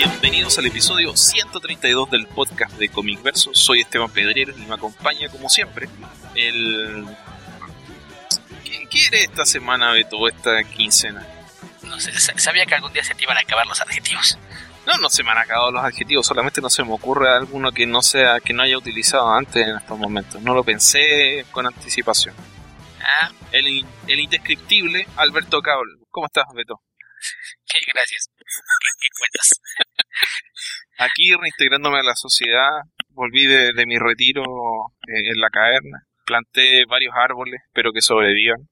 Bienvenidos al episodio 132 del podcast de Comic Verso. Soy Esteban Pedreros y me acompaña, como siempre, el... ¿Qué eres esta semana, Beto, esta quincena? No sé, sabía que algún día se te iban a acabar los adjetivos. No se me han acabado los adjetivos, solamente no se me ocurre alguno que no haya utilizado antes en estos momentos. No lo pensé con anticipación. El indescriptible Alberto Cable. ¿Cómo estás, Beto? Sí, gracias. ¿Qué cuentas? Aquí reintegrándome a la sociedad, volví de mi retiro en la caverna, planté varios árboles, espero que sobrevivan.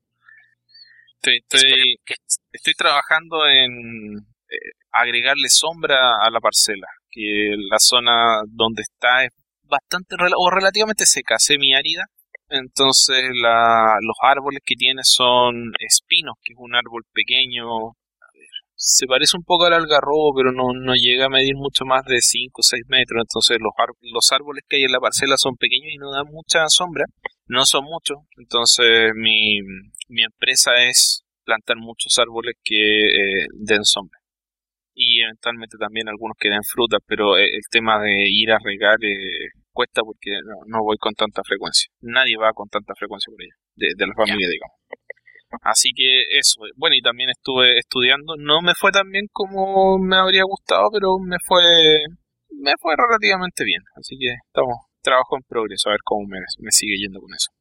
Estoy trabajando en agregarle sombra a la parcela, que la zona donde está es bastante o relativamente seca, semiárida. Entonces los árboles que tiene son espinos, que es un árbol pequeño. Se parece un poco al algarrobo, pero no llega a medir mucho más de 5 o 6 metros. Entonces los árboles que hay en la parcela son pequeños y no dan mucha sombra. No son muchos. Entonces mi empresa es plantar muchos árboles que den sombra. Y eventualmente también algunos que den frutas, pero el tema de ir a regar cuesta porque no voy con tanta frecuencia. Nadie va con tanta frecuencia por allá, de la familia, digamos. Así que eso. Bueno, y también estuve estudiando. No me fue tan bien como me habría gustado, pero me fue relativamente bien. Así que trabajo en progreso, a ver cómo me sigue yendo con eso.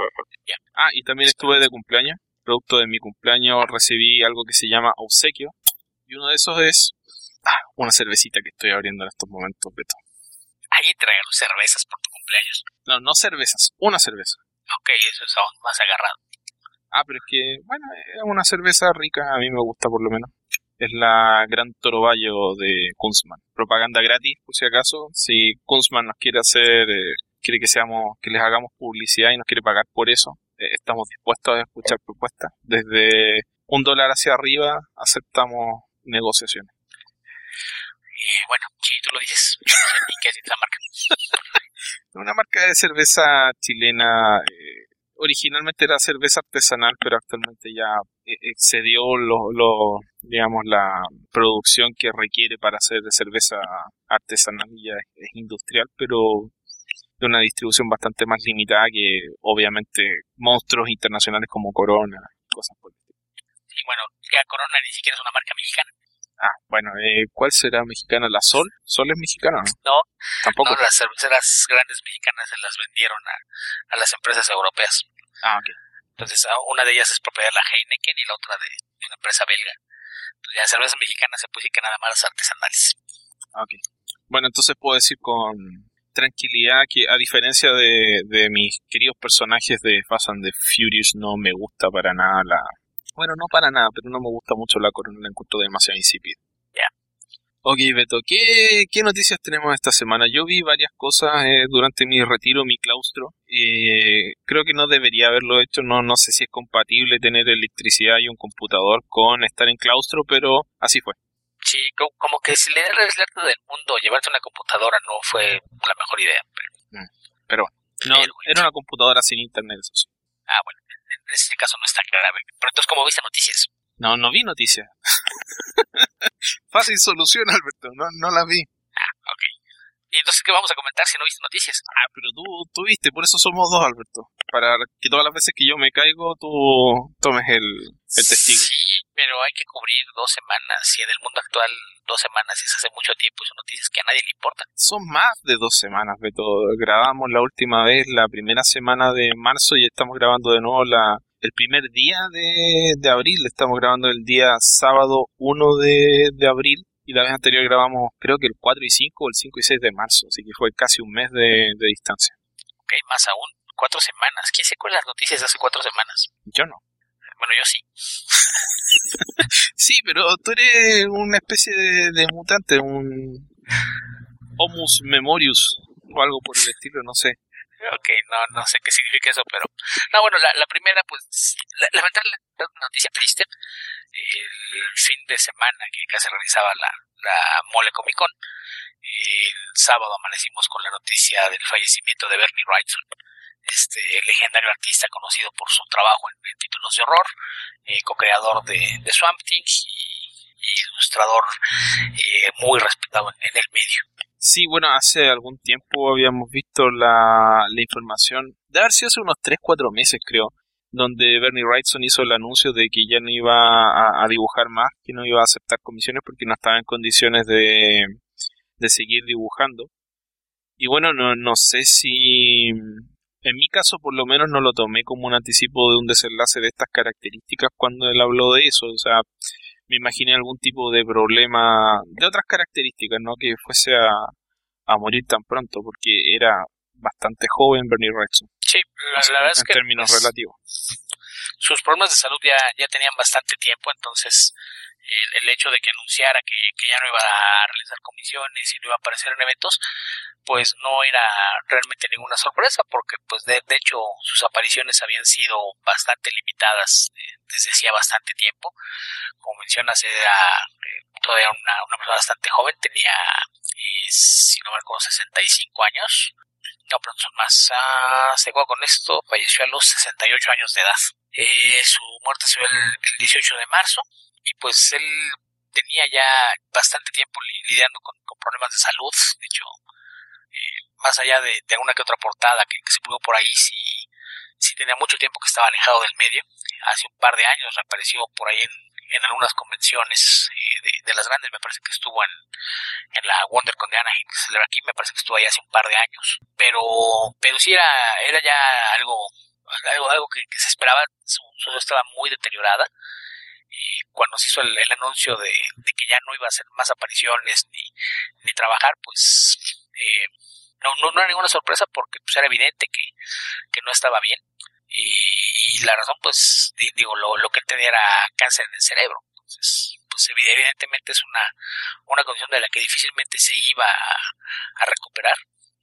Y también estuve de cumpleaños. Producto de mi cumpleaños recibí algo que se llama obsequio. Y uno de esos es una cervecita que estoy abriendo en estos momentos, Beto. Ahí trajeron cervezas por tu cumpleaños. No cervezas, una cerveza. Ok, eso es aún más agarrado. Pero es que, bueno, es una cerveza rica, a mí me gusta por lo menos. Es la Gran Toro Bayo de Kunzman. Propaganda gratis, por si acaso. Si Kunzman nos quiere quiere que les hagamos publicidad y nos quiere pagar por eso, estamos dispuestos a escuchar propuestas. Desde $1 hacia arriba aceptamos negociaciones. Bueno, si tú lo dices, yo no sé ni qué es esa marca. Una marca de cerveza chilena. Originalmente era cerveza artesanal, pero actualmente ya excedió digamos, la producción que requiere para hacer cerveza artesanal. Ya es industrial, pero de una distribución bastante más limitada que, obviamente, monstruos internacionales como Corona, cosas por el estilo. Y bueno, ya Corona ni siquiera es una marca mexicana. Bueno, ¿cuál será mexicana? ¿La Sol? ¿Sol es mexicana, no? No, tampoco. No, las cerveceras grandes mexicanas se las vendieron a las empresas europeas. Ok. Entonces, una de ellas es propiedad de la Heineken y la otra de una empresa belga. Entonces, las cervezas mexicanas se puede decir que nada más las artesanales. Ok. Bueno, entonces puedo decir con tranquilidad que, a diferencia de mis queridos personajes de Fast and the Furious, no me gusta para nada Bueno, no para nada, pero no me gusta mucho la Corona, la encuentro demasiado insípida. Ya. Ok, Beto, ¿qué noticias tenemos esta semana? Yo vi varias cosas durante mi retiro, mi claustro. Creo que no debería haberlo hecho, no sé si es compatible tener electricidad y un computador con estar en claustro, pero así fue. Sí, como que si leer el resto del mundo, llevarte una computadora no fue la mejor idea. Pero bueno, era una computadora sin internet, eso sí. Bueno, en ese caso no está grave. Pero entonces, ¿cómo viste noticias? No vi noticias. Fácil solución, Alberto, no la vi. Ok. ¿Y entonces qué vamos a comentar si no viste noticias? Pero tú viste, por eso somos dos, Alberto. Para que todas las veces que yo me caigo, tú tomes el testigo. Sí, pero hay que cubrir 2 semanas. Y en el mundo actual, 2 semanas es hace mucho tiempo y son noticias que a nadie le importan. Son más de 2 semanas, Beto. Grabamos la última vez la primera semana de marzo y estamos grabando de nuevo el primer día de abril. Estamos grabando el día sábado 1 de abril. Y la vez anterior grabamos, creo que el 4 y 5 o el 5 y 6 de marzo. Así que fue casi un mes de distancia. Ok, más aún. 4 semanas. ¿Quién se acuerda las noticias de hace 4 semanas? Yo no. Bueno, yo sí. Sí, pero tú eres una especie de mutante, un Homus Memorius o algo por el estilo, no sé. Ok, no sé qué significa eso, pero... No, bueno, la primera, pues, lamentablemente una noticia triste. El fin de semana que se realizaba la Mole Comic Con, el sábado amanecimos con la noticia del fallecimiento de Bernie Wrightson, legendario artista conocido por su trabajo en títulos de horror, co-creador de Swamp Thing ilustrador muy respetado en el medio. Sí, bueno, hace algún tiempo habíamos visto la información, de haber sido hace unos 3-4 meses creo, donde Bernie Wrightson hizo el anuncio de que ya no iba a dibujar más, que no iba a aceptar comisiones porque no estaba en condiciones de seguir dibujando. Y bueno, no sé si... En mi caso, por lo menos, no lo tomé como un anticipo de un desenlace de estas características cuando él habló de eso. O sea, me imaginé algún tipo de problema de otras características, no que fuese a morir tan pronto, porque era bastante joven Bernie Wrightson. Sí, la verdad es que en términos relativos. Sus problemas de salud ya tenían bastante tiempo, entonces el hecho de que anunciara que ya no iba a realizar comisiones y no iba a aparecer en eventos, pues no era realmente ninguna sorpresa, porque pues de hecho sus apariciones habían sido bastante limitadas desde hacía bastante tiempo. Como mencionas, era todavía una persona bastante joven, tenía, si no me acuerdo, 65 años. No, pronto son más. Se quedó con esto, falleció a los 68 años de edad. Su muerte se dio el 18 de marzo y pues él tenía ya bastante tiempo lidiando con problemas de salud. De hecho, más allá de alguna que otra portada que se pudo por ahí, sí tenía mucho tiempo que estaba alejado del medio. Hace un par de años reapareció por ahí en algunas convenciones de las grandes. Me parece que estuvo en la WonderCon de Anaheim, que se celebra aquí. Me parece que estuvo ahí hace un par de años, pero sí era ya algo que se esperaba. Su salud estaba muy deteriorada y cuando se hizo el anuncio de que ya no iba a hacer más apariciones ni trabajar, pues no era ninguna sorpresa, porque pues era evidente que no estaba bien. Y la razón, pues, lo que él tenía era cáncer en el cerebro. Entonces, pues evidentemente es una condición de la que difícilmente se iba a recuperar.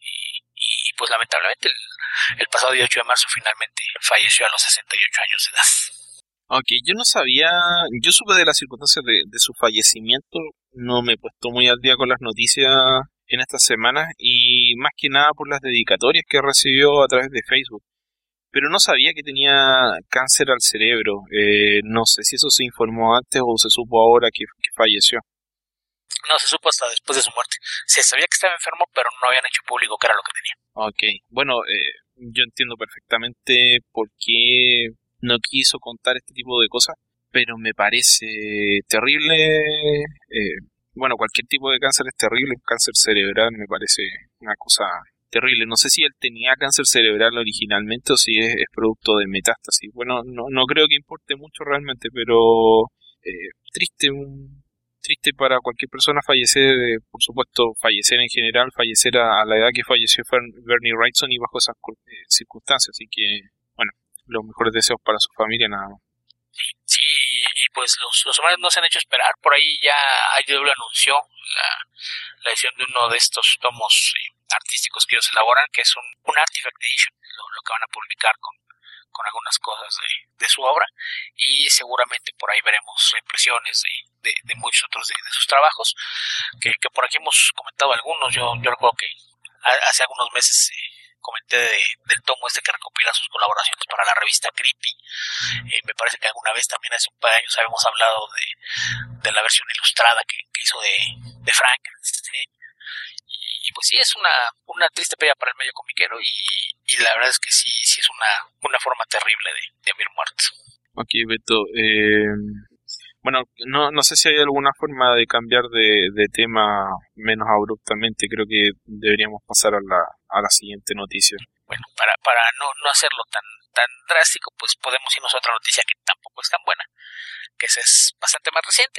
Y pues lamentablemente el pasado 18 de marzo finalmente falleció a los 68 años de edad. Ok, yo no sabía, yo supe de las circunstancias de su fallecimiento, no me he puesto muy al día con las noticias en estas semanas y más que nada por las dedicatorias que recibió a través de Facebook. Pero no sabía que tenía cáncer al cerebro. No sé si eso se informó antes o se supo ahora que falleció. No se supo hasta después de su muerte. Se sabía que estaba enfermo, pero no habían hecho público qué era lo que tenía. Ok, bueno, yo entiendo perfectamente por qué no quiso contar este tipo de cosas, pero me parece terrible. Bueno, cualquier tipo de cáncer es terrible, un cáncer cerebral me parece una cosa terrible. No sé si él tenía cáncer cerebral originalmente o si es producto de metástasis. Bueno, no creo que importe mucho realmente, pero triste, triste para cualquier persona fallecer, por supuesto, fallecer en general, fallecer a la edad que falleció Bernie Wrightson y bajo esas circunstancias. Así que, bueno, los mejores deseos para su familia, nada más. Sí, y pues los humanos no se han hecho esperar. Por ahí ya IDW anunció la edición de uno de estos tomos artísticos que ellos elaboran, que es un Artifact Edition, lo que van a publicar con algunas cosas de su obra, y seguramente por ahí veremos impresiones de muchos otros de sus trabajos, que por aquí hemos comentado algunos. Yo recuerdo que hace algunos meses comenté del tomo este que recopila sus colaboraciones para la revista Creepy. Me parece que alguna vez también hace un par de años habíamos hablado de la versión ilustrada que hizo de Frankenstein. Y pues sí, es una triste pérdida para el medio comiquero, y la verdad es que sí es una forma terrible de haber muerto. Ok, Beto, bueno, no sé si hay alguna forma de cambiar de tema menos abruptamente. Creo que deberíamos pasar a la siguiente noticia. Bueno, para no hacerlo tan drástico, pues podemos irnos a otra noticia que tampoco es tan buena, que es bastante más reciente.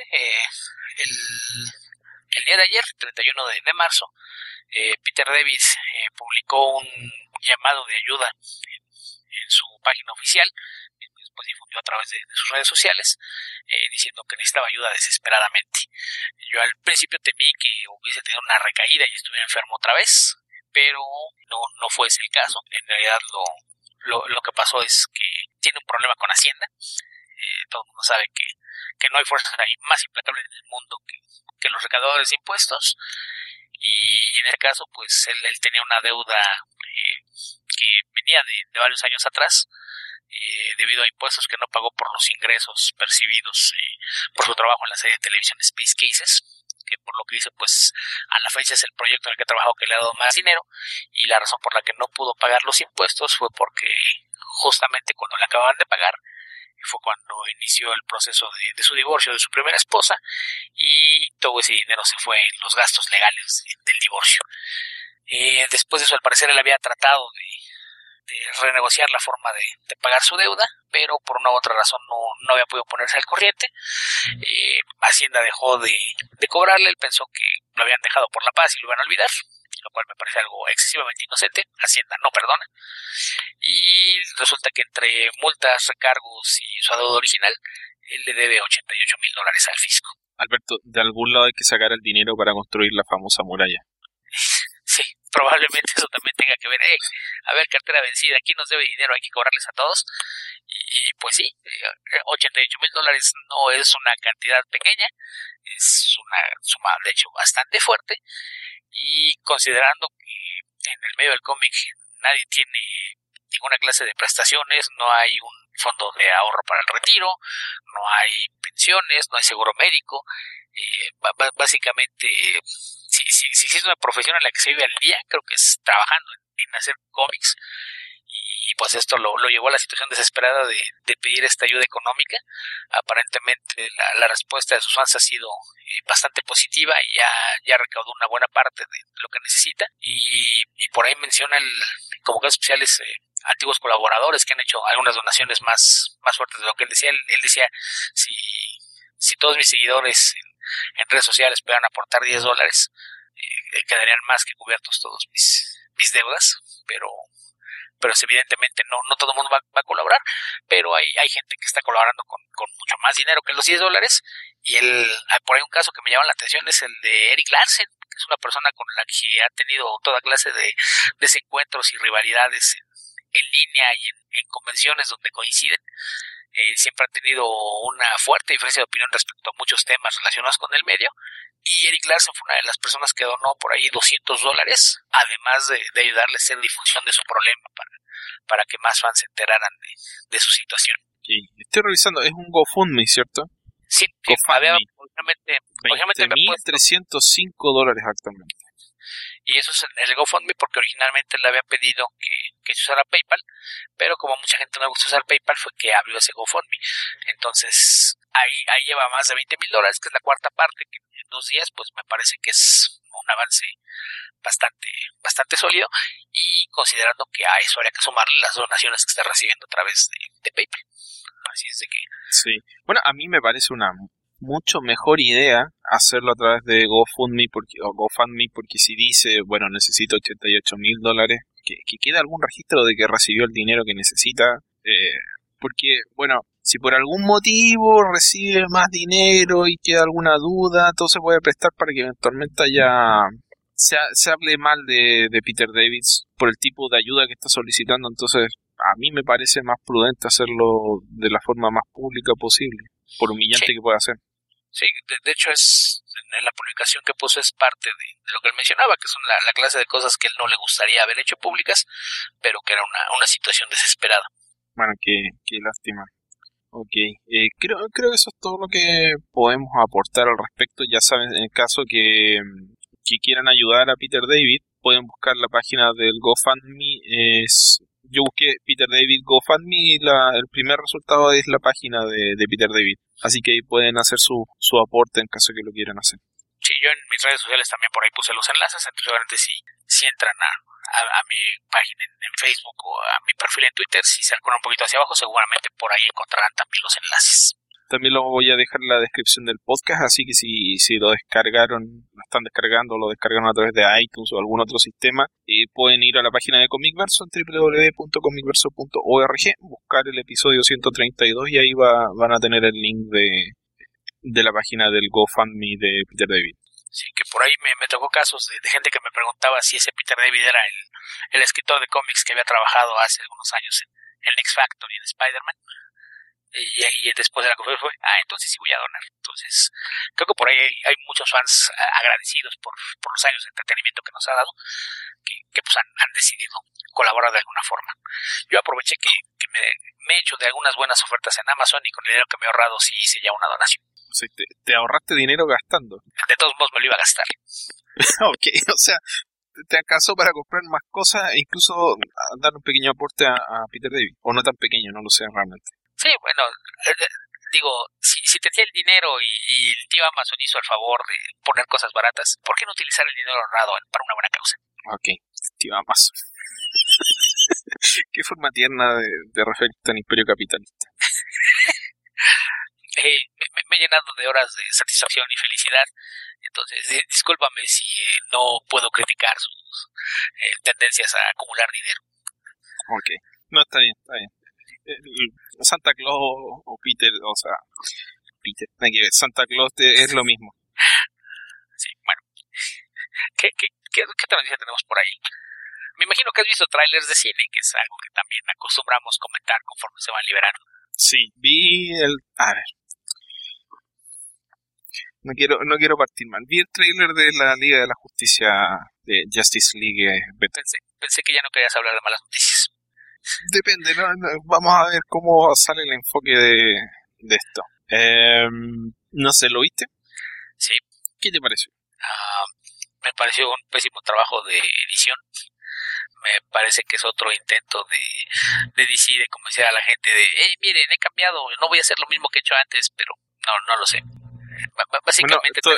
El día de ayer, 31 de marzo, Peter Davis publicó un llamado de ayuda en su página oficial. Después difundió a través de sus redes sociales, diciendo que necesitaba ayuda desesperadamente. Yo al principio temí que hubiese tenido una recaída y estuviera enfermo otra vez, pero no fue ese el caso. En realidad lo que pasó es que tiene un problema con Hacienda. Todo el mundo sabe que no hay fuerza más implacable en el mundo que los recaudadores de impuestos, y en ese caso pues él tenía una deuda que venía de varios años atrás, debido a impuestos que no pagó por los ingresos percibidos por su trabajo en la serie de televisión Space Cases, que por lo que dice, pues a la fecha es el proyecto en el que ha trabajado que le ha dado más dinero, y la razón por la que no pudo pagar los impuestos fue porque justamente cuando le acababan de pagar fue cuando inició el proceso de su divorcio de su primera esposa, y todo ese dinero se fue en los gastos legales del divorcio. Después de eso, al parecer, él había tratado de renegociar la forma de pagar su deuda, pero por una u otra razón no había podido ponerse al corriente. Hacienda dejó de cobrarle, él pensó que lo habían dejado por la paz y lo iban a olvidar, lo cual me parece algo excesivamente inocente. Hacienda no perdona, y resulta que entre multas, recargos y su adeudo original, él le debe $88,000 al fisco. Alberto, de algún lado hay que sacar el dinero para construir la famosa muralla. Sí, probablemente eso también tenga que ver. A ver, cartera vencida, ¿quién nos debe dinero? Hay que cobrarles a todos. Y pues sí, $88,000 no es una cantidad pequeña, es una suma de hecho bastante fuerte, y considerando que en el medio del cómic nadie tiene ninguna clase de prestaciones, no hay un fondo de ahorro para el retiro, no hay pensiones, no hay seguro médico. Básicamente, si es una profesión en la que se vive al día, creo que es trabajando en hacer cómics, y pues esto lo llevó a la situación desesperada de pedir esta ayuda económica. Aparentemente la respuesta de sus fans ha sido bastante positiva, y ya recaudó una buena parte de lo que necesita, y por ahí menciona como casos especiales antiguos colaboradores que han hecho algunas donaciones más fuertes de lo que él decía. Él decía, si todos mis seguidores en redes sociales pudieran aportar $10, quedarían más que cubiertos todos mis deudas, pero evidentemente no todo el mundo va a colaborar, pero hay gente que está colaborando con mucho más dinero que los $10, y por ahí un caso que me llama la atención es el de Eric Larsen, que es una persona con la que ha tenido toda clase de desencuentros y rivalidades en línea y en convenciones donde coinciden. Siempre ha tenido una fuerte diferencia de opinión respecto a muchos temas relacionados con el medio, y Eric Larsen fue una de las personas que donó por ahí $200, además de ayudarle a hacer difusión de su problema para que más fans se enteraran de su situación. Okay. Estoy revisando, es un GoFundMe, ¿cierto? Sí, GoFundMe. originalmente $20,305 actualmente. Y eso es el GoFundMe porque originalmente le había pedido que se usara PayPal, pero como mucha gente no le gusta usar PayPal, fue que abrió ese GoFundMe. Entonces ahí lleva más de $20,000, que es la cuarta parte, que en 2 días pues me parece que es un avance bastante sólido, y considerando que a eso habría que sumarle las donaciones que está recibiendo a través de PayPal. Así es de que... Sí, bueno, a mí me parece una mucho mejor idea hacerlo a través de GoFundMe porque si dice, bueno, necesito $88,000, que quede algún registro de que recibió el dinero que necesita, porque, bueno, si por algún motivo recibe más dinero y queda alguna duda, todo se puede prestar para que eventualmente se hable mal de Peter David por el tipo de ayuda que está solicitando. Entonces a mí me parece más prudente hacerlo de la forma más pública posible, por humillante que pueda ser. Sí, de hecho en la publicación que puso es parte de lo que él mencionaba, que son la clase de cosas que él no le gustaría haber hecho públicas, pero que era una situación desesperada. Bueno, qué lástima. Ok, creo que eso es todo lo que podemos aportar al respecto. Ya saben, en el caso que quieran ayudar a Peter David, pueden buscar la página del GoFundMe. Yo busqué Peter David GoFundMe y el primer resultado es la página de Peter David. Así que ahí pueden hacer su aporte en caso que lo quieran hacer. Sí, yo en mis redes sociales también por ahí puse los enlaces, entonces seguramente si entran a mi página en Facebook o a mi perfil en Twitter, si se acuerdan un poquito hacia abajo, seguramente por ahí encontrarán también los enlaces. También lo voy a dejar en la descripción del podcast, así que si lo descargaron, lo están descargando, lo descargaron a través de iTunes o algún otro sistema, pueden ir a la página de Comicverso en www.comicverso.org, buscar el episodio 132 y ahí van a tener el link de la página del GoFundMe de Peter David. Sí, que por ahí me tocó casos de gente que me preguntaba si ese Peter David era el escritor de cómics que había trabajado hace algunos años en X Factor y en Spider-Man. Y después de la conferencia fue, entonces sí voy a donar. Entonces, creo que por ahí hay muchos fans agradecidos por los años de entretenimiento que nos ha dado, que pues han decidido colaborar de alguna forma. Yo aproveché que me he hecho de algunas buenas ofertas en Amazon y con el dinero que me he ahorrado sí hice ya una donación. O sea, te ahorraste dinero gastando. De todos modos me lo iba a gastar. Ok, o sea, te alcanzó para comprar más cosas e incluso dar un pequeño aporte a Peter David. O no tan pequeño, no lo sé realmente. Sí, bueno, digo, si tenía el dinero y el tío Amazon hizo el favor de poner cosas baratas, ¿por qué no utilizar el dinero ahorrado para una buena causa? Ok, tío Amazon. Qué forma tierna de referirte al imperio capitalista. Me he llenado de horas de satisfacción y felicidad. Entonces, discúlpame si no puedo criticar sus tendencias a acumular dinero. Ok, no, está bien, está bien. Santa Claus o Peter, o sea, Peter, Santa Claus es lo mismo. Sí, bueno. ¿Qué otra noticia tenemos por ahí? Me imagino que has visto trailers de cine, que es algo que también acostumbramos comentar conforme se van liberando. Sí, vi el... A ver. No quiero partir mal. Vi el trailer de la Liga de la Justicia de Justice League Beta. Pensé que ya no querías hablar de malas noticias. Depende, ¿no? Vamos a ver cómo sale el enfoque de esto. No sé, ¿lo viste? Sí. ¿Qué te pareció? Me pareció un pésimo trabajo de edición. Me parece que es otro intento de DC de convencer a la gente de, miren, he cambiado, no voy a hacer lo mismo que he hecho antes, pero no lo sé. Básicamente bueno,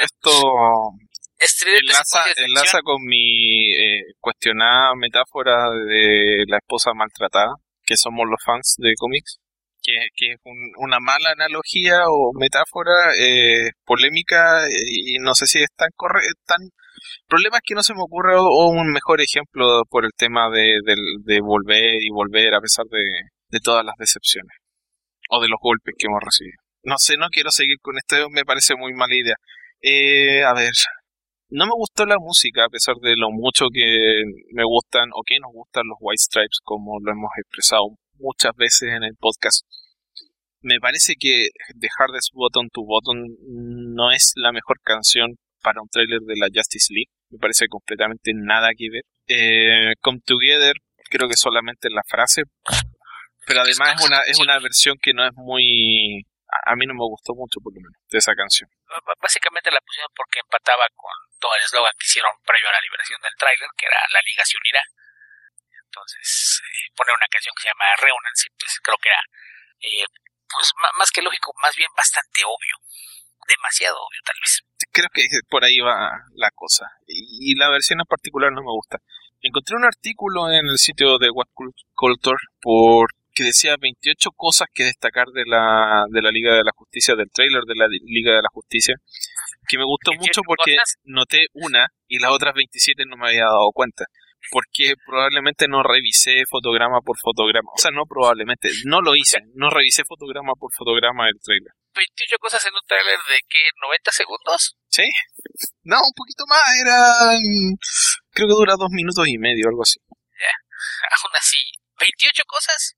esto enlaza con mi cuestionada metáfora de la esposa maltratada, que somos los fans de cómics, que es una mala analogía o metáfora polémica, y no sé si es tan problemas que no se me ocurre o un mejor ejemplo por el tema de volver y volver a pesar de todas las decepciones o de los golpes que hemos recibido. No sé, no quiero seguir con esto, me parece muy mala idea. A ver, no me gustó la música a pesar de lo mucho que me gustan o que nos gustan los White Stripes, como lo hemos expresado muchas veces en el podcast. Me parece que The Hardest Button to Button no es la mejor canción para un tráiler de la Justice League. Me parece completamente nada que ver. Come Together, creo que solamente la frase, pero además es una versión que no es muy... A mí no me gustó mucho, por lo menos, de esa canción. Básicamente la pusieron porque empataba con todo el eslogan que hicieron previo a la liberación del tráiler, que era La Liga se unirá. Entonces, poner una canción que se llama Reúnanse, pues creo que era, pues más que lógico, más bien bastante obvio. Demasiado obvio, tal vez. Creo que por ahí va la cosa. Y la versión en particular no me gusta. Encontré un artículo en el sitio de What Culture que decía 28 cosas que destacar de la Liga de la Justicia, del tráiler de la Liga de la Justicia, que me gustó mucho porque noté una y las otras 27 no me había dado cuenta. Porque probablemente no revisé fotograma por fotograma. O sea, no probablemente, no lo hice. No revisé fotograma por fotograma del tráiler. 28 cosas en un tráiler de ¿qué? ¿90 segundos? Sí. No, un poquito más. Eran... Creo que dura 2 minutos y medio, algo así. Ya. Aún así, ¿28 cosas?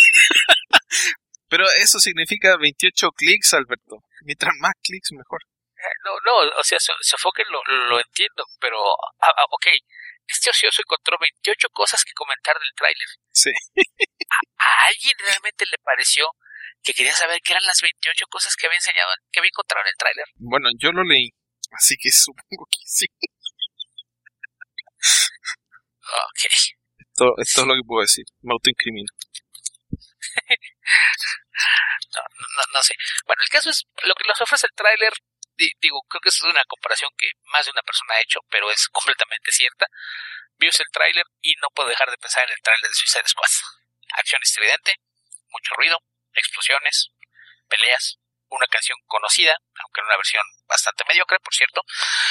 Pero eso significa 28 clics, Alberto. Mientras más clics, mejor. No, o sea, Sofoque lo entiendo, pero... ok, este ocioso encontró 28 cosas que comentar del tráiler. Sí. ¿A alguien realmente le pareció que quería saber qué eran las 28 cosas que había encontrado en el tráiler? Bueno, yo lo leí, así que supongo que sí. Ok. Esto es lo que puedo decir. Me autoincrimino. No sé. Bueno, el caso es lo que nos ofrece el tráiler. Digo, creo que es una comparación que más de una persona ha hecho, pero es completamente cierta. Vio el tráiler y no puedo dejar de pensar en el tráiler de Suicide Squad. Acción estridente, mucho ruido, explosiones, peleas, una canción conocida, aunque en una versión bastante mediocre, por cierto,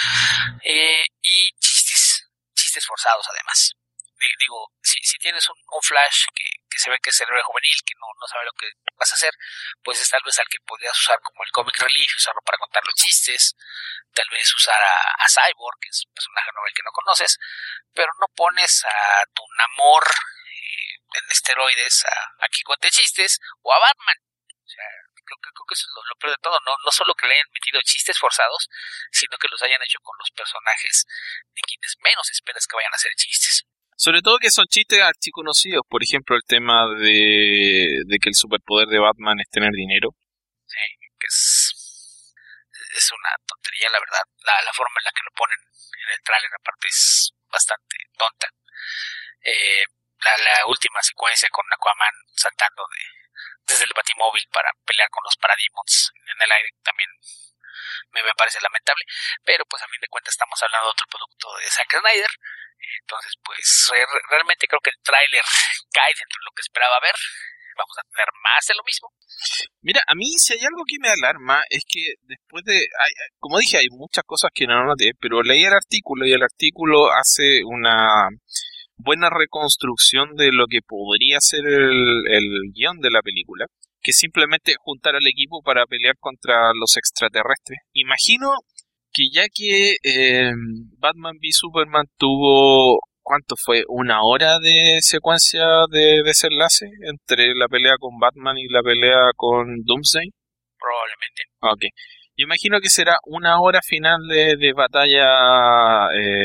y chistes forzados además. Digo, si tienes un Flash que se ve que es el héroe juvenil, que no sabe lo que vas a hacer, pues es tal vez al que podrías usar como el comic relief, usarlo para contar los chistes, tal vez usar a Cyborg, que es un personaje novel que no conoces, pero no pones a tu Namor en esteroides a que cuente chistes, o a Batman. O sea, creo que eso es lo peor de todo, no solo que le hayan metido chistes forzados, sino que los hayan hecho con los personajes de quienes menos esperas que vayan a hacer chistes. Sobre todo que son chistes archiconocidos. Por ejemplo, el tema de que el superpoder de Batman es tener dinero. Sí, que es una tontería, la verdad. La forma en la que lo ponen en el tráiler, aparte, es bastante tonta. La última secuencia con Aquaman saltando desde el Batimóvil para pelear con los Parademons en el aire también me parece lamentable, pero pues a fin de cuentas estamos hablando de otro producto de Zack Snyder. Entonces pues realmente creo que el tráiler cae dentro de lo que esperaba ver. Vamos a tener más de lo mismo. Mira, a mí si hay algo que me alarma es que después como dije, hay muchas cosas que no noté, pero leí el artículo y el artículo hace una buena reconstrucción de lo que podría ser el guión de la película, que es simplemente juntar al equipo para pelear contra los extraterrestres. Imagino que ya que Batman v Superman tuvo, ¿cuánto fue? ¿Una hora de secuencia de desenlace entre la pelea con Batman y la pelea con Doomsday? Probablemente. Ok. Yo imagino que será una hora final de batalla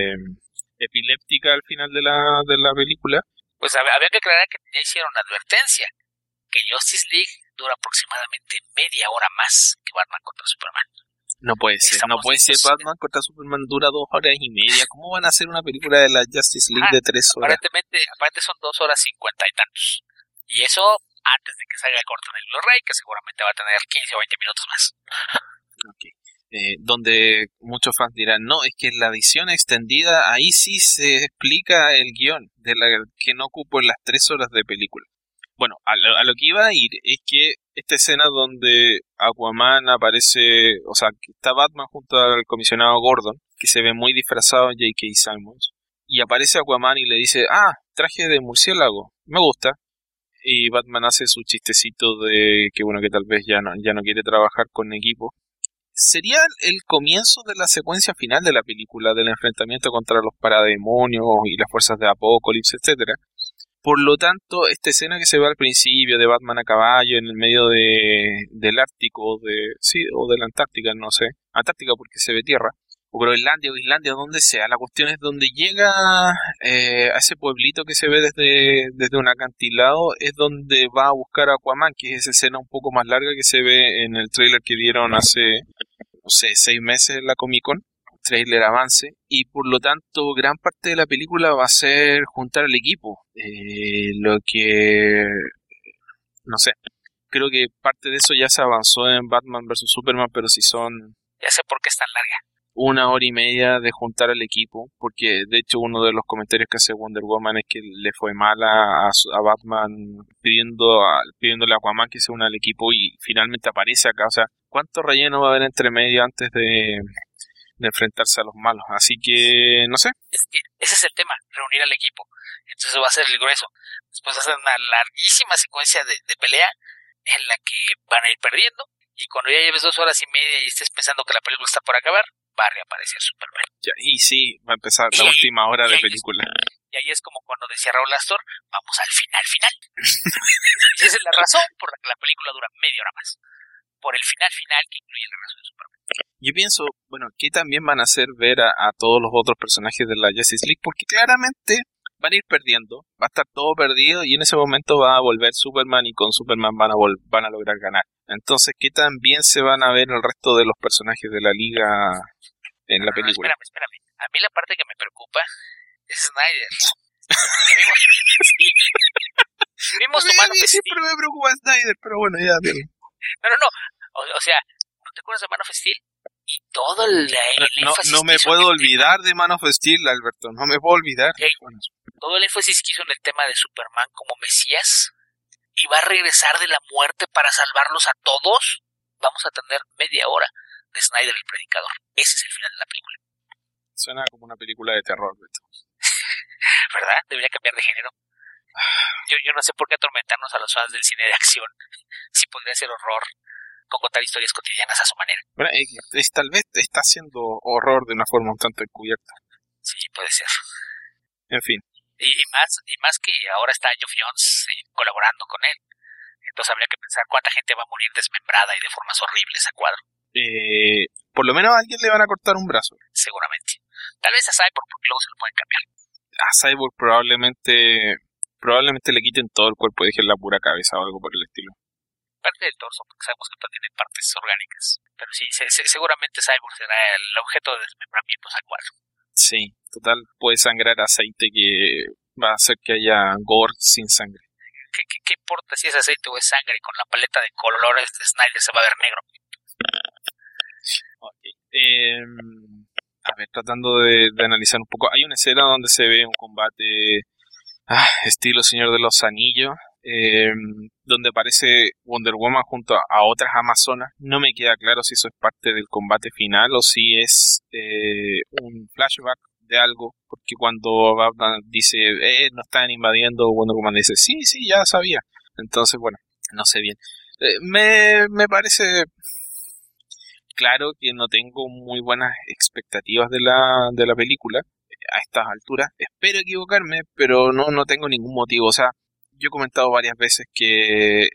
epiléptica al final de la película. Pues había que aclarar que ya hicieron una advertencia, que Justice League dura aproximadamente media hora más que Batman contra Superman. No puede ser, Batman contra Superman dura 2 horas y media. ¿Cómo van a hacer una película de la Justice League de 3 horas? Aparentemente son 2 horas 50 y tantos. Y eso antes de que salga el corto en el Blu-ray, que seguramente va a tener 15 o 20 minutos más. Okay. Donde muchos fans dirán, no, es que en la edición extendida ahí sí se explica el guión de la que no ocupó en las 3 horas de película. Bueno, a lo que iba a ir es que esta escena donde Aquaman aparece, o sea, que está Batman junto al comisionado Gordon, que se ve muy disfrazado en J.K. Simmons, y aparece Aquaman y le dice, traje de murciélago, me gusta. Y Batman hace su chistecito de que bueno, que tal vez ya no quiere trabajar con equipo. Sería el comienzo de la secuencia final de la película, del enfrentamiento contra los parademonios y las fuerzas de Apocalipsis, etcétera. Por lo tanto, esta escena que se ve al principio de Batman a caballo en el medio del Ártico, o de la Antártica, no sé, Antártica porque se ve tierra, o Groenlandia o Islandia, donde sea, la cuestión es donde llega a ese pueblito que se ve desde un acantilado, es donde va a buscar a Aquaman, que es esa escena un poco más larga que se ve en el tráiler que dieron hace, no sé, 6 meses en la Comic Con. Trailer avance, y por lo tanto gran parte de la película va a ser juntar al equipo, lo que no sé, creo que parte de eso ya se avanzó en Batman vs Superman, pero si son ya sé por qué es tan larga, 1 hora y media de juntar al equipo, porque de hecho uno de los comentarios que hace Wonder Woman es que le fue mal a Batman pidiéndole a Aquaman que se una al equipo y finalmente aparece acá, o sea, ¿cuánto relleno va a haber entre medio antes de enfrentarse a los malos? Así que, no sé. Es que ese es el tema, reunir al equipo. Entonces va a ser el grueso. Después hacer una larguísima secuencia de pelea en la que van a ir perdiendo. Y cuando ya lleves 2 horas y media y estés pensando que la película está por acabar, va a reaparecer Superman. Y sí, va a empezar la última hora de película. Y ahí es como cuando decía Raúl Astor, vamos al final. Esa es la razón por la que la película dura media hora más. Por el final que incluye el regreso de Superman. Yo pienso, bueno, que también van a hacer ver a todos los otros personajes de la Justice League, porque claramente van a ir perdiendo, va a estar todo perdido y en ese momento va a volver Superman y con Superman van a lograr ganar. Entonces, ¿qué tan bien se van a ver el resto de los personajes de la liga en la película? Espérame. A mí la parte que me preocupa es Snyder. Vimos su Man of Steel. Siempre me preocupa Snyder, pero bueno, ya bien. No. O sea, ¿no te acuerdas de Man of Steel? Y todo el énfasis no me puedo olvidar de Man of Steel, Alberto, no me puedo olvidar. Todo el énfasis que hizo en el tema de Superman como Mesías y va a regresar de la muerte para salvarlos a todos. Vamos a tener media hora de Snyder el Predicador. Ese es el final de la película. Suena como una película de terror, Alberto. ¿Verdad? Debería cambiar de género. Yo no sé por qué atormentarnos a los fans del cine de acción si podría ser horror con contar historias cotidianas a su manera. Bueno, tal vez está haciendo horror de una forma un tanto encubierta. Sí, puede ser. En fin. Y más que ahora está Geoff Johns colaborando con él. Entonces habría que pensar cuánta gente va a morir desmembrada y de formas horribles a cuadro. Por lo menos a alguien le van a cortar un brazo. Seguramente. Tal vez a Cyborg porque luego se lo pueden cambiar. a Cyborg probablemente le quiten todo el cuerpo y dejen la pura cabeza o algo por el estilo. Parte del torso, porque sabemos que tiene partes orgánicas. Pero sí, seguramente Cyborg será el objeto de desmembramiento al cual. Sí, total, puede sangrar aceite que va a hacer que haya gore sin sangre. ¿Qué importa si es aceite o es sangre? Con la paleta de colores de Snyder se va a ver negro. Okay. A ver, tratando de analizar un poco, hay una escena donde se ve un combate estilo Señor de los Anillos, donde aparece Wonder Woman junto a otras amazonas. No me queda claro si eso es parte del combate final o si es un flashback de algo, porque cuando Batman dice nos están invadiendo, Wonder Woman dice sí, ya sabía. Entonces, bueno, no sé bien. Me parece claro que no tengo muy buenas expectativas de la película a estas alturas. Espero equivocarme, pero no tengo ningún motivo. O sea, yo he comentado varias veces que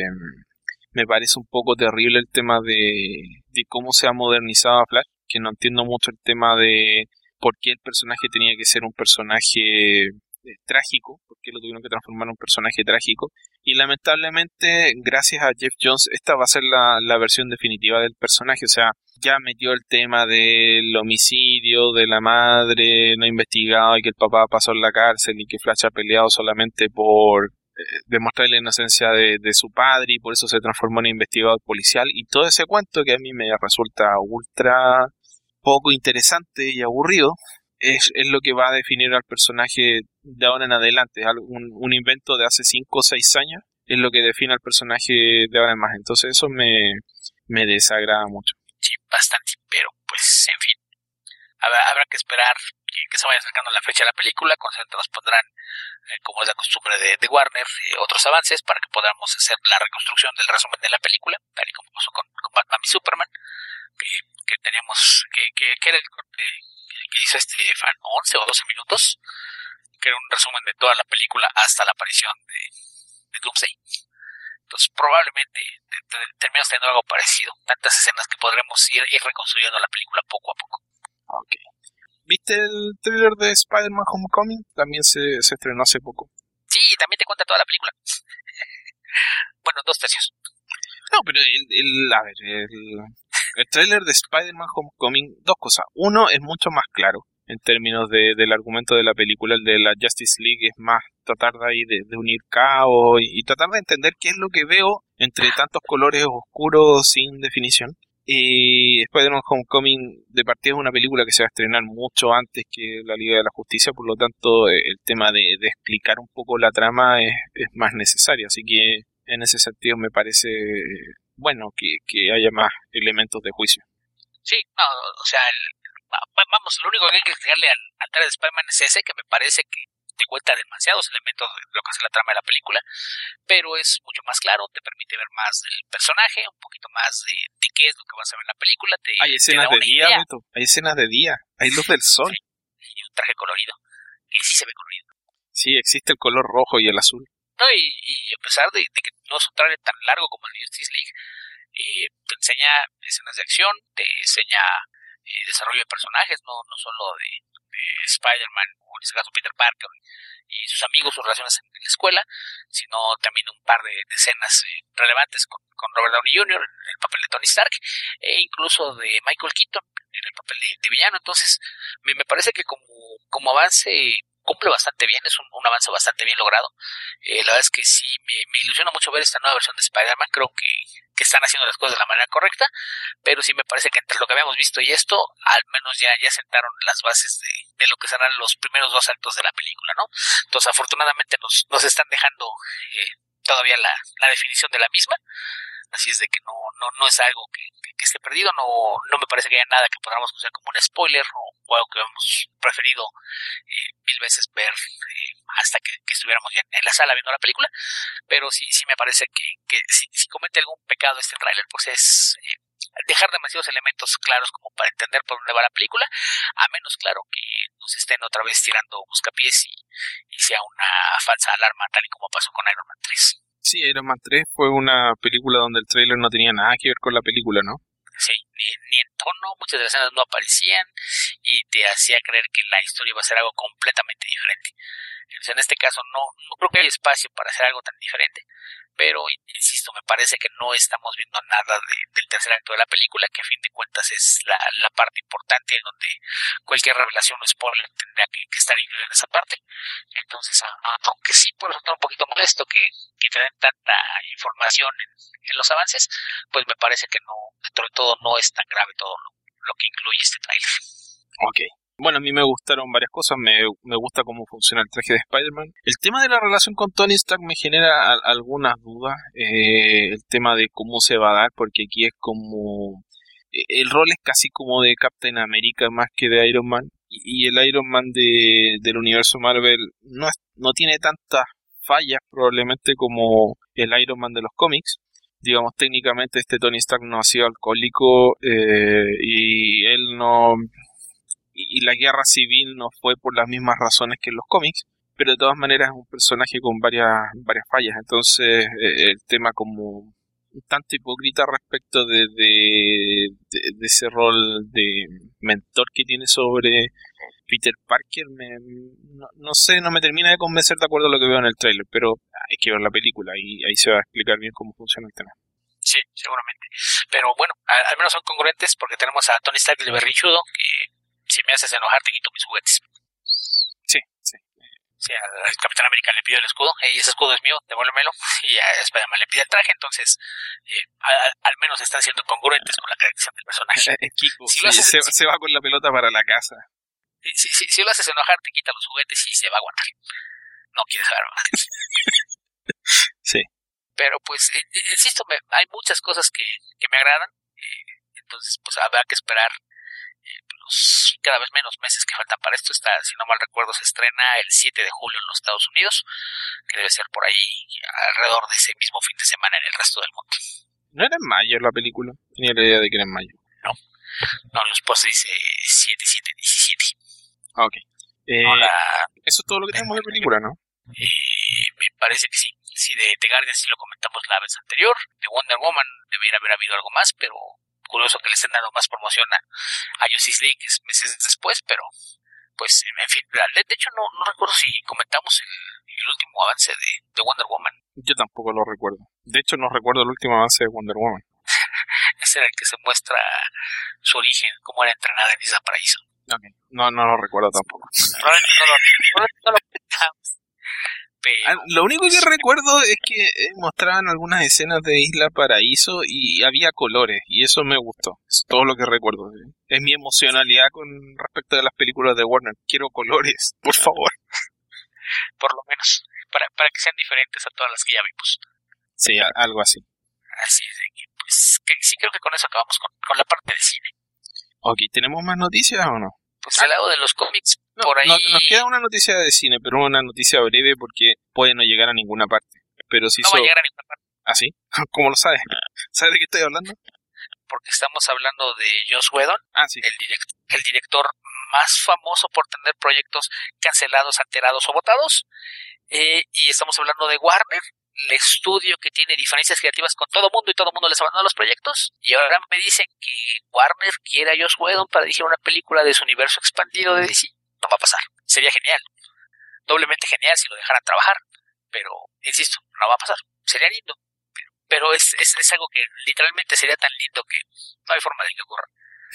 me parece un poco terrible el tema de cómo se ha modernizado a Flash, que no entiendo mucho el tema de por qué el personaje tenía que ser un personaje trágico, por qué lo tuvieron que transformar en un personaje trágico, y lamentablemente gracias a Jeff Jones esta va a ser la versión definitiva del personaje. O sea, ya metió el tema del homicidio de la madre no investigado y que el papá pasó en la cárcel y que Flash ha peleado solamente por demostrar la inocencia de su padre y por eso se transformó en investigador policial, y todo ese cuento que a mí me resulta ultra poco interesante y aburrido es lo que va a definir al personaje de ahora en adelante. Un invento de hace 5 o 6 años es lo que define al personaje de ahora en más. Entonces eso me desagrada mucho. Sí, bastante, pero pues en fin, habrá que esperar que se vaya acercando la fecha de la película, cuando se nos pondrán, como es la costumbre de Warner, otros avances para que podamos hacer la reconstrucción del resumen de la película, tal y como pasó con Batman y Superman, que teníamos, que era el corte que hizo fan, 11 o 12 minutos, que era un resumen de toda la película hasta la aparición de Doomsday. Entonces probablemente terminamos teniendo algo parecido, tantas escenas que podremos ir reconstruyendo la película poco a poco. Okay. ¿Viste el trailer de Spider-Man Homecoming? También se estrenó hace poco. Sí, también te cuenta toda la película. Bueno, 2/3. No, pero el trailer de Spider-Man Homecoming, dos cosas. Uno, es mucho más claro en términos del argumento de la película. El de la Justice League es más tratar de ahí de unir caos y tratar de entender qué es lo que veo entre tantos colores oscuros sin definición. Y Spider-Man Homecoming de partida es una película que se va a estrenar mucho antes que la Liga de la Justicia, por lo tanto el tema de explicar un poco la trama es más necesario, así que en ese sentido me parece bueno que haya más elementos de juicio. Sí, no, o sea, vamos, lo único que hay que explicarle al trailer de Spider-Man es ese, que me parece que te cuenta demasiados elementos de lo que hace la trama de la película, pero es mucho más claro, te permite ver más del personaje, un poquito más de qué es lo que vas a ver en la película. Hay escenas de día, Beto, hay escenas de día, hay luz del sol. Sí, y un traje colorido, que sí se ve colorido. Sí, existe el color rojo y el azul. No, y a pesar de que no es un trailer tan largo como el Justice League, te enseña escenas de acción, te enseña desarrollo de personajes, no solo de Spider-Man, o en este caso Peter Parker y sus amigos, sus relaciones en la escuela, sino también un par de escenas relevantes con Robert Downey Jr. en el papel de Tony Stark, e incluso de Michael Keaton en el papel de villano. Entonces me parece que como avance cumple bastante bien, es un avance bastante bien logrado. La verdad es que sí me ilusiona mucho ver esta nueva versión de Spider-Man. Creo que están haciendo las cosas de la manera correcta, pero sí me parece que entre lo que habíamos visto y esto, al menos ya sentaron las bases de lo que serán los primeros 2 actos de la película, ¿no? Entonces afortunadamente nos están dejando todavía la definición de la misma, así es de que no es algo que esté perdido. No me parece que haya nada que podamos considerar como un spoiler o algo que hemos preferido 1000 veces ver hasta que estuviéramos ya en la sala viendo la película, pero sí me parece que si comete algún pecado este tráiler, pues es dejar demasiados elementos claros como para entender por dónde va la película, a menos claro que nos estén otra vez tirando buscapiés y sea una falsa alarma, tal y como pasó con Iron Man 3. Sí, Iron Man 3 fue una película donde el tráiler no tenía nada que ver con la película, ¿no? Sí, ni en tono, muchas de las escenas no aparecían y te hacía creer que la historia iba a ser algo completamente diferente. Entonces, en este caso no creo que haya espacio para hacer algo tan diferente, pero insisto, me parece que no estamos viendo nada del tercer acto de la película, que a fin de cuentas es la parte importante, en donde cualquier revelación o spoiler tendría que estar incluida en esa parte. Entonces, aunque sí puede resultar un poquito molesto que te den tanta información en los avances, pues me parece que no, dentro de todo no es tan grave todo lo que incluye este trailer. Ok. Bueno, a mí me gustaron varias cosas. Me gusta cómo funciona el traje de Spider-Man. El tema de la relación con Tony Stark me genera algunas dudas. El tema de cómo se va a dar, porque aquí es como... El rol es casi como de Captain America más que de Iron Man. Y el Iron Man del universo Marvel no tiene tantas fallas probablemente como el Iron Man de los cómics. Digamos, técnicamente este Tony Stark no ha sido alcohólico y él no... Y la guerra civil no fue por las mismas razones que en los cómics, pero de todas maneras es un personaje con varias fallas. Entonces el tema como un tanto hipócrita respecto de ese rol de mentor que tiene sobre Peter Parker, no sé, no me termina de convencer de acuerdo a lo que veo en el tráiler, pero hay que ver la película y ahí se va a explicar bien cómo funciona el tema. Sí, seguramente. Pero bueno, al menos son congruentes porque tenemos a Tony Stark el berrinchudo, que si me haces enojar te quito mis juguetes. Sí. Sí, al Capitán América le pido el escudo, y ese escudo es mío, devuélvemelo, y a Spider-Man le pide el traje, entonces al menos están siendo congruentes con la caracterización del personaje. Kiko, se va con la pelota para la casa. Si lo haces enojar, te quita los juguetes y se va a aguantar. No quieres saber más. Sí. Pero pues, insisto, hay muchas cosas que me agradan, entonces pues habrá que esperar los cada vez menos meses que faltan para esto. Si no mal recuerdo, se estrena el 7 de julio en los Estados Unidos, que debe ser por ahí alrededor de ese mismo fin de semana en el resto del mundo. ¿No era en mayo la película? Tenía la idea de que era en mayo. No, en los posts dice 7/7/17. Ok. Eso es todo lo que tenemos de película, ¿no? Me parece que sí. Sí, de Guardians sí lo comentamos la vez anterior. De Wonder Woman debería haber habido algo más, pero curioso que le estén dando más promoción a Justice League meses después, pero pues en fin, de hecho no recuerdo si comentamos el último avance de Wonder Woman. Yo tampoco lo recuerdo. De hecho no recuerdo el último avance de Wonder Woman. Ese era el que se muestra su origen, cómo era entrenada en Isla Paraíso. Okay. No lo recuerdo tampoco. Probablemente no lo comentamos. Pero, lo único que recuerdo es que mostraban algunas escenas de Isla Paraíso y había colores, y eso me gustó. Es todo lo que recuerdo. Es mi emocionalidad con respecto a las películas de Warner. Quiero colores, por favor. Por lo menos, para que sean diferentes a todas las que ya vimos. Sí, algo así. Así es, pues sí, creo que con eso acabamos con la parte de cine. Ok, ¿tenemos más noticias o no? Pues al lado de los cómics, por ahí... Nos queda una noticia de cine, pero una noticia breve porque puede no llegar a ninguna parte. Pero si no va a llegar a ninguna parte. ¿Ah, sí? ¿Cómo lo sabes? ¿Sabes de qué estoy hablando? Porque estamos hablando de Joss Whedon, sí. el director más famoso por tener proyectos cancelados, alterados o votados. Y estamos hablando de Warner, el estudio que tiene diferencias creativas con todo mundo y todo mundo les abandona los proyectos, y ahora me dicen que Warner quiere a Joss Whedon para dirigir una película de su universo expandido de DC. No va a pasar. Sería genial, doblemente genial si lo dejaran trabajar, pero insisto, no va a pasar. Sería lindo, pero es algo que literalmente sería tan lindo que no hay forma de que ocurra.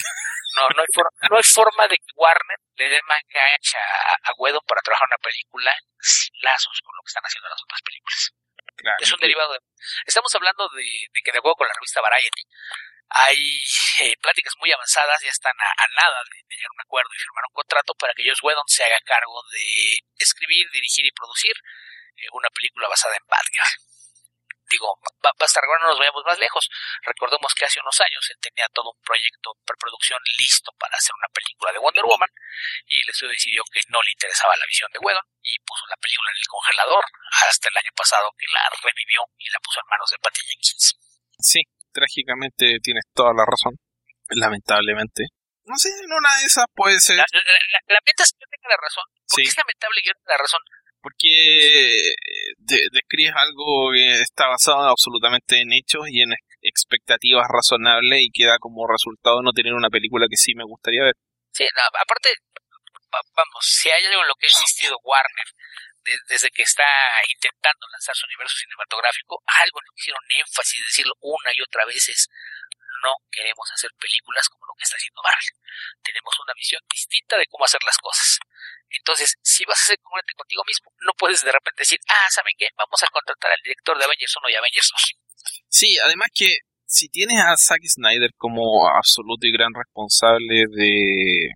No hay forma de que Warner le dé manga ancha a Whedon para trabajar una película sin lazos con lo que están haciendo las otras películas. Claro, es un derivado estamos hablando de que de acuerdo con la revista Variety hay pláticas muy avanzadas, ya están a nada de llegar a un acuerdo y firmar un contrato para que Joss Whedon se haga cargo de escribir, dirigir y producir una película basada en Batgirl. Digo, basta, ahora no nos vayamos más lejos. Recordemos que hace unos años él tenía todo un proyecto de preproducción listo para hacer una película de Wonder Woman, y el estudio decidió que no le interesaba la visión de Whedon y puso la película en el congelador hasta el año pasado, que la revivió y la puso en manos de Patty Jenkins. Sí, trágicamente tienes toda la razón, lamentablemente. No sé, en una de esas puede ser... Lamentas que yo tenga la razón, porque sí. Es lamentable que yo tenga la razón, porque describes algo que está basado absolutamente en hechos y en expectativas razonables y queda como resultado no tener una película que sí me gustaría ver. Sí, no, aparte, vamos, si hay algo en lo que ha insistido Warner desde que está intentando lanzar su universo cinematográfico, algo en lo que hicieron énfasis, decirlo una y otra vez es: no queremos hacer películas como lo que está haciendo Marvel. Tenemos una visión distinta de cómo hacer las cosas. Entonces, si vas a ser congruente contigo mismo, no puedes de repente decir: ¿saben qué? Vamos a contratar al director de Avengers 1 y Avengers 2. Sí, además que si tienes a Zack Snyder como absoluto y gran responsable de...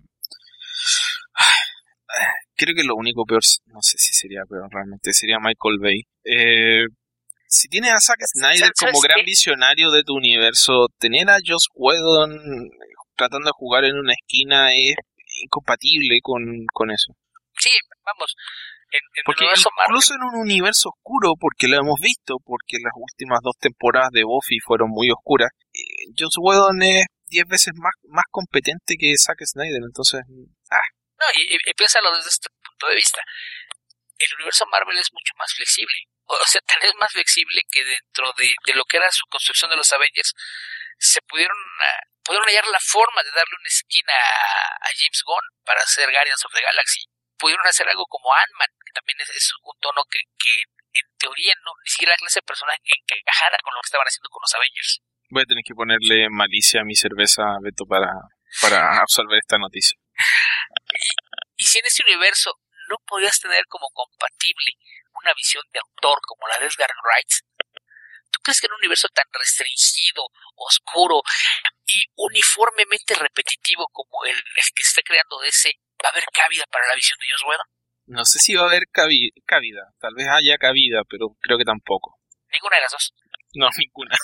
Creo que lo único peor, no sé si sería peor realmente, sería Michael Bay. Si tienes a Zack Snyder como gran visionario de tu universo, tener a Joss Whedon tratando de jugar en una esquina es incompatible con eso. Sí, vamos. Porque incluso en un universo oscuro, porque lo hemos visto, porque las últimas 2 temporadas de Buffy fueron muy oscuras, Joss Whedon es 10 veces más competente que Zack Snyder, entonces... No, y piénsalo desde este punto de vista. El universo Marvel es mucho más flexible. O sea, tal vez más flexible que dentro de lo que era su construcción de los Avengers, se pudieron hallar la forma de darle una esquina a James Gunn para hacer Guardians of the Galaxy. Pudieron hacer algo como Ant-Man, que también es un tono que en teoría ni siquiera la clase de personaje que encajara con lo que estaban haciendo con los Avengers. Voy a tener que ponerle malicia a mi cerveza, Beto, para absolver esta noticia. Y si en ese universo no podías tener como compatible una visión de autor como la de Edgar Wright, ¿tú crees que en un universo tan restringido, oscuro y uniformemente repetitivo como el que se está creando DC, va a haber cabida para la visión de Joss Whedon? No sé si va a haber cabida. Tal vez haya cabida, pero creo que tampoco. Ninguna de las dos. No, ninguna.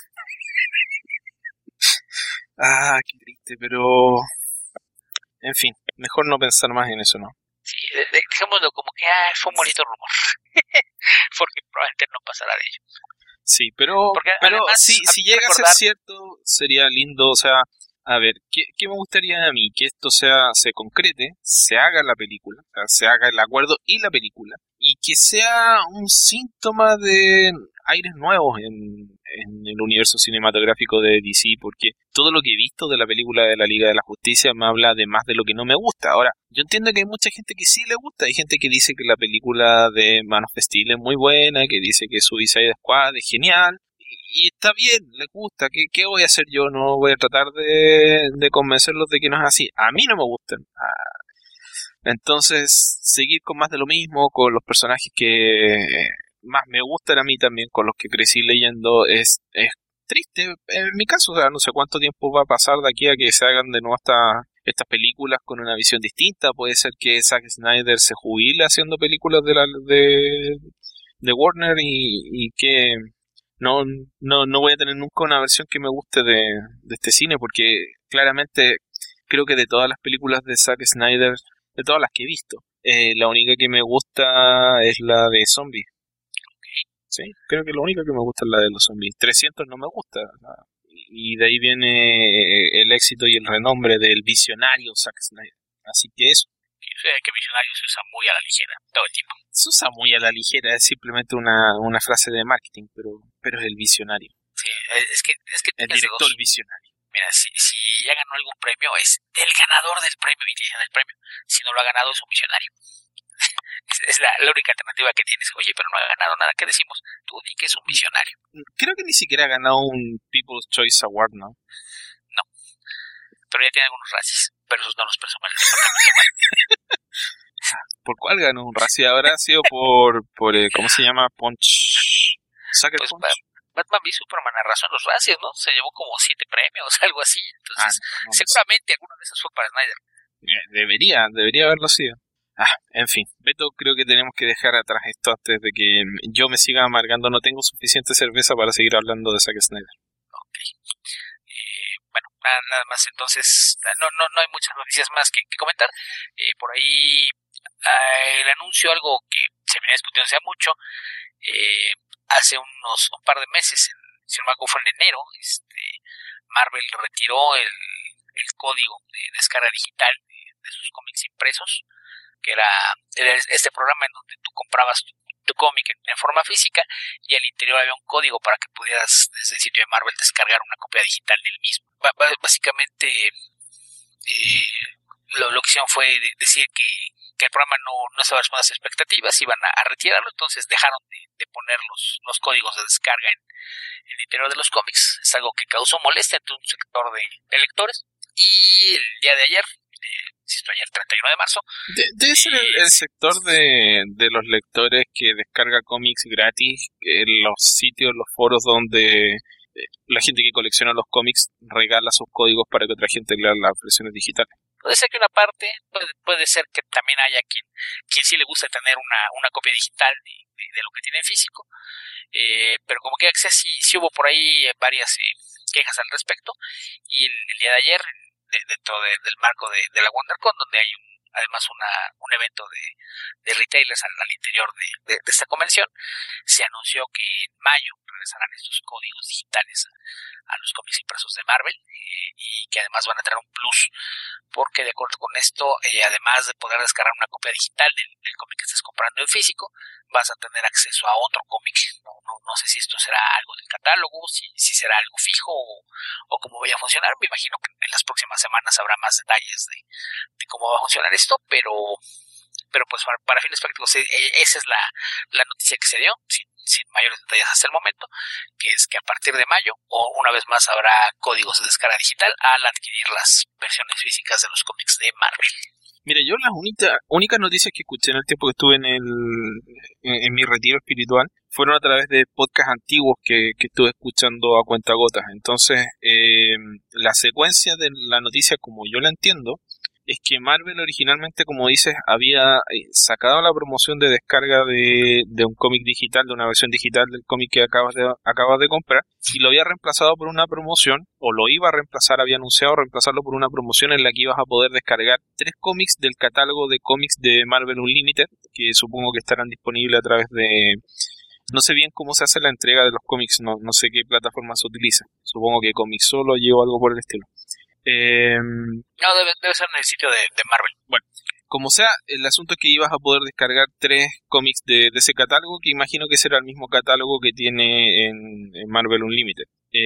Qué triste, pero... En fin, mejor no pensar más en eso, ¿no? Sí, dejémoslo como que fue un bonito rumor. Porque probablemente no pasará de ello. Sí, pero además, si llega a ser cierto, sería lindo, o sea, a ver, ¿qué me gustaría a mí? Que esto se concrete, se haga la película, o sea, se haga el acuerdo y la película, y que sea un síntoma de aires nuevos en el universo cinematográfico de DC, porque todo lo que he visto de la película de la Liga de la Justicia me habla de más de lo que no me gusta. Ahora, yo entiendo que hay mucha gente que sí le gusta, hay gente que dice que la película de Man of Steel es muy buena, que dice que Suicide Squad es genial, y está bien, les gusta. ¿Qué voy a hacer yo? No voy a tratar de convencerlos de que no es así. A mí no me gustan. Entonces, seguir con más de lo mismo, con los personajes que más me gustan a mí también, con los que crecí leyendo, es triste. En mi caso, o sea, no sé cuánto tiempo va a pasar de aquí a que se hagan de nuevo estas películas con una visión distinta. Puede ser que Zack Snyder se jubile haciendo películas de Warner y que no voy a tener nunca una versión que me guste de este cine, porque claramente creo que de todas las películas de Zack Snyder, de todas las que he visto, la única que me gusta es la de zombies. Sí, creo que la única que me gusta es la de los zombies. 300 no me gusta. Y de ahí viene el éxito y el renombre del visionario Zack Snyder. Así que eso. Que visionario se usa muy a la ligera todo el tiempo. Se usa muy a la ligera, es simplemente una frase de marketing, pero es el visionario. Sí, es que el director visionario. Mira, si ya ganó algún premio, es el ganador del premio y del premio. Si no lo ha ganado, es un visionario. Es la única alternativa que tienes. Oye, pero no ha ganado nada. ¿Qué decimos? Tú di que es un visionario. Creo que ni siquiera ha ganado un People's Choice Award, ¿no? No. Pero ya tiene algunos Razzies, pero esos no los presumen. ¿Por cuál ganó un Razzie? ¿Habrá sido por ¿cómo se llama? Punch. Sucker pues Punch. Batman v Superman arrasó en los Razzies, ¿no? Se llevó como 7 premios, algo así. Entonces, no seguramente alguno de esos fue para Snyder. Debería haberlo sido. En fin, Beto, creo que tenemos que dejar atrás esto antes de que yo me siga amargando. No tengo suficiente cerveza para seguir hablando de Zack Snyder. Ok. Bueno, nada más. Entonces, no hay muchas noticias más que comentar. Por ahí, el anuncio, algo que se viene discutiendo hace mucho, hace un par de meses, si no me acuerdo fue en enero, Marvel retiró el código de descarga digital de sus cómics impresos. que era este programa en donde tú comprabas tu cómic en forma física y al interior había un código para que pudieras desde el sitio de Marvel descargar una copia digital del mismo. Básicamente lo que hicieron fue decir que el programa no estaba respondiendo a las expectativas, iban a retirarlo, entonces dejaron de poner los códigos de descarga en el interior de los cómics. Es algo que causó molestia entre un sector de lectores, y el día de ayer, ayer 31 de marzo... Debe ser el sector de los lectores que descarga cómics gratis en los sitios, los foros donde la gente que colecciona los cómics regala sus códigos para que otra gente lea las versiones digitales. Puede ser que una parte, puede ser que también haya quien sí le gusta tener una copia digital de lo que tiene en físico, pero como que sí hubo por ahí varias quejas al respecto, y el día de ayer, dentro del marco de la WonderCon, donde hay además un evento de retailers al interior de esta convención, se anunció que en mayo regresarán estos códigos digitales a los cómics impresos de Marvel, y que además van a traer un plus, porque de acuerdo con esto, además de poder descargar una copia digital del cómic que estés comprando en físico, vas a tener acceso a otro cómic. No sé si esto será algo del catálogo, si será algo fijo o cómo vaya a funcionar. Me imagino que en las próximas semanas habrá más detalles de cómo va a funcionar esto, pero pues para fines prácticos esa es la noticia que se dio, sin mayores detalles hasta el momento, que es que a partir de mayo, o una vez más, habrá códigos de descarga digital al adquirir las versiones físicas de los cómics de Marvel. Mira, yo las únicas noticias que escuché en el tiempo que estuve en mi retiro espiritual fueron a través de podcasts antiguos que estuve escuchando a cuentagotas. Entonces, la secuencia de la noticia, como yo la entiendo, es que Marvel originalmente, como dices, había sacado la promoción de descarga de un cómic digital, de una versión digital del cómic que acabas de comprar, y lo había reemplazado por una promoción, o lo iba a reemplazar, había anunciado reemplazarlo por una promoción en la que ibas a poder descargar 3 cómics del catálogo de cómics de Marvel Unlimited, que supongo que estarán disponibles a través de... No sé bien cómo se hace la entrega de los cómics, no sé qué plataforma se utiliza. Supongo que Comic Solo o algo por el estilo. No, debe ser en el sitio de Marvel. Bueno, como sea, el asunto es que ibas a poder descargar 3 cómics de ese catálogo, que imagino que será el mismo catálogo que tiene en Marvel Unlimited.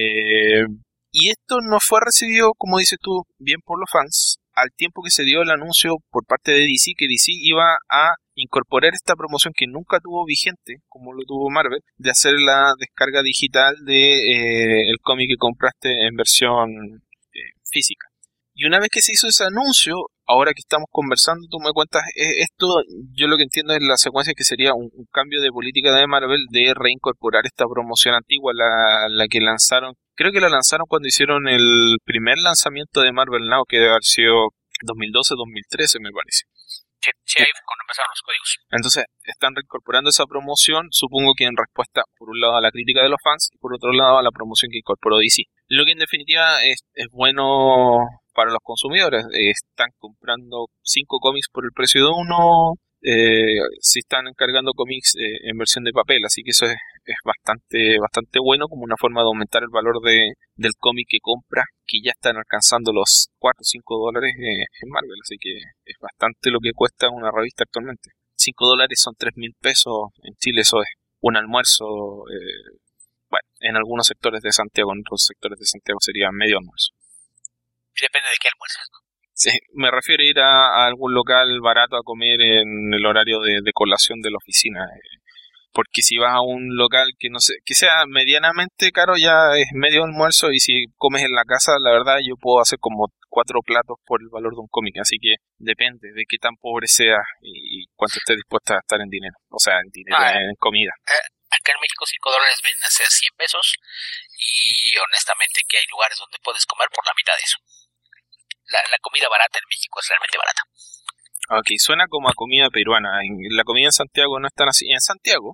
Y esto no fue recibido, como dices tú, bien por los fans, al tiempo que se dio el anuncio por parte de DC, que DC iba a incorporar esta promoción que nunca tuvo vigente, como lo tuvo Marvel, de hacer la descarga digital de el cómic que compraste en versión física. Y una vez que se hizo ese anuncio, ahora que estamos conversando, tú me cuentas, esto yo lo que entiendo es la secuencia que sería un cambio de política de Marvel de reincorporar esta promoción antigua, la que lanzaron, creo que la lanzaron cuando hicieron el primer lanzamiento de Marvel Now, que debe haber sido 2012-2013 me parece. Sí, ahí fue cuando empezaron los códigos. Entonces, están reincorporando esa promoción, supongo que en respuesta, por un lado, a la crítica de los fans, y por otro lado, a la promoción que incorporó DC. Lo que en definitiva es bueno para los consumidores. Están comprando 5 cómics por el precio de uno, si están encargando cómics en versión de papel, así que eso es bastante bueno, como una forma de aumentar el valor del cómic que compra, que ya están alcanzando los 4 o 5 dólares en Marvel, así que es bastante lo que cuesta una revista actualmente. 5 dólares son 3.000 pesos, en Chile eso es un almuerzo, bueno, en algunos sectores de Santiago, en otros sectores de Santiago sería medio almuerzo. Depende de qué almuerzas, ¿no? Sí, me refiero a ir a algún local barato a comer en el horario de colación de la oficina, porque si vas a un local que no sé, que sea medianamente caro ya es medio almuerzo, y si comes en la casa, la verdad yo puedo hacer como 4 platos por el valor de un cómic, así que depende de qué tan pobre seas y cuánto estés dispuesta a gastar en dinero, o sea, en dinero, en comida. Acá en México 5 dólares vienen a ser 100 pesos, y honestamente que hay lugares donde puedes comer por la mitad de eso. La comida barata en México es realmente barata. Ok, suena como a comida peruana. La comida en Santiago no es tan así. En Santiago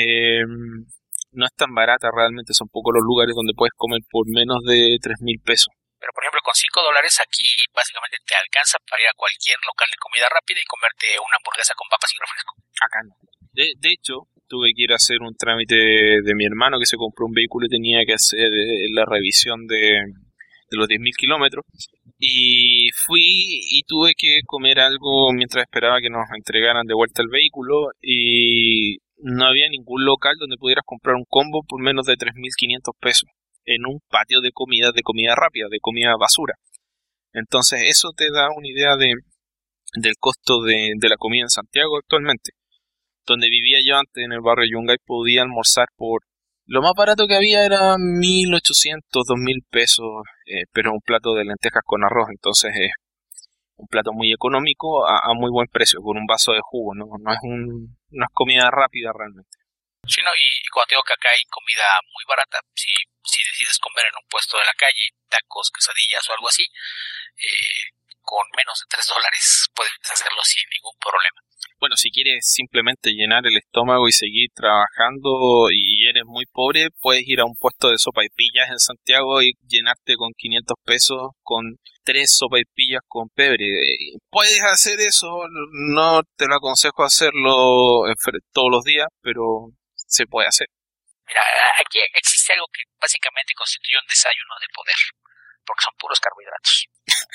no es tan barata realmente. Son pocos los lugares donde puedes comer por menos de 3.000 pesos. Pero por ejemplo, con 5 dólares aquí básicamente te alcanza para ir a cualquier local de comida rápida y comerte una hamburguesa con papas y refresco. Acá no. De hecho, tuve que ir a hacer un trámite de mi hermano que se compró un vehículo y tenía que hacer la revisión de los 10.000 kilómetros, Y fui y tuve que comer algo mientras esperaba que nos entregaran de vuelta el vehículo y no había ningún local donde pudieras comprar un combo por menos de 3.500 pesos en un patio de comida rápida, de comida basura. Entonces eso te da una idea del costo de la comida en Santiago actualmente. Donde vivía yo antes, en el barrio Yungay, podía almorzar por... Lo más barato que había era 1.800, 2.000 pesos, pero un plato de lentejas con arroz. Entonces es un plato muy económico a muy buen precio, con un vaso de jugo, ¿no? No es comida rápida realmente. Sí, no, y cuando digo que acá hay comida muy barata, si decides comer en un puesto de la calle, tacos, quesadillas o algo así, con menos de $3 puedes hacerlo sin ningún problema. Bueno, si quieres simplemente llenar el estómago y seguir trabajando y eres muy pobre, puedes ir a un puesto de sopaipillas en Santiago y llenarte con 500 pesos con 3 sopaipillas con pebre. Puedes hacer eso, no te lo aconsejo hacerlo todos los días, pero se puede hacer. Mira, aquí existe algo que básicamente constituye un desayuno de poder, porque son puros carbohidratos.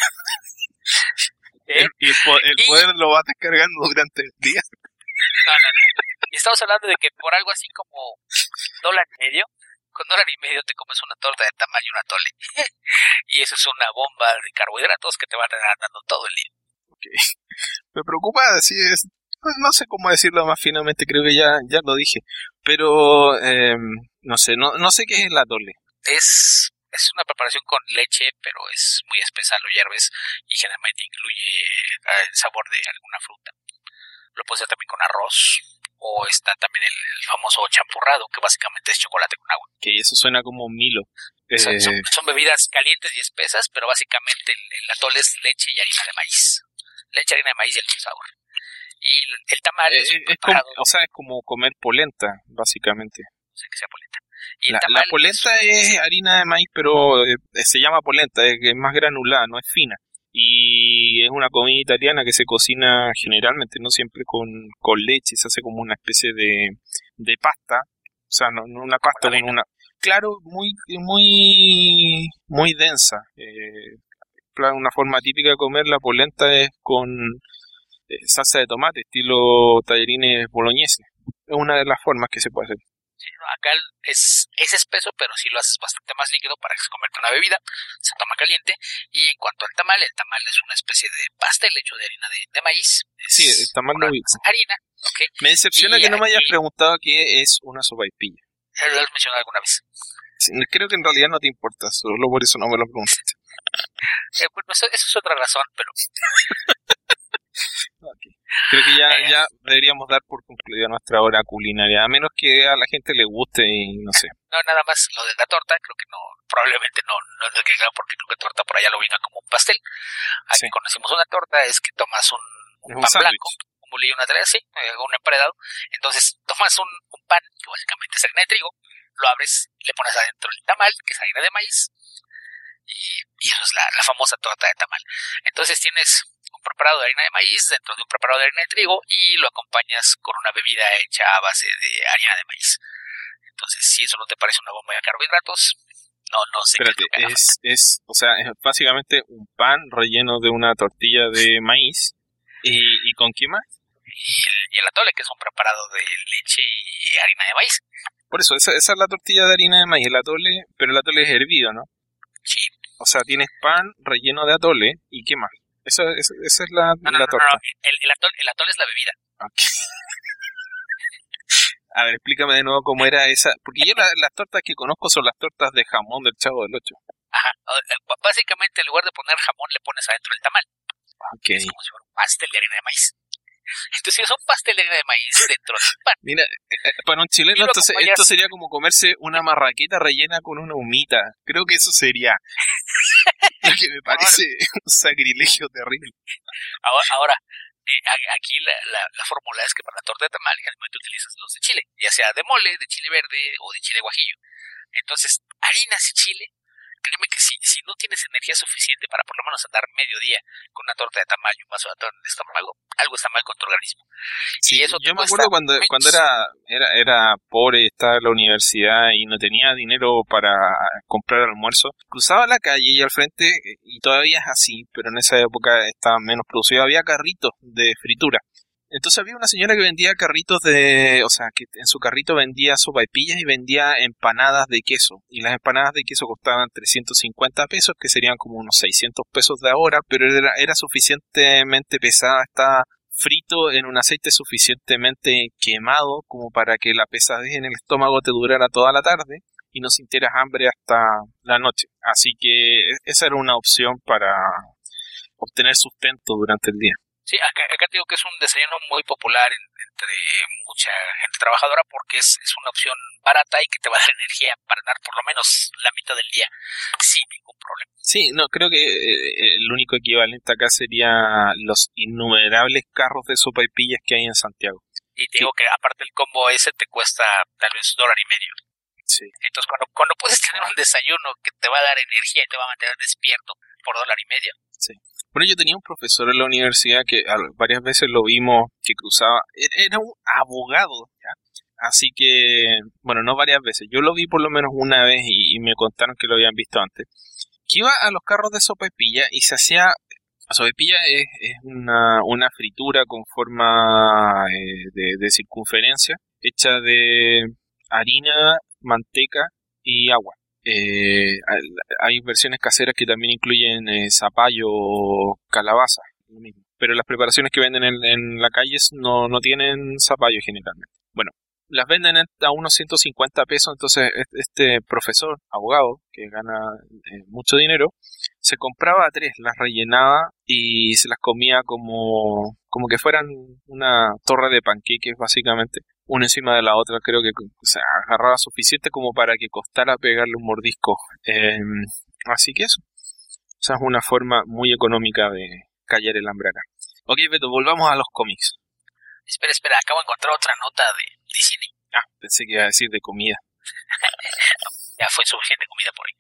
El poder lo vas descargando durante el día. No. Y estamos hablando de que por algo así como $1.50, con $1.50 te comes una torta de tamal y un atole. Y eso es una bomba de carbohidratos que te van a estar dando todo el día. Okay. Me preocupa si es... No sé cómo decirlo más finamente, creo que ya lo dije. Pero, no sé qué es el atole. Es una preparación con leche, pero es muy espesa, lo hierves y generalmente incluye el sabor de alguna fruta. Lo puedes hacer también con arroz, o está también el famoso champurrado, que básicamente es chocolate con agua. Que eso suena como un Milo. Son bebidas calientes y espesas, pero básicamente el atole es leche y harina de maíz. Leche, harina de maíz y el sabor. Y el tamal es como comer polenta, básicamente. No sé que sea polenta. Y la polenta es harina de maíz, pero se llama polenta, es más granulada, no es fina. Y es una comida italiana que se cocina generalmente, no siempre con leche, se hace como una especie de pasta. O sea, no una pasta, con una... Claro, muy densa. Una forma típica de comer la polenta es con salsa de tomate, estilo tallarines boloñeses. Es una de las formas que se puede hacer. Sí, acá es espeso, pero sí lo haces bastante más líquido para comerte una bebida, se toma caliente. Y en cuanto al tamal, el tamal es una especie de pastel hecho de harina de maíz. Sí, el tamal lo ubico. Harina, ¿okay? Me decepciona que no me hayas preguntado qué es una sopaipilla. Lo has mencionado alguna vez. Sí, creo que en realidad no te importa, solo por eso no me lo preguntaste. Bueno, eso es otra razón, pero... Okay. Creo que ya deberíamos dar por concluida nuestra hora culinaria, a menos que a la gente le guste y no sé. No, nada más lo de la torta, creo que no, probablemente no es lo que claro, porque creo que torta por allá lo ubica como un pastel. Aquí conocimos una torta, es que tomas un pan blanco, un bolillo, una tarea así, un emparedado. Entonces tomas un pan, que básicamente es harina de trigo, lo abres, le pones adentro el tamal, que es harina de maíz, y eso es la famosa torta de tamal. Entonces tienes un preparado de harina de maíz dentro de un preparado de harina de trigo y lo acompañas con una bebida hecha a base de harina de maíz. Entonces, si eso no te parece una bomba de carbohidratos, no sé. Espérate, es básicamente un pan relleno de una tortilla de maíz y ¿con qué más? Y el atole, que es un preparado de leche y harina de maíz. Por eso, esa es la tortilla de harina de maíz, el atole, pero el atole es hervido, ¿no? Sí. O sea, tienes pan relleno de atole y ¿qué más? Esa es la torta. No. El atole es la bebida. Okay. A ver, explícame de nuevo cómo era esa. Porque yo las tortas que conozco son las tortas de jamón del Chavo del Ocho. Ajá. Básicamente, en lugar de poner jamón, le pones adentro el tamal. Okay. Es como si fuera un pastel de harina de maíz. Entonces, es un pastel de harina de maíz dentro del pan. Mira, para un chileno esto sería como comerse una marraqueta rellena con una humita. Creo que eso sería lo que me parece un sacrilegio terrible. Ahora aquí la fórmula es que para la torta de tamal generalmente utilizas los de chile, ya sea de mole, de chile verde o de chile guajillo. Entonces, harinas y chile créeme que si no tienes energía suficiente para por lo menos andar mediodía con una torta de tamal y un vaso de atún en el estómago, algo está mal con tu organismo. Sí, Y eso yo me acuerdo cuando era pobre, estaba en la universidad y no tenía dinero para comprar almuerzo. Cruzaba la calle y al frente, y todavía es así, pero en esa época estaba menos producido, había carritos de fritura. Entonces había una señora que vendía o sea, que en su carrito vendía sopaipillas y vendía empanadas de queso. Y las empanadas de queso costaban 350 pesos, que serían como unos 600 pesos de ahora, pero era suficientemente pesada, estaba frito en un aceite suficientemente quemado como para que la pesadez en el estómago te durara toda la tarde y no sintieras hambre hasta la noche. Así que esa era una opción para obtener sustento durante el día. Sí, acá te digo que es un desayuno muy popular entre mucha gente trabajadora porque es una opción barata y que te va a dar energía para andar por lo menos la mitad del día sin ningún problema. Sí, no, creo que el único equivalente acá sería los innumerables carros de sopaipillas que hay en Santiago. Y te digo que aparte el combo ese te cuesta tal vez $1.50. Sí. Entonces cuando puedes tener un desayuno que te va a dar energía y te va a mantener despierto por $1.50. Sí. Bueno, yo tenía un profesor en la universidad que varias veces lo vimos que cruzaba, era un abogado, ¿ya? Así que, bueno, no varias veces, yo lo vi por lo menos una vez y me contaron que lo habían visto antes, que iba a los carros de sopaipilla y se hacía, la sopaipilla es una fritura con forma de circunferencia, hecha de harina, manteca y agua. Hay versiones caseras que también incluyen zapallo o calabaza, lo mismo. Pero las preparaciones que venden en la calle no tienen zapallo generalmente. Bueno, las venden a unos 150 pesos, entonces este profesor, abogado, que gana mucho dinero, se compraba 3, las rellenaba y se las comía como que fueran una torre de panqueques básicamente, una encima de la otra. Creo que agarraba suficiente como para que costara pegarle un mordisco. Así que eso. Esa es una forma muy económica de callar el hambre acá. Ok, Beto, volvamos a los cómics. Espera, acabo de encontrar otra nota de cine. Pensé que iba a decir de comida. Ya fue suficiente comida por ahí.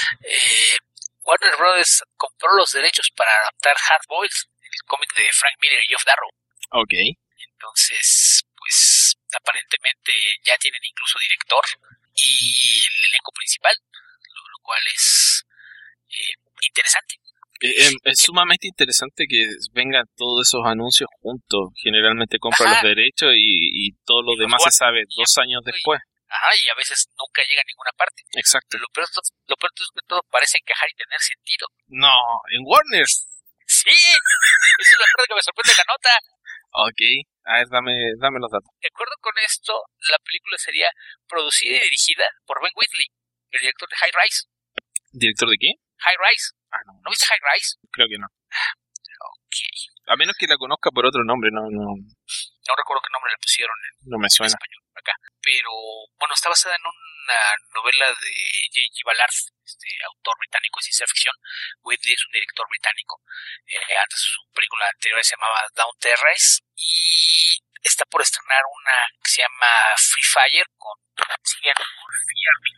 Warner Brothers compró los derechos para adaptar Hard Boiled, el cómic de Frank Miller y Geoff Darrow. Ok. Entonces, pues aparentemente ya tienen incluso director y el elenco principal, lo cual es interesante. Es sumamente interesante que vengan todos esos anuncios juntos. Generalmente compran los derechos y todo lo demás se sabe 2 años después. Ajá, y a veces nunca llega a ninguna parte. Exacto. Lo peor es que todo parece encajar y tener sentido. No, en Warner. Sí, esa es la parte que me sorprende la nota. Ok, a ver, dame los datos. De acuerdo con esto, la película sería producida y dirigida por Ben Wheatley, el director de High Rise. ¿Director de qué? High Rise. No. ¿No viste High Rise? Creo que no. Ok. A menos que la conozca por otro nombre, no recuerdo qué nombre le pusieron no me suena. En español acá. Pero, bueno, está basada en una novela de J.G. Ballard, autor británico de ciencia ficción. Wheatley es un director británico. Antes su película anterior se llamaba Down Terrace y está por estrenar una que se llama Free Fire con Cillian Murphy,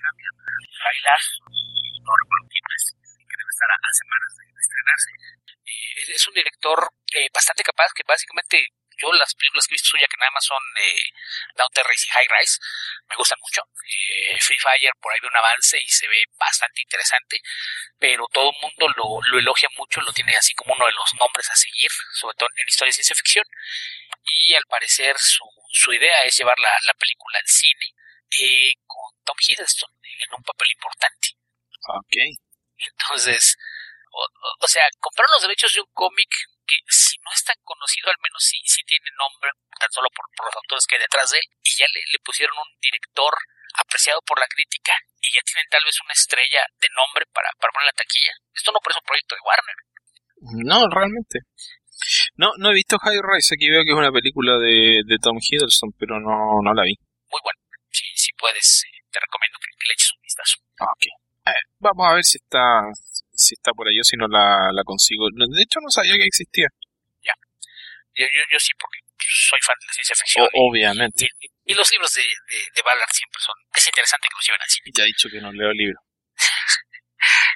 no recuerdo quién es, que debe estar a semanas de estrenarse. Es un director bastante capaz, que básicamente yo las películas que he visto suya, que nada más son Down Terrace y High Rise, me gustan mucho. Free Fire, por ahí ve un avance y se ve bastante interesante, pero todo el mundo lo elogia mucho, lo tiene así como uno de los nombres a seguir, sobre todo en historia de ciencia ficción, y al parecer su idea es llevar la película al cine con Tom Hiddleston en un papel importante. Ok. Entonces, o sea, compraron los derechos de un cómic que si no es tan conocido, al menos sí tiene nombre, tan solo por los autores que hay detrás de él, y ya le pusieron un director apreciado por la crítica, y ya tienen tal vez una estrella de nombre para poner en la taquilla. Esto no parece un proyecto de Warner. No, realmente. No he visto High Rise, aquí veo que es una película de Tom Hiddleston, pero no la vi. Muy bueno, si puedes, te recomiendo que le eches un vistazo. Ok. Vamos a ver si está por ahí o si no la consigo. De hecho no sabía que existía. Ya. Yo sí, porque soy fan de la ciencia ficción. Obviamente. Y los libros de Ballard siempre es interesante que los lleven al cine. Ya he dicho que no leo libros.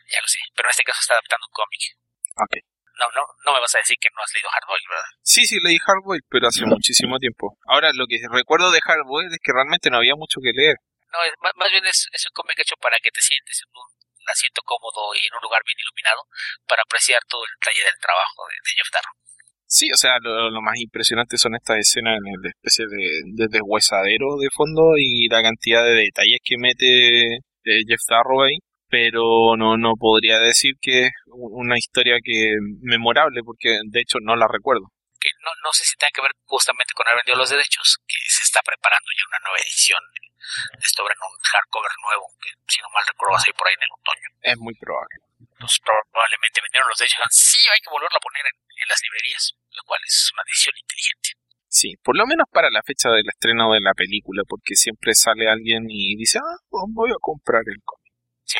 Ya lo sé, pero en este caso está adaptando un cómic. Ok. No me vas a decir que no has leído Hardboiled, ¿verdad? Sí, leí Hardboiled, pero hace muchísimo tiempo. Ahora, lo que recuerdo de Hardboiled es que realmente no había mucho que leer. No, más bien es un cómic hecho para que te sientes en un asiento cómodo y en un lugar bien iluminado para apreciar todo el detalle del trabajo de Jeff Darrow. Sí, o sea, lo más impresionante son estas escenas en el especie de deshuesadero de fondo y la cantidad de detalles que mete Jeff Darrow ahí. Pero no podría decir que es una historia que memorable, porque de hecho no la recuerdo. Que no sé si tenga que ver justamente con haber vendido los derechos, que se está preparando ya una nueva edición de esta obra en un hardcover nuevo, que si no mal recuerdo va a salir por ahí en el otoño. Es muy probable. Entonces probablemente vendieron los derechos, sí, hay que volverlo a poner en las librerías, lo cual es una decisión inteligente. Sí, por lo menos para la fecha del estreno de la película, porque siempre sale alguien y dice, voy a comprar el cómic.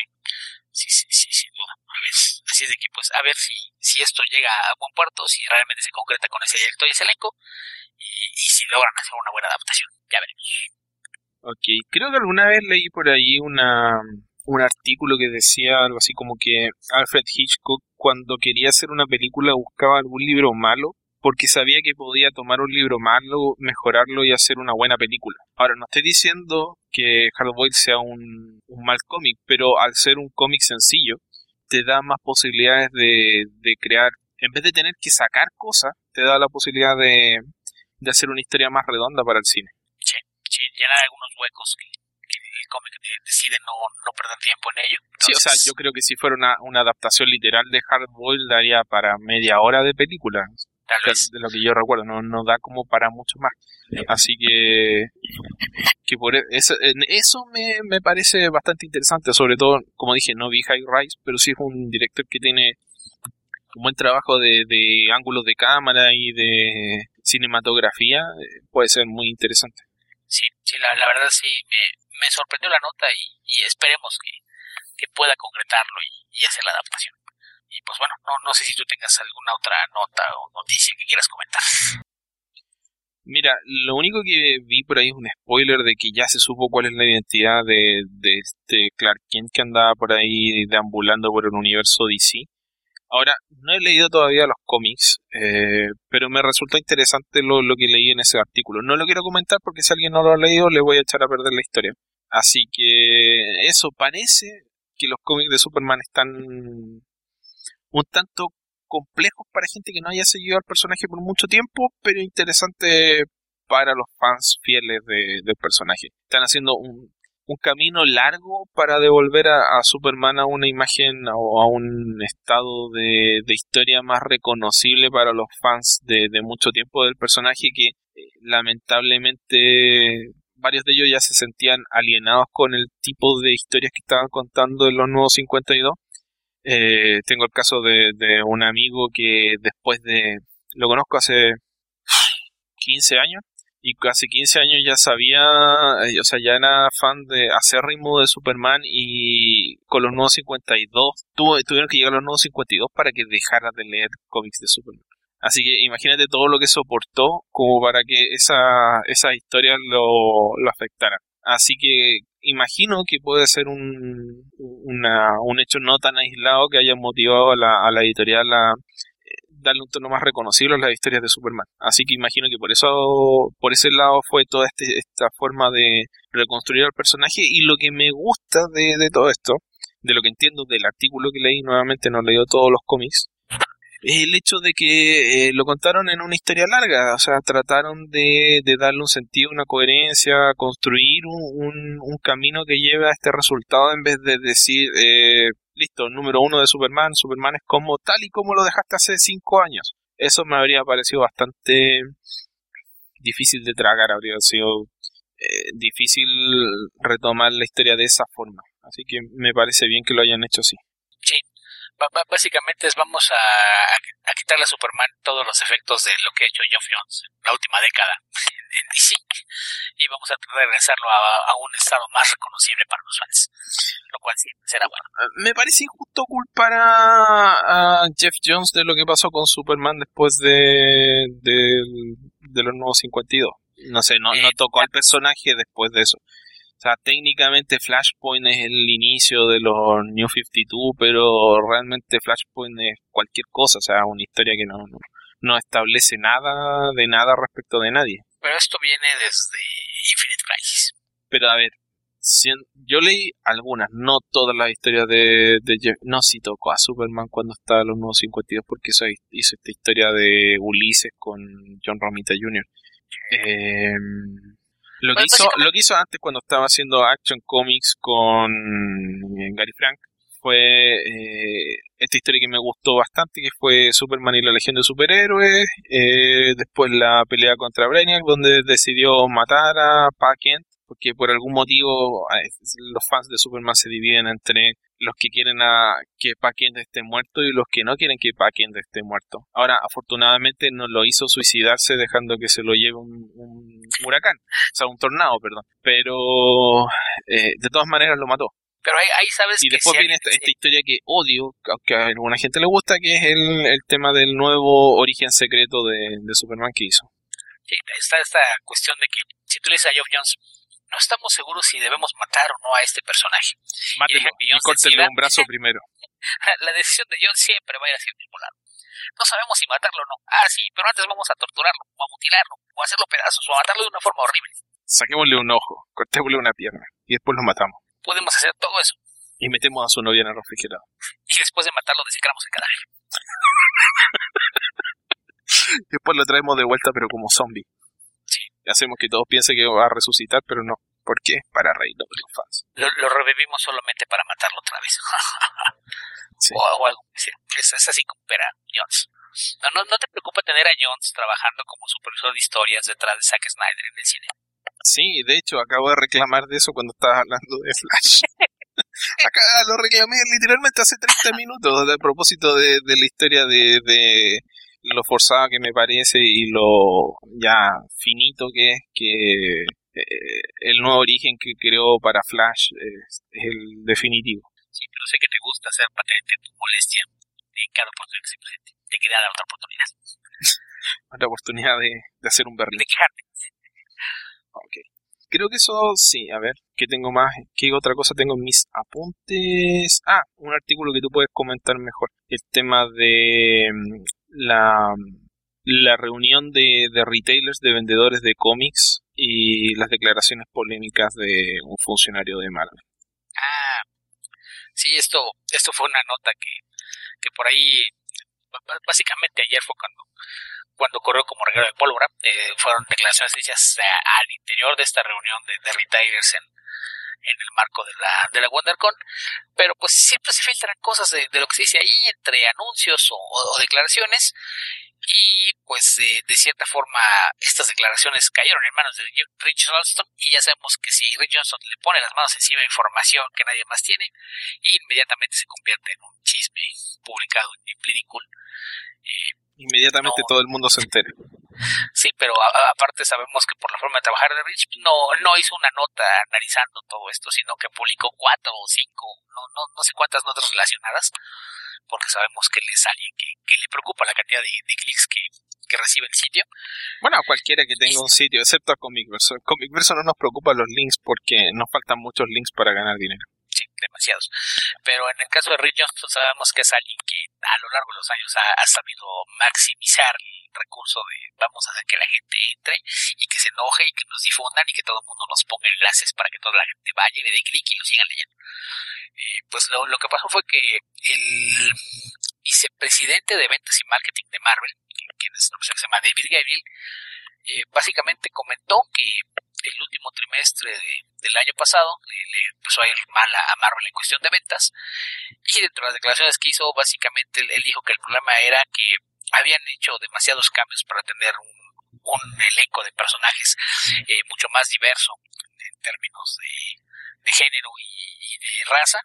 Sí, sin duda. Así es de que, pues, a ver si esto llega a buen puerto, si realmente se concreta con ese director y ese elenco, y si logran hacer una buena adaptación. Ya veremos. Ok, creo que alguna vez leí por ahí un artículo que decía algo así como que Alfred Hitchcock, cuando quería hacer una película, buscaba algún libro malo, porque sabía que podía tomar un libro malo, mejorarlo y hacer una buena película. Ahora, no estoy diciendo que Hardboiled sea un mal cómic, pero al ser un cómic sencillo, te da más posibilidades de crear, en vez de tener que sacar cosas, te da la posibilidad de hacer una historia más redonda para el cine. Sí, llenar algunos huecos que el cómic decide no perder tiempo en ello. Entonces, sí, o sea, yo creo que si fuera una adaptación literal de Hardboiled daría para media hora de película. Tal vez. De lo que yo recuerdo, no da como para mucho más. Así que por eso me parece bastante interesante, sobre todo, como dije, no vi High Rise, pero sí es un director que tiene un buen trabajo de ángulos de cámara y de cinematografía, puede ser muy interesante. Sí, la verdad sí me sorprendió la nota y esperemos que pueda concretarlo y hacer la adaptación. Y pues bueno, no sé si tú tengas alguna otra nota o noticia que quieras comentar. Mira, lo único que vi por ahí es un spoiler de que ya se supo cuál es la identidad de este Clark Kent que andaba por ahí deambulando por el universo DC. Ahora, no he leído todavía los cómics, pero me resultó interesante lo que leí en ese artículo. No lo quiero comentar porque si alguien no lo ha leído le voy a echar a perder la historia. Así que eso, parece que los cómics de Superman están un tanto complejos para gente que no haya seguido al personaje por mucho tiempo, pero interesante para los fans fieles del personaje. Están haciendo un camino largo para devolver a Superman a una imagen o a un estado de historia más reconocible para los fans de mucho tiempo del personaje, que lamentablemente varios de ellos ya se sentían alienados con el tipo de historias que estaban contando en los Nuevos 52. Tengo el caso de un amigo que lo conozco hace 15 años, y hace 15 años ya sabía, o sea, ya era fan acérrimo de Superman, y con los Nuevos 52 tuvieron que llegar a los Nuevos 52 para que dejara de leer cómics de Superman. Así que imagínate todo lo que soportó como para que esas historias lo afectaran. Así que imagino que puede ser un hecho no tan aislado que haya motivado a la editorial a darle un tono más reconocible a las historias de Superman. Así que imagino que por ese lado fue toda esta forma de reconstruir al personaje. Y lo que me gusta de todo esto, de lo que entiendo del artículo que leí, nuevamente no he leído todos los cómics, es el hecho de que lo contaron en una historia larga. O sea, trataron de darle un sentido, una coherencia, construir un camino que lleve a este resultado, en vez de decir, listo, número 1 de Superman es como tal y como lo dejaste hace 5 años. Eso me habría parecido bastante difícil de tragar, habría sido difícil retomar la historia de esa forma. Así que me parece bien que lo hayan hecho así. Sí. Básicamente vamos a quitarle a Superman todos los efectos de lo que ha hecho Geoff Johns en la última década en DC, y vamos a regresarlo a un estado más reconocible para los fans, lo cual sí será bueno. Me parece injusto culpar a Geoff Johns de lo que pasó con Superman después de los Nuevos 52. No sé, no tocó al personaje después de eso. O sea, técnicamente Flashpoint es el inicio de los New 52, pero realmente Flashpoint es cualquier cosa, o sea, una historia que no establece nada de nada respecto de nadie. Pero esto viene desde Infinite Crisis. Pero a ver, yo leí algunas, no todas las historias de Jeff. No, sí tocó a Superman cuando estaba en los Nuevos 52 porque hizo esta historia de Ulises con John Romita Jr. Lo que hizo antes cuando estaba haciendo Action Comics con Gary Frank fue esta historia que me gustó bastante, que fue Superman y la Legión de Superhéroes, después la pelea contra Brainiac, donde decidió matar a Pa Kent, porque por algún motivo los fans de Superman se dividen entre los que quieren que Pa Kent esté muerto y los que no quieren que Pa Kent esté muerto. Ahora, afortunadamente no lo hizo suicidarse dejando que se lo lleve un huracán, o sea, un tornado, perdón. Pero de todas maneras lo mató. Pero ahí sabes y después viene esta historia que odio, aunque a alguna gente le gusta, que es el tema del nuevo origen secreto de Superman que hizo. Sí, está esta cuestión de que si tú le dices a Geoff Johns, no estamos seguros si debemos matar o no a este personaje. Mátelo y córtenle un brazo primero. La decisión de Johns siempre va a ir hacia el mismo lado. No sabemos si matarlo o no. Ah, sí, pero antes vamos a torturarlo, o a mutilarlo, o a hacerlo pedazos, o a matarlo de una forma horrible. Saquémosle un ojo, cortémosle una pierna, y después lo matamos. Podemos hacer todo eso. Y metemos a su novia en el refrigerador. Y después de matarlo desecramos el cadáver. Después lo traemos de vuelta, pero como zombie. Sí. Y hacemos que todos piensen que va a resucitar, pero no. ¿Por qué? Para reírnos de los fans. Lo revivimos solamente para matarlo otra vez. Sí. O algo. Es así como opera Johns. No te preocupa tener a Johns trabajando como supervisor de historias detrás de Zack Snyder en el cine. Sí, de hecho, acabo de reclamar de eso cuando estabas hablando de Flash. Acá lo reclamé literalmente hace 30 minutos a propósito de la historia de lo forzado que me parece y lo ya finito que es que el nuevo origen que creó para Flash es el definitivo. Sí, pero sé que te gusta hacer patente tu molestia en cada oportunidad que se presente. Te quería dar otra oportunidad. Otra oportunidad de hacer un berrinche. De quejarte. Ok. Creo que eso sí. A ver, ¿qué tengo más? ¿Qué otra cosa tengo en mis apuntes? Ah, un artículo que tú puedes comentar mejor. El tema de la reunión de retailers, de vendedores de cómics y las declaraciones polémicas de un funcionario de Marvel. Ah, sí, esto fue una nota que por ahí, básicamente ayer fue cuando corrió como regalo de pólvora. Fueron declaraciones hechas al interior de esta reunión de retailers en el marco de la WonderCon, pero pues siempre se filtran cosas de lo que se dice ahí entre anuncios o declaraciones, y pues de cierta forma estas declaraciones cayeron en manos de Rich Johnston, y ya sabemos que si Rich Johnston le pone las manos encima de información que nadie más tiene, inmediatamente se convierte en un chisme publicado en Bleeding Cool. Inmediatamente todo el mundo se entera. Sí, pero aparte sabemos que por la forma de trabajar de Rich no hizo una nota analizando todo esto, sino que publicó 4 o 5, no sé cuántas notas relacionadas, porque sabemos que él es alguien que le preocupa la cantidad de clics que recibe el sitio. Bueno, a cualquiera que tenga un sitio, excepto a Comicverse. Comicverse no nos preocupa los links porque nos faltan muchos links para ganar dinero. Sí, demasiados. Pero en el caso de Rich Johnston sabemos que es alguien que a lo largo de los años ha sabido maximizar el recurso de vamos a hacer que la gente entre y que se enoje y que nos difundan y que todo el mundo nos ponga enlaces para que toda la gente vaya y le dé clic y lo sigan leyendo. Pues lo que pasó fue que el vicepresidente de ventas y marketing de Marvel, que se llama David Gabriel, básicamente comentó que el último trimestre del año pasado le empezó a ir mal a Marvel en cuestión de ventas, y dentro de las declaraciones que hizo, básicamente él dijo que el problema era que habían hecho demasiados cambios para tener un elenco de personajes mucho más diverso en términos de género y de raza,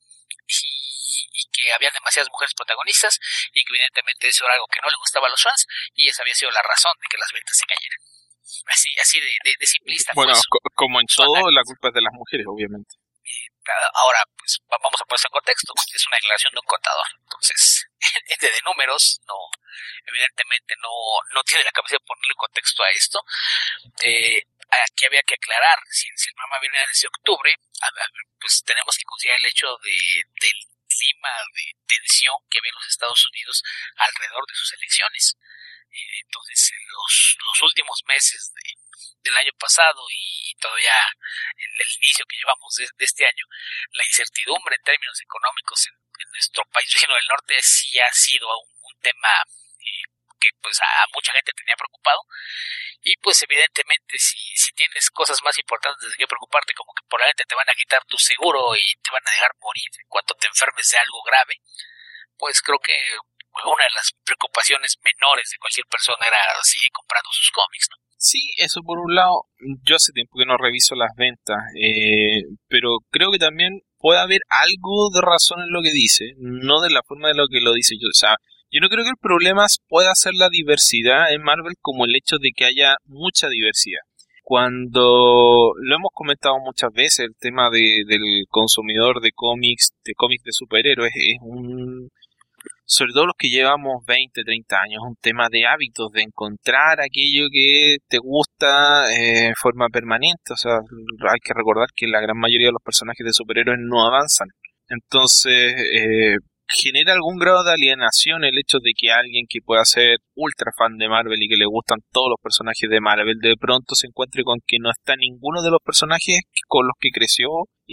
y que había demasiadas mujeres protagonistas, y que evidentemente eso era algo que no le gustaba a los fans, y esa había sido la razón de que las ventas se cayeran. Así de simplista. Bueno, pues, como en todo, la culpa es de las mujeres, obviamente. Ahora, pues vamos a poner en contexto. Es una declaración de un contador. Entonces, de números, evidentemente no tiene la capacidad de ponerle contexto a esto. aquí había que aclarar, si el programa viene desde octubre, pues tenemos que considerar el hecho del clima de tensión que había en los Estados Unidos alrededor de sus elecciones. Entonces, en los últimos meses del año pasado y todavía en el inicio que llevamos de este año, la incertidumbre en términos económicos en nuestro país vecino del norte sí ha sido un tema que pues a mucha gente tenía preocupado. Y pues evidentemente si tienes cosas más importantes de que preocuparte, como que probablemente te van a quitar tu seguro y te van a dejar morir en cuanto te enfermes de algo grave, pues creo que una de las preocupaciones menores de cualquier persona era seguir comprando sus cómics, ¿no? Sí, eso por un lado. Yo hace tiempo que no reviso las ventas, pero creo que también puede haber algo de razón en lo que dice, no de la forma de lo que lo dice yo. O sea, yo no creo que el problema pueda ser la diversidad en Marvel como el hecho de que haya mucha diversidad. Cuando lo hemos comentado muchas veces, el tema del consumidor de cómics de superhéroes es sobre todo los que llevamos 20, 30 años, un tema de hábitos, de encontrar aquello que te gusta de forma permanente. O sea, hay que recordar que la gran mayoría de los personajes de superhéroes no avanzan. Entonces, genera algún grado de alienación el hecho de que alguien que pueda ser ultra fan de Marvel y que le gustan todos los personajes de Marvel, de pronto se encuentre con que no está ninguno de los personajes con los que creció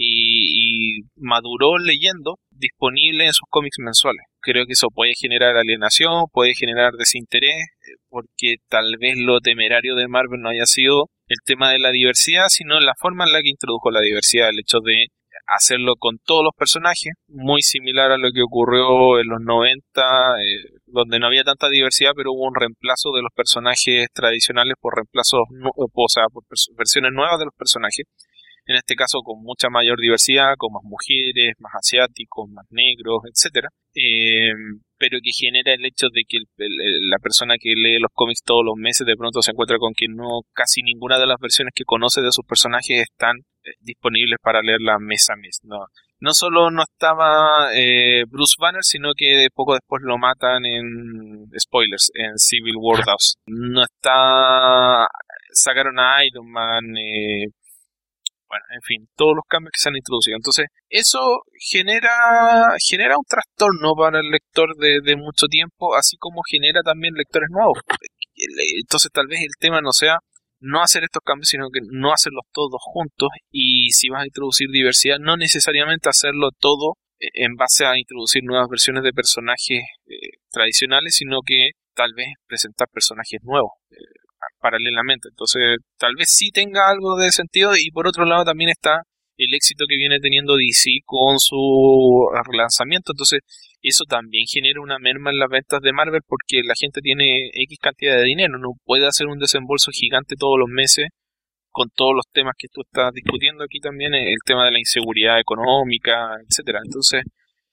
y maduró leyendo disponible en sus cómics mensuales. Creo que eso puede generar alienación, puede generar desinterés, porque tal vez lo temerario de Marvel no haya sido el tema de la diversidad, sino la forma en la que introdujo la diversidad, el hecho de hacerlo con todos los personajes, muy similar a lo que ocurrió en los 90, donde no había tanta diversidad, pero hubo un reemplazo de los personajes tradicionales por versiones nuevas de los personajes. En este caso con mucha mayor diversidad, con más mujeres, más asiáticos, más negros, etcétera, pero que genera el hecho de que la persona que lee los cómics todos los meses de pronto se encuentra con que no casi ninguna de las versiones que conoce de sus personajes están disponibles para leerla mes a mes. No solo no estaba Bruce Banner, sino que poco después lo matan en Civil War 2. No está, sacaron a Iron Man, bueno, en fin, todos los cambios que se han introducido. Entonces, eso genera un trastorno para el lector de mucho tiempo, así como genera también lectores nuevos. Entonces, tal vez el tema no sea no hacer estos cambios, sino que no hacerlos todos juntos. Y si vas a introducir diversidad, no necesariamente hacerlo todo en base a introducir nuevas versiones de personajes tradicionales, sino que tal vez presentar personajes nuevos paralelamente. Entonces tal vez sí tenga algo de sentido. Y por otro lado también está el éxito que viene teniendo DC con su relanzamiento. Entonces eso también genera una merma en las ventas de Marvel, porque la gente tiene X cantidad de dinero, no puede hacer un desembolso gigante todos los meses con todos los temas que tú estás discutiendo aquí también, el tema de la inseguridad económica, etcétera. Entonces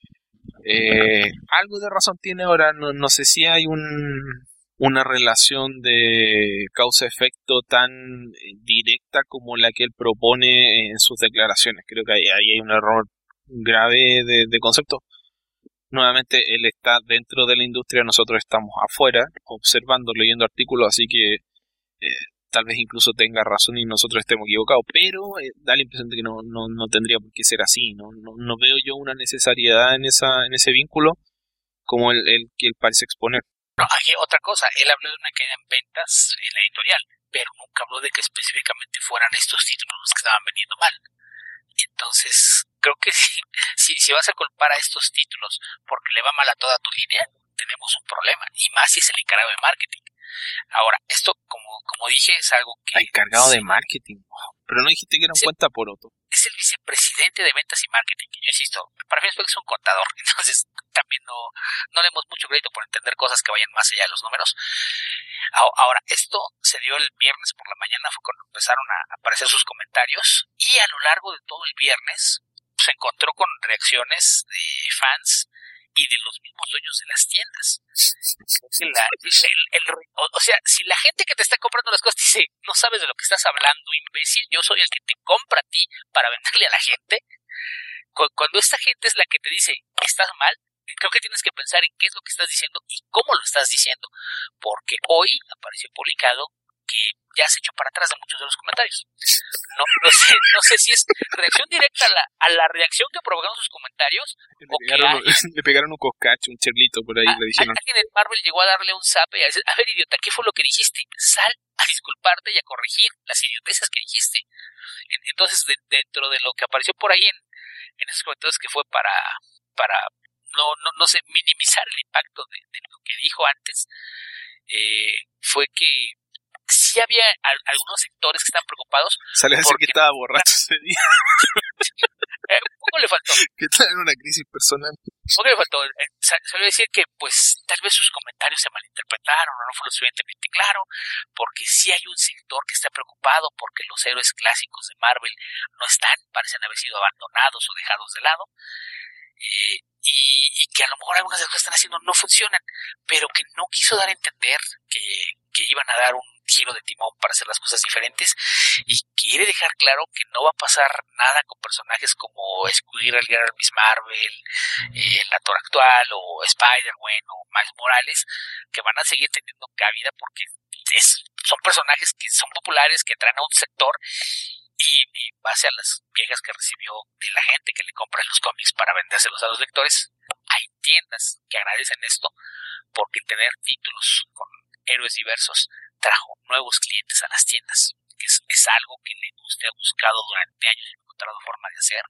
algo de razón tiene. Ahora no sé si hay una relación de causa-efecto tan directa como la que él propone en sus declaraciones. Creo que ahí hay un error grave de concepto. Nuevamente, él está dentro de la industria, nosotros estamos afuera, observando, leyendo artículos, así que tal vez incluso tenga razón y nosotros estemos equivocados, pero da la impresión de que no tendría por qué ser así. No veo yo una necesariedad en ese vínculo como el que él parece exponer. No, aquí otra cosa, él habló de una caída en ventas en la editorial, pero nunca habló de que específicamente fueran estos títulos los que estaban vendiendo mal. Entonces, creo que si vas a culpar a estos títulos porque le va mal a toda tu línea, tenemos un problema, y más si es el encargado de marketing. Ahora, esto, como dije, es algo que... Encargado de marketing. Pero no dijiste que era un cuenta por otro. Es el vicepresidente de ventas y marketing. Yo insisto, para mí es un contador. Entonces, también no le damos mucho crédito por entender cosas que vayan más allá de los números. Ahora, esto se dio el viernes por la mañana, fue cuando empezaron a aparecer sus comentarios. Y a lo largo de todo el viernes se encontró con reacciones de fans y de los mismos dueños de las tiendas. O sea, si la gente que te está comprando las cosas dice, no sabes de lo que estás hablando, imbécil, yo soy el que te compra a ti para venderle a la gente. Cuando esta gente es la que te dice, estás mal, creo que tienes que pensar en qué es lo que estás diciendo y cómo lo estás diciendo. Porque hoy apareció publicado que ya se echó para atrás de muchos de los comentarios. No sé si es reacción directa a la reacción que provocaron sus comentarios, le pegaron un coscacho, un cherlito por ahí, le dijeron. Alguien en Marvel llegó a darle un zape y a decir, a ver, idiota, ¿qué fue lo que dijiste? Sal a disculparte y a corregir las idioteces que dijiste. Entonces, dentro de lo que apareció por ahí en esos comentarios, que fue para no sé, minimizar el impacto de lo que dijo antes, fue que sí había algunos sectores que están preocupados. Sale a decir que estaba borracho ese día. Un poco le faltó. Que estaba en una crisis personal. Un poco le faltó. Salió a decir que, pues, tal vez sus comentarios se malinterpretaron o no fue lo suficientemente claro, porque sí hay un sector que está preocupado porque los héroes clásicos de Marvel no están, parecen haber sido abandonados o dejados de lado. Y que a lo mejor algunas de las cosas que están haciendo no funcionan, pero que no quiso dar a entender que iban a dar un giro de timón para hacer las cosas diferentes, y quiere dejar claro que no va a pasar nada con personajes como Squirrel Girl, Miss Marvel, el actor actual, o Spider-Man, o Miles Morales, que van a seguir teniendo cabida porque son personajes que son populares, que traen a un sector, y base a las quejas que recibió de la gente que le compra los cómics para vendérselos a los lectores, hay tiendas que agradecen esto, porque tener títulos con héroes diversos trajo nuevos clientes a las tiendas, que es algo que la industria ha buscado durante años y no ha encontrado forma de hacer.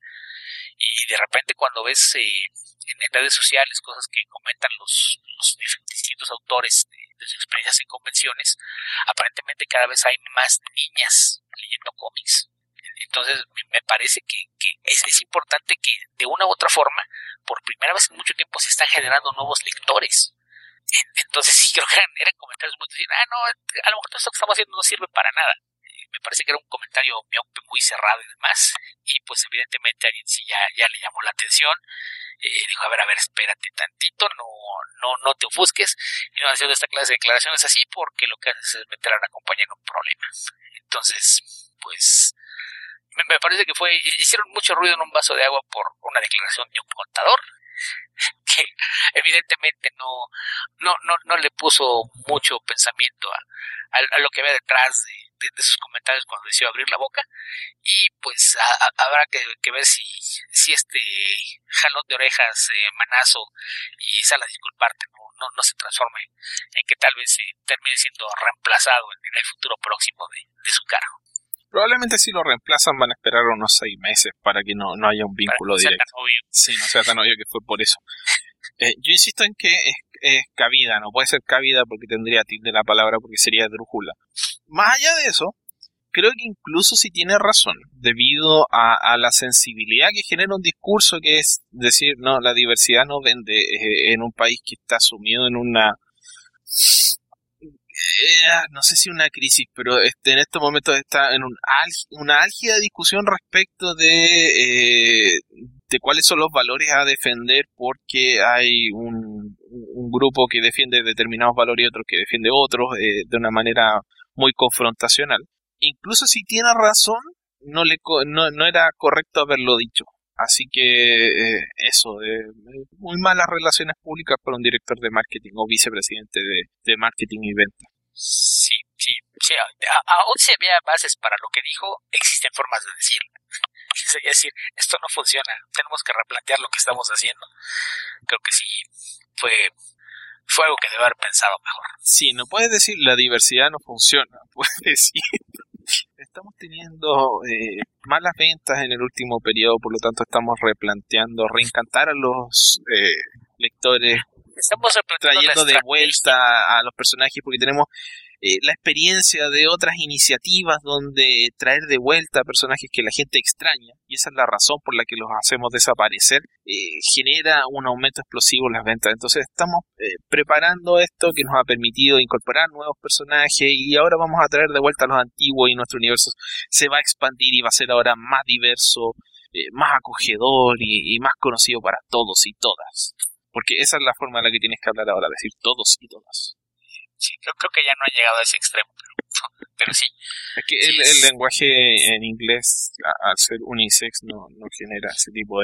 Y de repente, cuando ves en redes sociales cosas que comentan los distintos autores de sus experiencias en convenciones, aparentemente cada vez hay más niñas leyendo cómics. Entonces me parece que es importante que de una u otra forma, por primera vez en mucho tiempo, se están generando nuevos lectores. Entonces sí, creo que eran comentarios muy diciendo, no, a lo mejor todo esto que estamos haciendo no sirve para nada. Me parece que era un comentario muy cerrado y demás, y pues evidentemente a alguien sí ya le llamó la atención. Dijo, a ver, espérate tantito, no te ofusques, y no haciendo esta clase de declaraciones así, porque lo que haces es meter a la compañía en un problema. Entonces, pues me parece que hicieron mucho ruido en un vaso de agua por una declaración de un contador que evidentemente no le puso mucho pensamiento a lo que había detrás de sus comentarios cuando decidió abrir la boca. Y pues habrá que ver si este jalón de orejas, manazo y sal a disculparte no se transforme en que tal vez termine siendo reemplazado en el futuro próximo de su cargo. Probablemente si lo reemplazan van a esperar unos 6 meses para que no haya un vínculo directo. Sí, no sea tan obvio que fue por eso. Yo insisto en que es cabida, no puede ser cabida porque tendría tilde la palabra, porque sería drújula. Más allá de eso, creo que incluso si tiene razón, debido a la sensibilidad que genera un discurso, que es decir, no, la diversidad no vende en un país que está sumido en una... no sé si una crisis, pero en estos momentos está en una álgida discusión respecto de cuáles son los valores a defender, porque hay un grupo que defiende determinados valores y otros que defiende otros de una manera muy confrontacional. Incluso si tiene razón, no era correcto haberlo dicho. Así que muy malas relaciones públicas para un director de marketing o vicepresidente de marketing y venta. Sí. Aún si había bases para lo que dijo, existen formas de decirlo. Es decir, esto no funciona, tenemos que replantear lo que estamos haciendo. Creo que sí, fue algo que debe haber pensado mejor. Sí, no puedes decir la diversidad no funciona, puedes decir estamos teniendo malas ventas en el último periodo, por lo tanto estamos reencantar a los lectores, estamos trayendo de vuelta a los personajes, porque tenemos la experiencia de otras iniciativas donde traer de vuelta personajes que la gente extraña, y esa es la razón por la que los hacemos desaparecer, genera un aumento explosivo en las ventas. Entonces estamos preparando esto que nos ha permitido incorporar nuevos personajes, y ahora vamos a traer de vuelta a los antiguos, y nuestro universo se va a expandir y va a ser ahora más diverso, más acogedor y más conocido para todos y todas. Porque esa es la forma en la que tienes que hablar ahora, decir todos y todas. Sí, creo que ya no ha llegado a ese extremo, pero sí. Es que el lenguaje en inglés, al ser unisex, no genera ese tipo de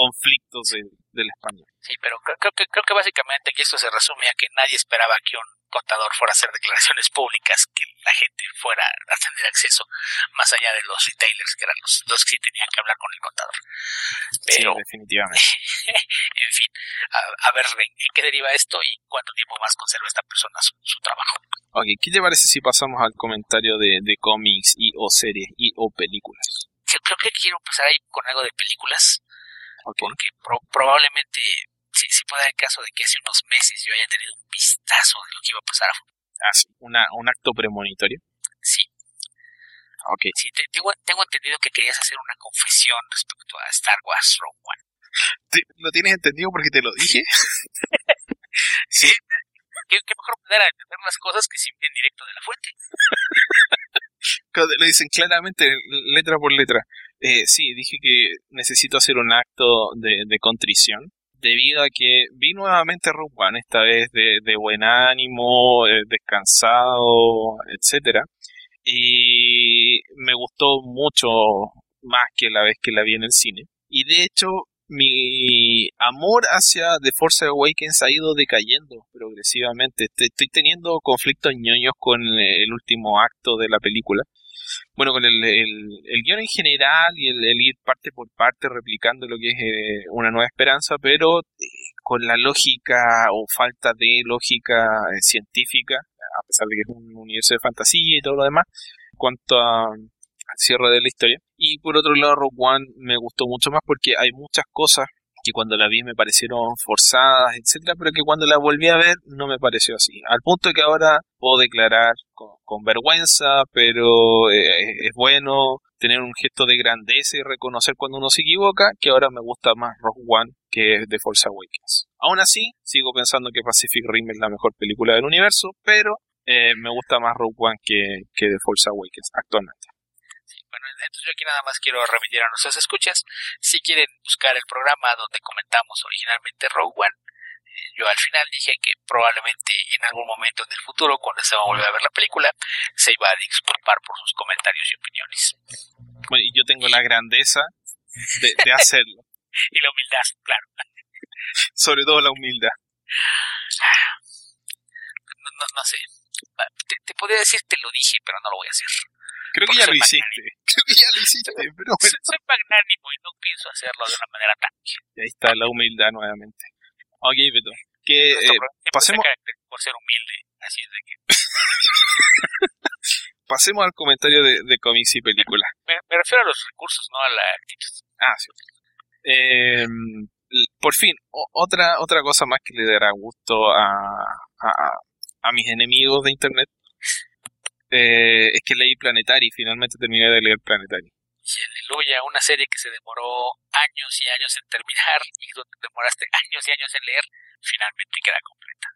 conflictos del español. Sí, pero creo que básicamente aquí esto se resume a que nadie esperaba que un contador fuera a hacer declaraciones públicas, que la gente fuera a tener acceso, más allá de los retailers, que eran los que sí tenían que hablar con el contador. Pero, sí, definitivamente. en fin, a ver en qué deriva esto y cuánto tiempo más conserva esta persona su trabajo. Ok, ¿qué te parece si pasamos al comentario de cómics y o series y o películas? Yo creo que quiero empezar ahí con algo de películas, Okay. porque probablemente sí puede dar el caso de que hace unos meses yo haya tenido un vistazo de lo que iba a pasar a futuro. Sí, un acto premonitorio. Sí. Okay. Sí, tengo entendido que querías hacer una confesión respecto a Star Wars Rogue One. ¿Lo tienes entendido porque te lo dije? Sí. ¿Qué mejor manera de entender las cosas que si bien directo de la fuente? Lo dicen claramente, letra por letra. Sí, dije que necesito hacer un acto de contrición, debido a que vi nuevamente Rogue One, esta vez de buen ánimo, descansado, etcétera, y me gustó mucho más que la vez que la vi en el cine. Y de hecho, mi amor hacia The Force Awakens ha ido decayendo progresivamente. Estoy teniendo conflictos ñoños con el último acto de la película. Bueno, con el guión en general y el ir parte por parte replicando lo que es Una Nueva Esperanza, pero con la lógica o falta de lógica científica, a pesar de que es un universo de fantasía y todo lo demás, en cuanto al cierre de la historia. Y por otro lado, Rogue One me gustó mucho más porque hay muchas cosas que cuando la vi me parecieron forzadas, etcétera, pero que cuando la volví a ver no me pareció así. Al punto de que ahora puedo declarar con vergüenza, pero es bueno tener un gesto de grandeza y reconocer cuando uno se equivoca, que ahora me gusta más Rogue One que The Force Awakens. Aún así, sigo pensando que Pacific Rim es la mejor película del universo, pero me gusta más Rogue One que The Force Awakens actualmente. Bueno, entonces yo aquí nada más quiero remitir a nuestras escuchas, si quieren buscar el programa donde comentamos originalmente Rogue One, yo al final dije que probablemente en algún momento en el futuro, cuando se va a volver a ver la película, se iba a disculpar por sus comentarios y opiniones. Bueno, y yo tengo la grandeza de hacerlo. Y la humildad, claro. Sobre todo la humildad. No sé. Te podría decir te lo dije, pero no lo voy a hacer. Creo que ya lo hiciste. Pero bueno. Soy magnánimo y no pienso hacerlo de una manera tan... Y ahí está la humildad nuevamente. Ok, Beto. Que pasemos... por ser humilde, así es de que... Pasemos al comentario de cómics y películas. Me refiero a los recursos, no a la actitud. Sí. Por fin, otra cosa más que le dará gusto a mis enemigos de internet. Es que leí Planetary, finalmente terminé de leer Planetary. Y aleluya, una serie que se demoró años y años en terminar y tú te demoraste años y años en leer, finalmente queda completa.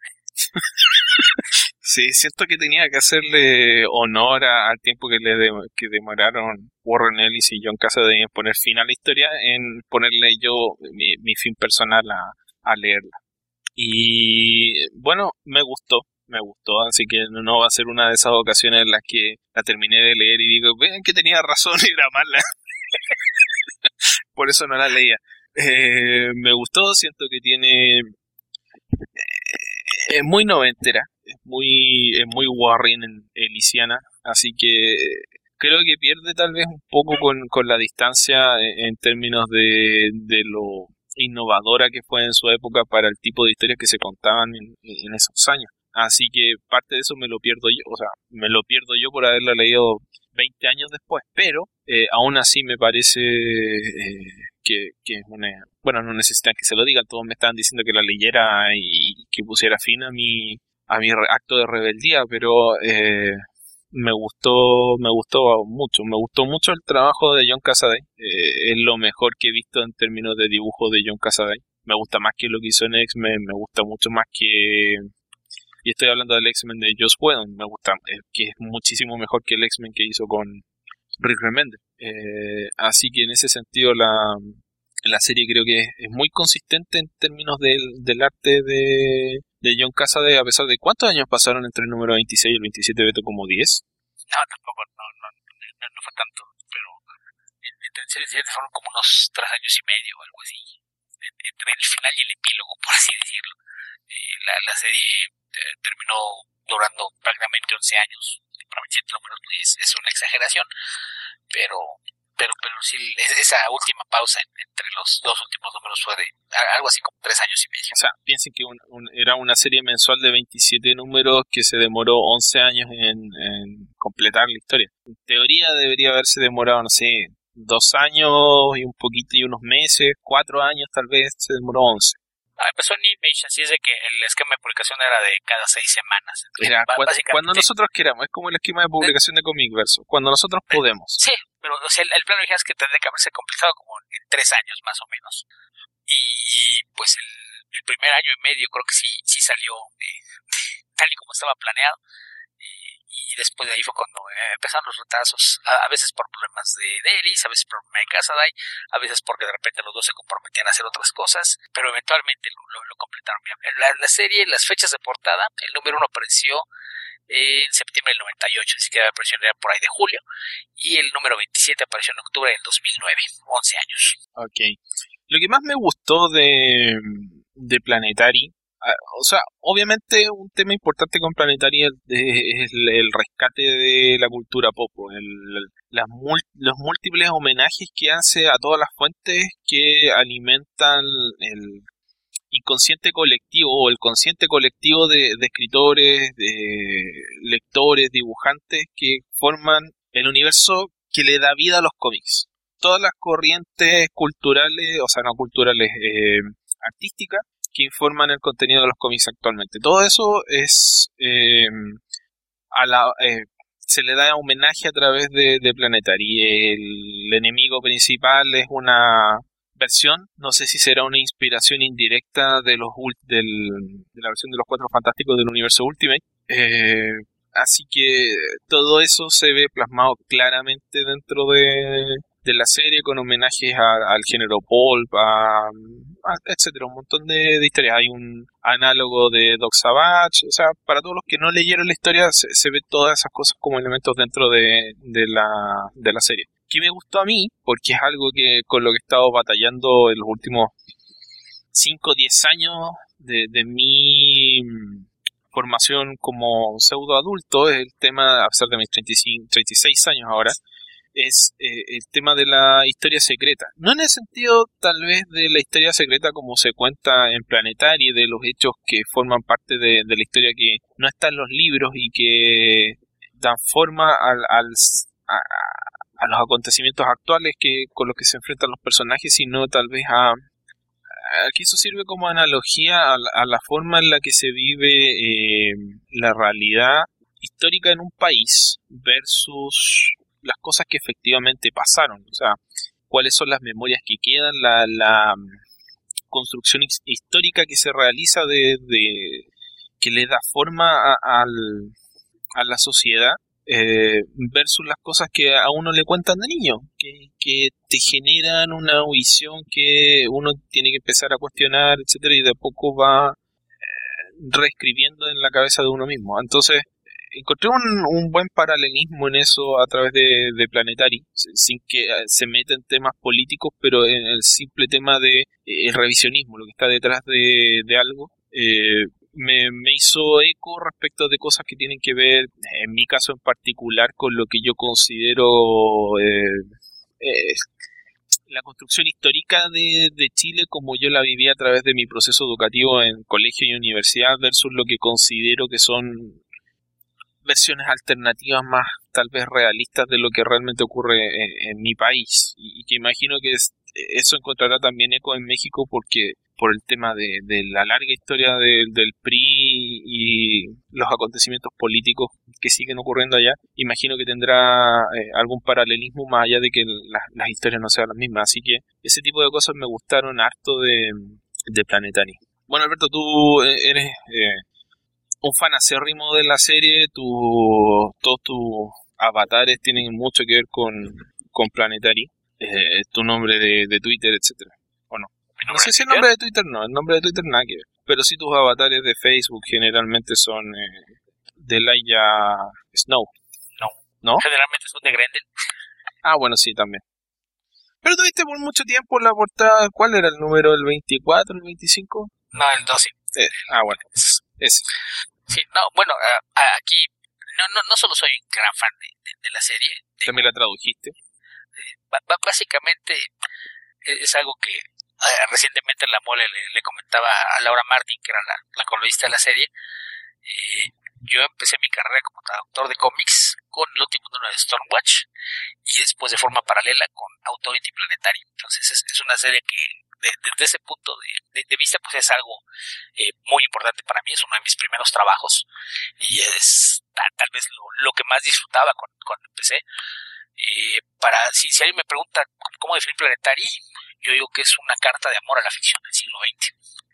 Sí, siento que tenía que hacerle honor al tiempo que demoraron Warren Ellis y John Cassaday en poner fin a la historia, en ponerle yo mi fin personal a leerla. Y bueno, me gustó, así que no va a ser una de esas ocasiones en las que la terminé de leer y digo, ven que tenía razón y era mala. Por eso no la leía. Me gustó, siento que tiene... es muy noventera, es muy Warren Ellisiana, así que creo que pierde tal vez un poco con la distancia en términos de lo innovadora que fue en su época para el tipo de historias que se contaban en esos años. Así que parte de eso me lo pierdo yo, me lo pierdo yo por haberlo leído 20 años después, pero aún así me parece que es una... Bueno, no necesitan que se lo digan, todos me estaban diciendo que la leyera y que pusiera fin a mi acto de rebeldía, pero me gustó mucho el trabajo de John Cassaday. Es lo mejor que he visto en términos de dibujo de John Cassaday. Me gusta más que lo que hizo en X-Men, me gusta mucho más que... Y estoy hablando del X-Men de Joss Whedon, me gusta, que es muchísimo mejor que el X-Men que hizo con Rick Remender. Así que en ese sentido la serie creo que es muy consistente en términos del arte de John Cassaday, a pesar de ¿cuántos años pasaron entre el número 26 y el 27, Beto? ¿Como 10? No, tampoco, no fue tanto, pero entre series fueron como unos 3 años y medio o algo así, entre el final y el epílogo, por así decirlo. La serie terminó durando prácticamente 11 años. Para 27 números es una exageración, pero sí, esa última pausa entre los dos últimos números fue de algo así como 3 años y medio. O sea, piensen que era una serie mensual de 27 números que se demoró 11 años en completar la historia. En teoría debería haberse demorado, no sé, 2 años y un poquito y unos meses, 4 años tal vez, se demoró 11. Empezó en Image, así es de que el esquema de publicación era de cada 6 semanas. Era cuando nosotros queramos, es como el esquema de publicación de Comicverso, cuando nosotros podemos. Sí, pero o sea, el plan original es que tendría que haberse completado como en 3 años más o menos. Y pues el primer año y medio creo que sí salió tal y como estaba planeado. Y después de ahí fue cuando empezaron los retazos, a veces por problemas de Eris, a veces por problemas de Cassadine, a veces porque de repente los dos se comprometían a hacer otras cosas, pero eventualmente lo completaron bien. La serie, las fechas de portada, el número 1 apareció en septiembre del 98, así que la versión era por ahí de julio, y el número 27 apareció en octubre del 2009, 11 años. Ok. Lo que más me gustó de Planetary, o sea, obviamente un tema importante con Planetary es el rescate de la cultura pop, los múltiples homenajes que hace a todas las fuentes que alimentan el inconsciente colectivo o el consciente colectivo de escritores, de lectores, dibujantes que forman el universo que le da vida a los cómics. Todas las corrientes culturales, o sea, no culturales, artísticas, que informan el contenido de los cómics actualmente. Todo eso es se le da homenaje a través de Planetary. El enemigo principal es una versión, no sé si será una inspiración indirecta de la versión de los Cuatro Fantásticos del universo Ultimate. Así que todo eso se ve plasmado claramente dentro de la serie, con homenajes al género pulp, etcétera, un montón de historias. Hay un análogo de Doc Savage, o sea, para todos los que no leyeron la historia, se ve todas esas cosas como elementos dentro de la serie. Que me gustó a mí, porque es algo que con lo que he estado batallando en los últimos 5 o 10 años de mi formación como pseudo adulto, es el tema, a pesar de mis 36 años ahora, es el tema de la historia secreta. No en el sentido tal vez de la historia secreta como se cuenta en Planetary, de los hechos que forman parte de la historia que no están en los libros y que dan forma a los acontecimientos actuales con los que se enfrentan los personajes, sino tal vez aquí eso sirve como analogía a la forma en la que se vive la realidad histórica en un país versus las cosas que efectivamente pasaron. O sea, cuáles son las memorias que quedan, la construcción histórica que se realiza que le da forma a la sociedad, versus las cosas que a uno le cuentan de niño, que te generan una visión que uno tiene que empezar a cuestionar, etcétera, y de a poco va reescribiendo en la cabeza de uno mismo. Entonces, encontré un buen paralelismo en eso a través de Planetary, sin que se meta en temas políticos, pero en el simple tema de el revisionismo, lo que está detrás de algo. Me hizo eco respecto de cosas que tienen que ver, en mi caso en particular, con lo que yo considero la construcción histórica de Chile como yo la viví a través de mi proceso educativo en colegio y universidad versus lo que considero que son versiones alternativas más tal vez realistas de lo que realmente ocurre en mi país, y que imagino que eso encontrará también eco en México, porque por el tema de la larga historia del PRI y los acontecimientos políticos que siguen ocurriendo allá, imagino que tendrá algún paralelismo más allá de que las historias no sean las mismas. Así que ese tipo de cosas me gustaron harto de Planetary. Bueno, Alberto, tú eres un fan acérrimo de la serie, todos tus avatares tienen mucho que ver con Planetary, tu nombre de Twitter, etcétera, ¿o no? No sé si el nombre de Twitter no, el nombre de Twitter nada que ver, pero sí tus avatares de Facebook generalmente son de Laia Snow. ¿No? Generalmente son de Grendel. Ah, bueno, sí, también. Pero tuviste por mucho tiempo la portada, ¿cuál era el número? ¿El 24, el 25? No, el 12. Bueno, ese. Sí, no, bueno, aquí no solo soy un gran fan de la serie. También la tradujiste. Básicamente es algo que recientemente en la mole le comentaba a Laura Martin, que era la colorista de la serie. Yo empecé mi carrera como traductor de cómics con el último número de Stormwatch y después de forma paralela con Authority Planetary. Entonces es una serie que desde ese punto de vista pues es algo muy importante para mí. Es uno de mis primeros trabajos y es tal vez lo que más disfrutaba cuando empecé. Si alguien me pregunta cómo definir Planetary, yo digo que es una carta de amor a la ficción del siglo XX.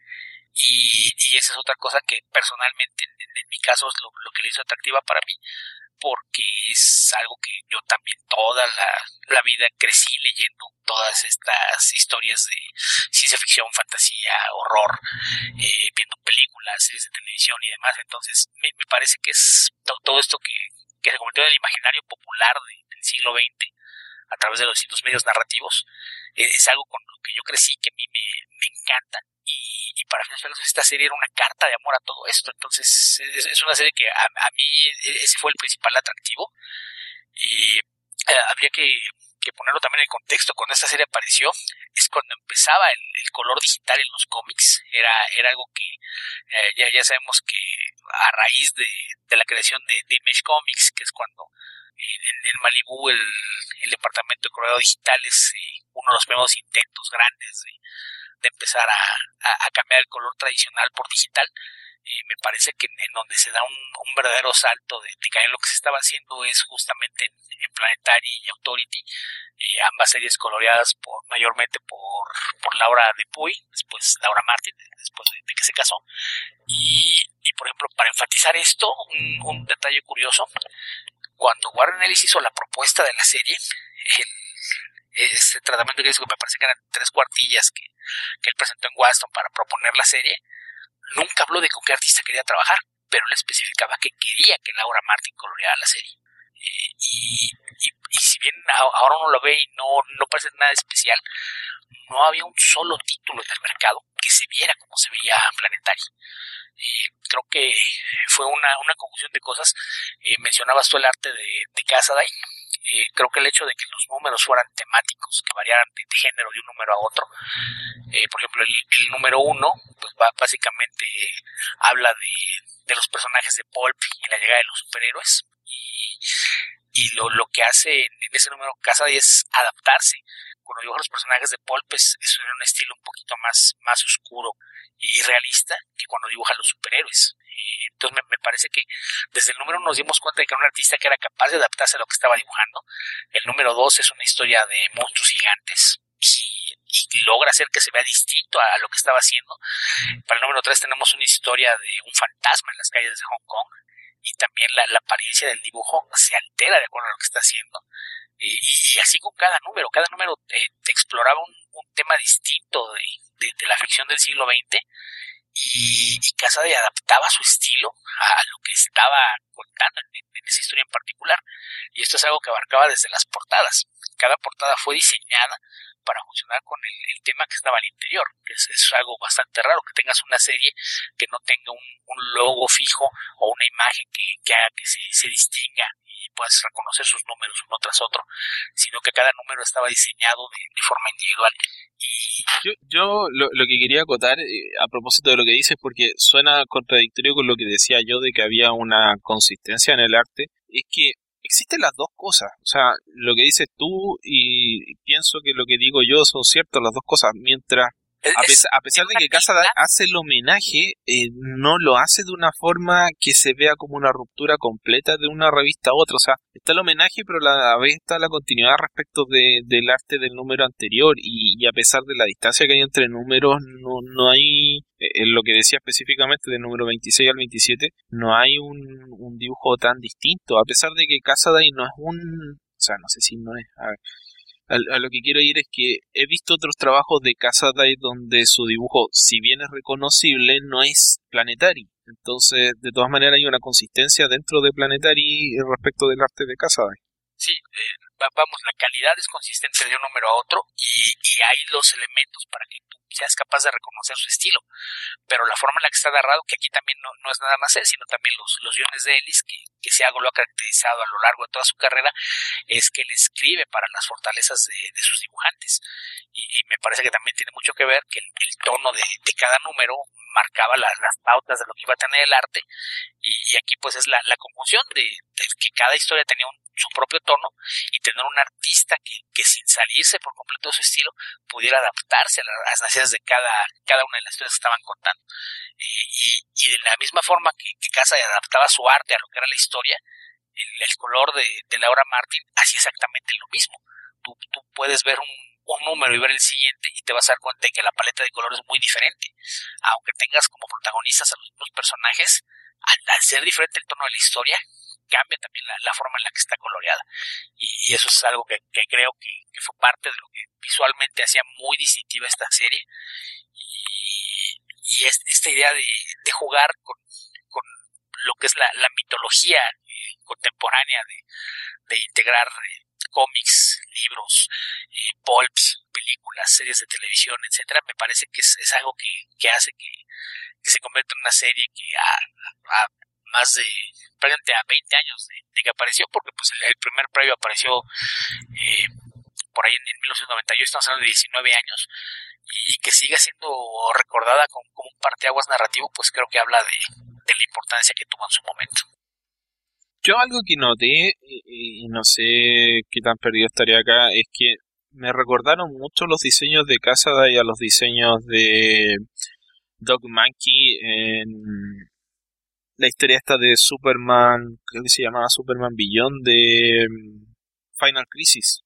Y esa es otra cosa que personalmente en mi caso es lo que le hizo atractiva para mí, porque es algo que yo también toda la vida crecí leyendo todas estas historias de ciencia ficción, fantasía, horror, viendo películas, series de televisión y demás. Entonces me parece que es todo esto que se convirtió en el imaginario popular del siglo XX a través de los distintos medios narrativos, es algo con lo que yo crecí, que a mí me encanta. Y para finales esta serie era una carta de amor a todo esto. Entonces es una serie que a mí ese fue el principal atractivo. Y habría que ponerlo también en contexto. Cuando esta serie apareció es cuando empezaba el color digital en los cómics. Era algo que ya sabemos que a raíz de la creación de Image Comics, que es cuando en Malibu el departamento de colorado digital es uno de los primeros intentos grandes de empezar a cambiar el color tradicional por digital. Me parece que en donde se da un verdadero salto de caer en lo que se estaba haciendo es justamente en Planetary y Authority, ambas series coloreadas mayormente por Laura Dupuy, después Laura Martin, después de que se casó. Y por ejemplo, para enfatizar esto, un detalle curioso, cuando Warren Ellis hizo la propuesta de la serie, este tratamiento que me parece que eran 3 cuartillas que él presentó en Waston para proponer la serie, nunca habló de con qué artista quería trabajar, pero él especificaba que quería que Laura Martin coloreara la serie. Y si bien ahora uno lo ve y no parece nada especial, no había un solo título en el mercado que se viera como se veía Planetary. Creo que fue una conjunción de cosas. Mencionabas tú el arte de Cassaday. Creo que el hecho de que los números fueran temáticos, que variaran de género de un número a otro. Por ejemplo, el número 1 pues básicamente habla de los personajes de Pulp y la llegada de los superhéroes. Y lo que hace en ese número Cassaday es adaptarse. Cuando dibuja los personajes de Pulp es en un estilo un poquito más oscuro y realista que cuando dibuja los superhéroes. Entonces me parece que desde el número 1 nos dimos cuenta de que era un artista que era capaz de adaptarse a lo que estaba dibujando. El número 2 es una historia de monstruos gigantes y logra hacer que se vea distinto a lo que estaba haciendo. Para el número 3 tenemos una historia de un fantasma en las calles de Hong Kong y también la apariencia del dibujo se altera de acuerdo a lo que está haciendo. Y así con cada número exploraba un tema distinto de la ficción del siglo XX y Cassaday adaptaba su estilo a lo que estaba contando en esa historia en particular. Y esto es algo que abarcaba desde las portadas. Cada portada fue diseñada para funcionar con el tema que estaba al interior. Es algo bastante raro que tengas una serie que no tenga un logo fijo o una imagen que haga que se distinga y puedas reconocer sus números uno tras otro, sino que cada número estaba diseñado de forma individual. Yo lo que quería acotar a propósito de lo que dices, porque suena contradictorio con lo que decía yo de que había una consistencia en el arte, es que existen las dos cosas. O sea, lo que dices tú y pienso que lo que digo yo son ciertas las dos cosas. Mientras, a pesar de que Cassaday hace el homenaje, no lo hace de una forma que se vea como una ruptura completa de una revista a otra. O sea, está el homenaje, pero a la vez está la continuidad respecto del arte del número anterior. Y a pesar de la distancia que hay entre números, no hay, en lo que decía específicamente del número 26 al 27, no hay un dibujo tan distinto. A pesar de que Cassaday no es o sea, no sé si no es... A lo que quiero ir es que he visto otros trabajos de Cassaday donde su dibujo, si bien es reconocible, no es Planetary. Entonces, de todas maneras, hay una consistencia dentro de Planetary respecto del arte de Cassaday. Sí, vamos, la calidad es consistente de un número a otro y hay los elementos para que tú seas capaz de reconocer su estilo. Pero la forma en la que está narrado, que aquí también no es nada más él, sino también los guiones de Ellis, que si algo lo ha caracterizado a lo largo de toda su carrera, es que él escribe para las fortalezas de sus dibujantes. Y me parece que también tiene mucho que ver que el tono de cada número marcaba las pautas de lo que iba a tener el arte, y aquí pues es la conjunción de que cada historia tenía su propio tono, y tener un artista que sin salirse por completo de su estilo pudiera adaptarse a las necesidades de cada una de las historias que estaban contando, y de la misma forma que Casa adaptaba su arte a lo que era la historia, el color de Laura Martin hacía exactamente lo mismo. Tú puedes ver un número y ver el siguiente y te vas a dar cuenta de que la paleta de colores es muy diferente, aunque tengas como protagonistas a los mismos personajes. Al ser diferente el tono de la historia, cambia también la forma en la que está coloreada, y eso es algo que creo que fue parte de lo que visualmente hacía muy distintiva esta serie, y esta idea de jugar con lo que es la mitología contemporánea, de integrar cómics, libros, pulps, películas, series de televisión, etcétera. Me parece que es algo que hace que se convierta en una serie que a más de prácticamente a 20 años de que apareció, porque pues el primer previo apareció por ahí en 1998, estamos hablando de 19 años, y que siga siendo recordada como un parteaguas narrativo, pues creo que habla de la importancia que tuvo en su momento. Yo algo que noté, y no sé qué tan perdido estaría acá, es que me recordaron mucho los diseños de Casada y a los diseños de Doug Mankey en la historia esta de Superman, creo que se llamaba Superman Beyond, de Final Crisis.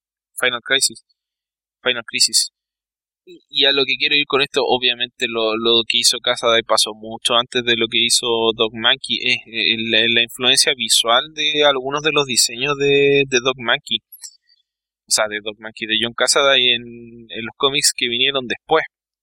Y a lo que quiero ir con esto, obviamente lo que hizo Casada pasó mucho antes de lo que hizo Doug Mankey, es la influencia visual de algunos de los diseños de Doug Mankey, o sea, de Doug Mankey, de John Casada, y en los cómics que vinieron después.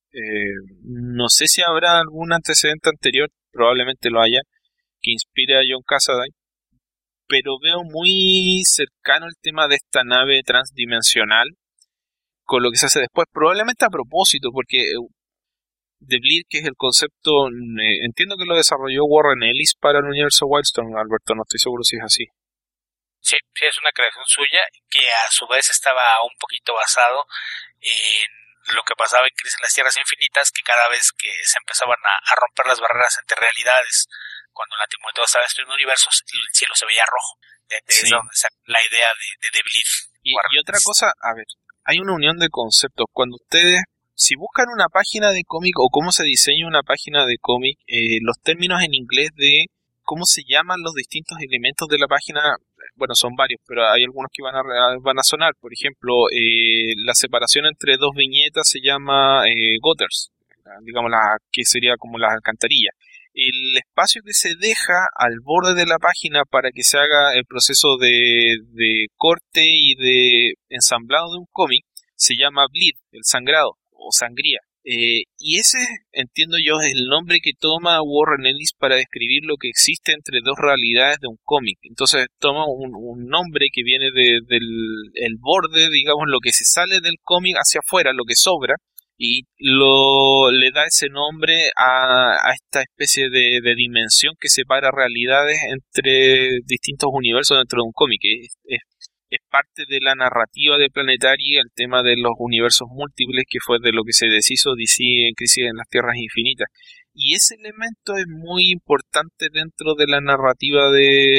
No sé si habrá algún antecedente anterior, probablemente lo haya, que inspire a John Cassaday, pero veo muy cercano el tema de esta nave transdimensional con lo que se hace después, probablemente a propósito, porque The Bleed, que es el concepto, entiendo que lo desarrolló Warren Ellis para el universo Wildstorm, Alberto, no estoy seguro si es así. Sí, es una creación suya que a su vez estaba un poquito basado en lo que pasaba en Crisis en las Tierras Infinitas, que cada vez que se empezaban a romper las barreras entre realidades, cuando la Timoteo estaba destruyendo universos, el cielo se veía rojo. Es donde la idea de The Bleed. Y otra cosa, a ver, hay una unión de conceptos. Cuando ustedes, si buscan una página de cómic o cómo se diseña una página de cómic, los términos en inglés de cómo se llaman los distintos elementos de la página, bueno, son varios, pero hay algunos que van a sonar. Por ejemplo, la separación entre dos viñetas se llama gutters, digamos, que sería como las alcantarillas. El espacio que se deja al borde de la página para que se haga el proceso de corte y de ensamblado de un cómic se llama bleed, el sangrado o sangría. Y ese, entiendo yo, es el nombre que toma Warren Ellis para describir lo que existe entre dos realidades de un cómic. Entonces toma un nombre que viene del borde, digamos, lo que se sale del cómic hacia afuera, lo que sobra, y le da ese nombre a esta especie de dimensión que separa realidades entre distintos universos dentro de un cómic. Es parte de la narrativa de Planetary, el tema de los universos múltiples, que fue de lo que se deshizo DC en Crisis en las Tierras Infinitas. Y ese elemento es muy importante dentro de la narrativa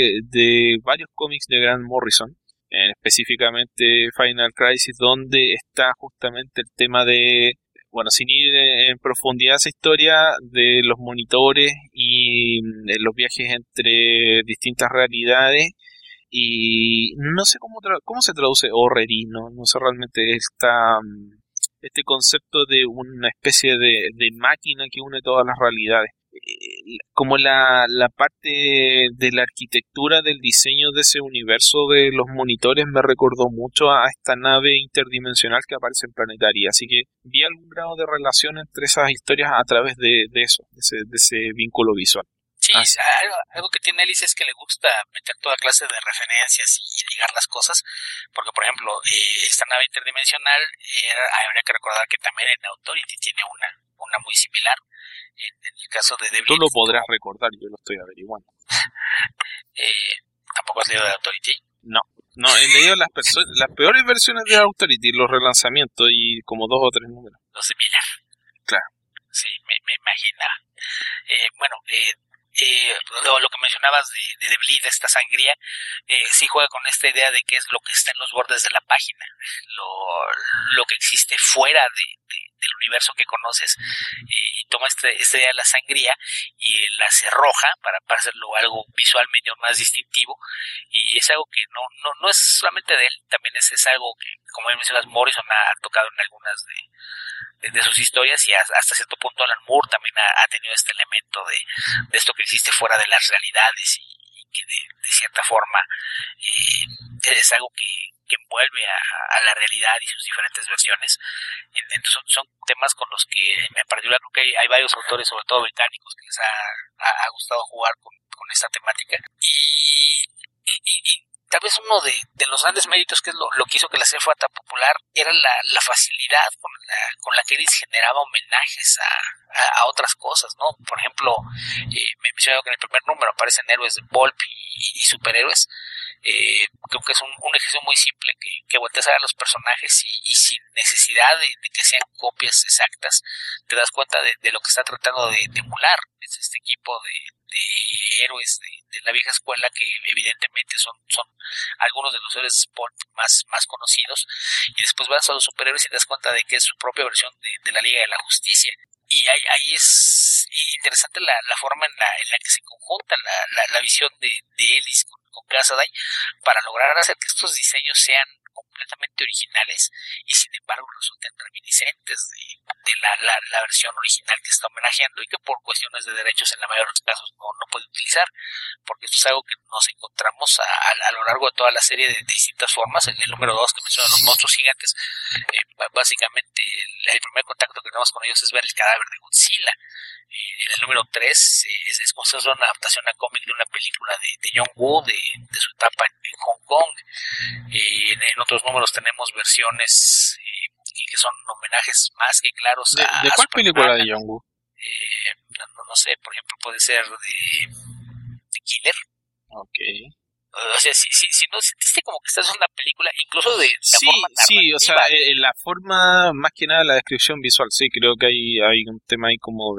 de varios cómics de Grant Morrison, específicamente Final Crisis, donde está justamente el tema de, bueno, sin ir en profundidad a esa historia, de los monitores y los viajes entre distintas realidades. Y no sé cómo se traduce Orrery, no sé realmente este concepto de una especie de máquina que une todas las realidades. Como la parte de la arquitectura del diseño de ese universo de los monitores me recordó mucho a esta nave interdimensional que aparece en Planetary, así que vi algún grado de relación entre esas historias a través de eso, de ese vínculo visual. Sí, algo que tiene Alice es que le gusta meter toda clase de referencias y ligar las cosas, porque por ejemplo, esta nave interdimensional, habría que recordar que también en Authority tiene una muy similar, en el caso de Devlin. Tú lo podrás recordar, yo lo estoy averiguando. ¿Tampoco has leído de Authority? No, he leído las peores versiones de Authority, los relanzamientos y como 2 o 3 números. Los de Miller. Claro. Sí, me imaginaba. Lo que mencionabas de Bleed, esta sangría, sí juega con esta idea de qué es lo que está en los bordes de la página, lo que existe fuera del universo que conoces, y toma esta idea de la sangría y la hace roja para hacerlo algo visualmente más distintivo, y es algo que no es solamente de él, también es algo que, como mencionas, Morrison ha tocado en algunas de sus historias, y hasta cierto punto Alan Moore también ha tenido este elemento de esto que existe fuera de las realidades y que de cierta forma es algo que envuelve a la realidad y sus diferentes versiones. Entonces son temas con los que en particular creo que hay varios autores, sobre todo británicos, que les ha gustado jugar con esta temática, y tal vez uno de los grandes méritos, que es lo que hizo que la serie fuera tan popular, era la facilidad con la que Ellis generaba homenajes a otras cosas, ¿no? Por ejemplo, me mencionaba que en el primer número aparecen héroes de pulp y superhéroes. Creo que es un ejercicio muy simple, que volteas a ver a los personajes y sin necesidad de que sean copias exactas, te das cuenta de lo que está tratando de emular. Es este equipo de héroes de la vieja escuela, que evidentemente son algunos de los héroes más conocidos, y después vas a los superhéroes y te das cuenta de que es su propia versión de la Liga de la Justicia. Y ahí es interesante la forma en la que se conjunta la visión de Ellis con Cassaday para lograr hacer que estos diseños sean completamente originales y sin embargo resulten reminiscentes de la versión original que está homenajeando, y que por cuestiones de derechos en la mayoría de los casos no puede utilizar, porque esto es algo que nos encontramos a lo largo de toda la serie de distintas formas. En el número 2, que menciona los monstruos gigantes, básicamente el primer contacto que tenemos con ellos es ver el cadáver de Godzilla. En el número 3 es considerado una adaptación a cómic de una película de John Woo de su etapa en Hong Kong. En otros números tenemos versiones que son homenajes más que claros a ¿De cuál película de John Woo? No sé, por ejemplo, puede ser de Killer. Okay. O sea, si no sentiste como que estás en una pelíula, incluso de la forma narrativa. Sí, o sea, la forma, más que nada la descripción visual, sí, creo que hay un tema ahí como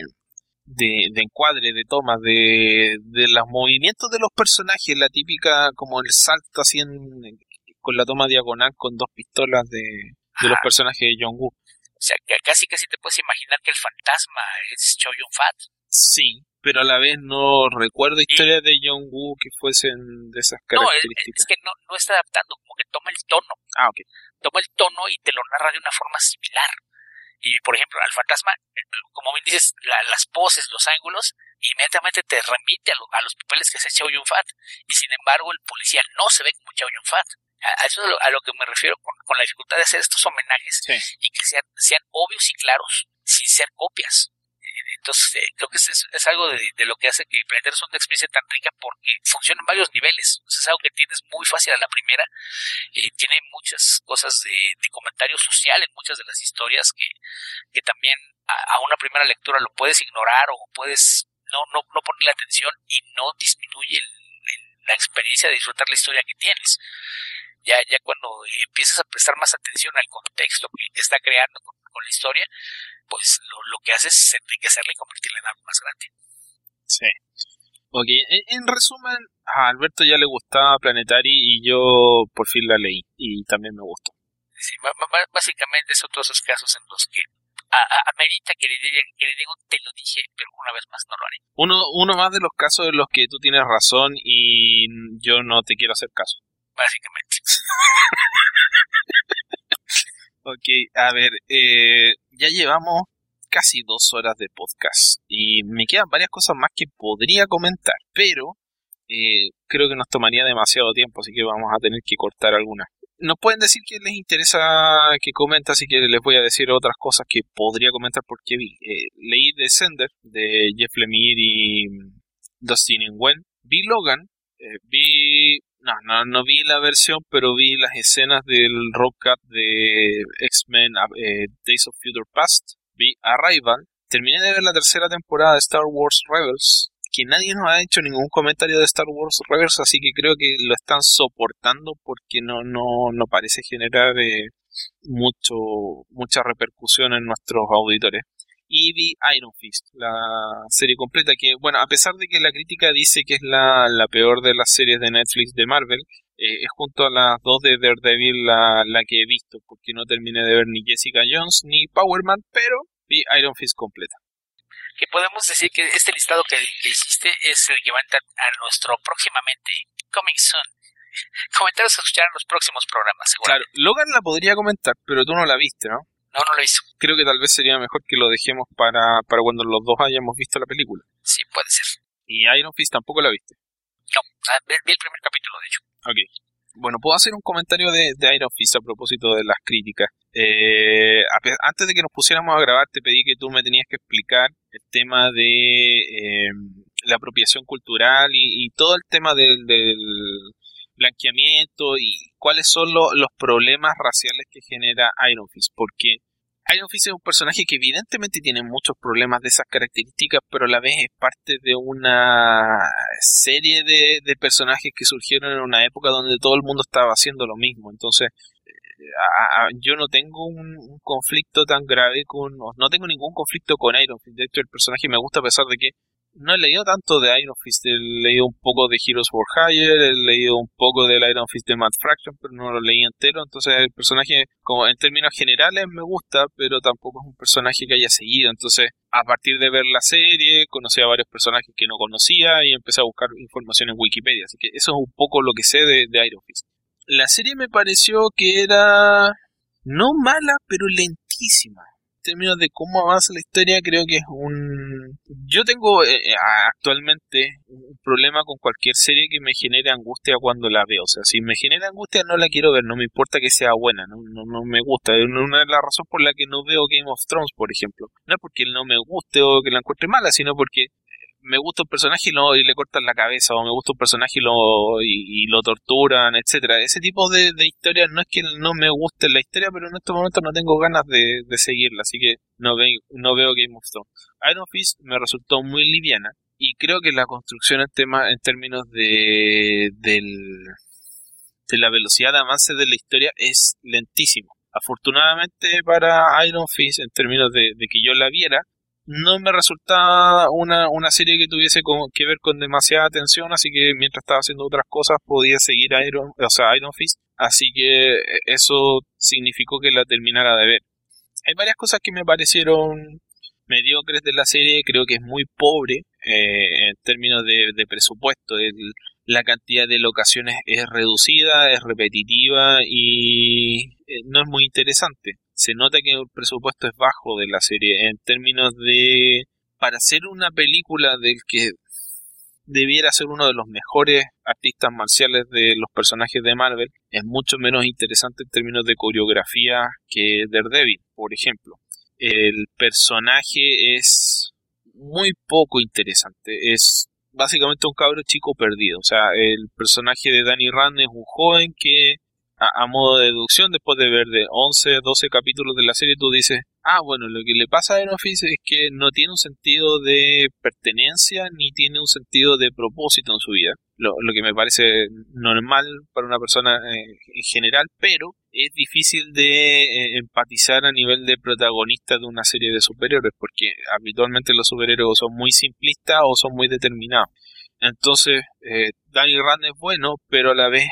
de encuadre, de tomas, de los movimientos de los personajes, la típica como el salto así con la toma diagonal con 2 pistolas de los personajes de John Woo. O sea, que casi te puedes imaginar que el fantasma es Chow Yun-fat. Sí, pero a la vez no recuerdo historias de John Woo que fuesen de esas características. Es que no está adaptando, como que toma el tono. Ah, ok. Toma el tono y te lo narra de una forma similar. Y, por ejemplo, al fantasma, como bien dices, las poses, los ángulos, inmediatamente te remite a los papeles que hace Chow Yun-fat. Y, sin embargo, el policía no se ve como Chow Yun-fat. A eso es a lo que me refiero con la dificultad de hacer estos homenajes, sí, y que sean obvios y claros, sin ser copias. Entonces, creo que es algo de lo que hace que Planeteros sea una experiencia tan rica, porque funciona en varios niveles. O sea, es algo que entiendes muy fácil a la primera. Tiene muchas cosas de comentario social en muchas de las historias que también a una primera lectura lo puedes ignorar o puedes no ponerle atención, y no disminuye la experiencia de disfrutar la historia que tienes. Ya cuando empiezas a prestar más atención al contexto que está creando con la historia, pues lo que haces es enriquecerla y convertirla en algo más grande. Sí. Ok, en resumen, a Alberto ya le gustaba Planetary y yo por fin la leí y también me gustó. Sí, básicamente son todos esos casos en los que amerita que le digo, te lo dije, pero una vez más no lo haré. Uno más de los casos en los que tú tienes razón y yo no te quiero hacer caso. Básicamente. Ok, a ver, ya llevamos casi 2 horas de podcast y me quedan varias cosas más que podría comentar, pero creo que nos tomaría demasiado tiempo, así que vamos a tener que cortar algunas. Nos pueden decir que les interesa que comente, así que les voy a decir otras cosas que podría comentar porque vi. Leí The Sender de Jeff Lemire y Dustin Nguyen. Vi Logan, no vi la versión, pero vi las escenas del road cut de X-Men Days of Future Past. Vi Arrival. Terminé de ver la tercera temporada de Star Wars Rebels, que nadie nos ha hecho ningún comentario de Star Wars Rebels, así que creo que lo están soportando porque no parece generar mucha repercusión en nuestros auditores. Y vi Iron Fist, la serie completa, que bueno, a pesar de que la crítica dice que es la peor de las series de Netflix de Marvel, es junto a las dos de Daredevil la que he visto, porque no terminé de ver ni Jessica Jones ni Power Man, pero vi Iron Fist completa. Que podemos decir que este listado que hiciste es el que va a entrar a nuestro próximamente Coming Soon. Comentarios a escuchar en los próximos programas, seguramente. Claro, Logan la podría comentar, pero tú no la viste, ¿no? No lo hizo. Creo que tal vez sería mejor que lo dejemos para cuando los dos hayamos visto la película. Sí, puede ser. ¿Y Iron Fist tampoco la viste? No, vi el primer capítulo, de hecho. Ok. Bueno, puedo hacer un comentario de Iron Fist a propósito de las críticas. Antes de que nos pusiéramos a grabar, te pedí que tú me tenías que explicar el tema de la apropiación cultural y todo el tema del blanqueamiento y cuáles son los problemas raciales que genera Iron Fist, porque Iron Fist es un personaje que evidentemente tiene muchos problemas de esas características, pero a la vez es parte de una serie de personajes que surgieron en una época donde todo el mundo estaba haciendo lo mismo. Entonces yo no tengo un conflicto tan grave no tengo ningún conflicto con Iron Fist. De hecho, el personaje me gusta a pesar de que no he leído tanto de Iron Fist. He leído un poco de Heroes for Hire, he leído un poco del Iron Fist de Matt Fraction, pero no lo leí entero. Entonces el personaje, como en términos generales, me gusta, pero tampoco es un personaje que haya seguido. Entonces, a partir de ver la serie, conocí a varios personajes que no conocía y empecé a buscar información en Wikipedia. Así que eso es un poco lo que sé de Iron Fist. La serie me pareció que era no mala, pero lentísima. En términos de cómo avanza la historia, creo que es yo tengo actualmente un problema con cualquier serie que me genere angustia cuando la veo. O sea, si me genera angustia no la quiero ver, no me importa que sea buena, no me gusta. Una de las razones por la que no veo Game of Thrones, por ejemplo. No es porque no me guste o que la encuentre mala, sino porque me gusta un personaje y le cortan la cabeza, o me gusta un personaje y lo torturan, etcétera. Ese tipo de historias no es que no me guste la historia, pero en estos momentos no tengo ganas de seguirla, así que no veo Game of Thrones. Iron Fist me resultó muy liviana y creo que la construcción en términos de la velocidad de avance de la historia es lentísimo. Afortunadamente para Iron Fist, en términos de que yo la viera, no me resultaba una serie que tuviese que ver con demasiada tensión, así que mientras estaba haciendo otras cosas podía seguir Iron Fist, así que eso significó que la terminara de ver. Hay varias cosas que me parecieron mediocres de la serie. Creo que es muy pobre en términos de presupuesto. La cantidad de locaciones es reducida, es repetitiva y no es muy interesante. Se nota que el presupuesto es bajo de la serie en términos de, para hacer una película del que debiera ser uno de los mejores artistas marciales de los personajes de Marvel, es mucho menos interesante en términos de coreografía que Daredevil, por ejemplo. El personaje es muy poco interesante, es básicamente un cabro chico perdido. O sea, el personaje de Danny Rand es un joven que, a modo de deducción, después de ver de 11, 12 capítulos de la serie, tú dices, bueno, lo que le pasa a Iron Fist es que no tiene un sentido de pertenencia ni tiene un sentido de propósito en su vida, lo que me parece normal para una persona en general, pero es difícil de empatizar a nivel de protagonista de una serie de superhéroes, porque habitualmente los superhéroes son muy simplistas o son muy determinados. Entonces, Danny Rand es bueno, pero a la vez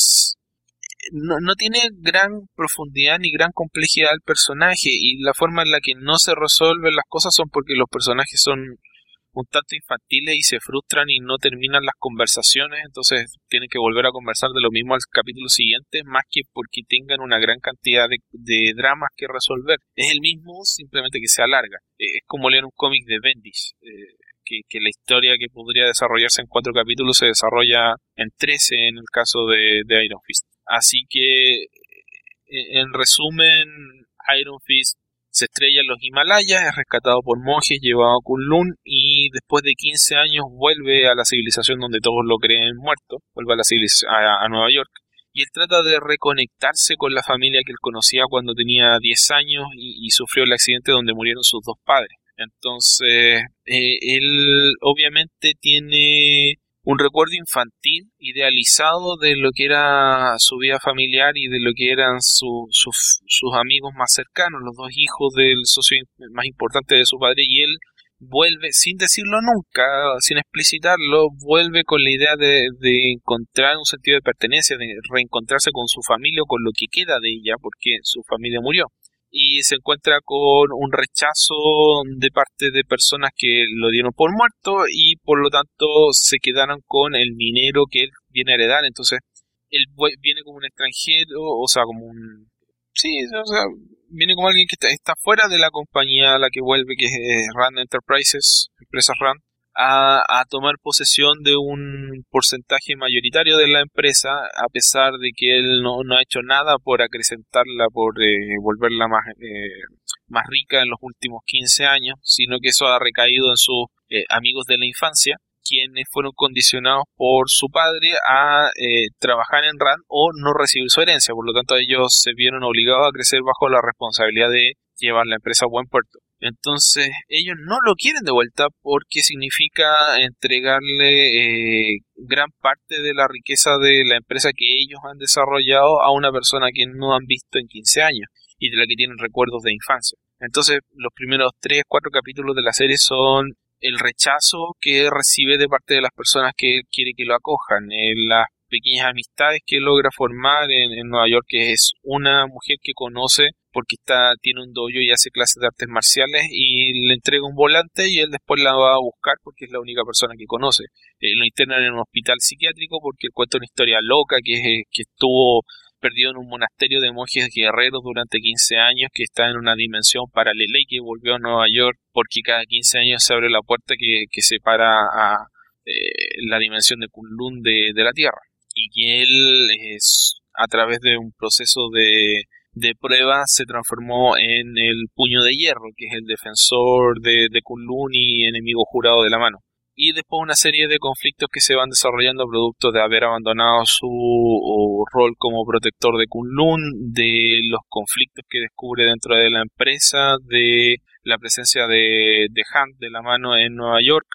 no tiene gran profundidad ni gran complejidad el personaje, y la forma en la que no se resuelven las cosas son porque los personajes son un tanto infantiles y se frustran y no terminan las conversaciones, entonces tienen que volver a conversar de lo mismo al capítulo siguiente, más que porque tengan una gran cantidad de dramas que resolver. Es el mismo, simplemente que se alarga. Es como leer un cómic de Bendis, que la historia que podría desarrollarse en 4 capítulos se desarrolla en 13 en el caso de Iron Fist. Así que, en resumen, Iron Fist Se estrella en los Himalayas, es rescatado por monjes, llevado a Kunlun y después de 15 años vuelve a la civilización donde todos lo creen muerto, vuelve a la a Nueva York. Y él trata de reconectarse con la familia que él conocía cuando tenía 10 años y sufrió el accidente donde murieron sus dos padres. Entonces, él obviamente tiene un recuerdo infantil, idealizado de lo que era su vida familiar y de lo que eran sus amigos más cercanos, los dos hijos del socio más importante de su padre, y él vuelve, sin decirlo nunca, sin explicitarlo, vuelve con la idea de encontrar un sentido de pertenencia, de reencontrarse con su familia o con lo que queda de ella, porque su familia murió. Y se encuentra con un rechazo de parte de personas que lo dieron por muerto y por lo tanto se quedaron con el dinero que él viene a heredar. Entonces él viene como un extranjero, o sea, como un... Sí, o sea, viene como alguien que está fuera de la compañía a la que vuelve, que es Rand Enterprises, empresa Rand, a tomar posesión de un porcentaje mayoritario de la empresa, a pesar de que él no ha hecho nada por acrecentarla, por volverla más rica en los últimos 15 años, sino que eso ha recaído en sus amigos de la infancia, quienes fueron condicionados por su padre a trabajar en RAND o no recibir su herencia. Por lo tanto, ellos se vieron obligados a crecer bajo la responsabilidad de llevar la empresa a buen puerto. Entonces, ellos no lo quieren de vuelta porque significa entregarle gran parte de la riqueza de la empresa que ellos han desarrollado a una persona que no han visto en 15 años y de la que tienen recuerdos de infancia. Entonces, los primeros 3-4 capítulos de la serie son el rechazo que recibe de parte de las personas que él quiere que lo acojan, las pequeñas amistades que logra formar en Nueva York, que es una mujer que conoce porque tiene un dojo y hace clases de artes marciales y le entrega un volante y él después la va a buscar porque es la única persona que conoce. Lo internan en un hospital psiquiátrico porque él cuenta una historia loca que estuvo perdido en un monasterio de monjes guerreros durante 15 años, que está en una dimensión paralela y que volvió a Nueva York porque cada 15 años se abre la puerta que separa a la dimensión de Kunlun de la Tierra, y que él a través de un proceso de prueba se transformó en el Puño de Hierro, que es el defensor de Kunlun y enemigo jurado de la mano. Y después una serie de conflictos que se van desarrollando producto de haber abandonado su rol como protector de Kunlun, de los conflictos que descubre dentro de la empresa, de la presencia de Hunt de la mano en Nueva York,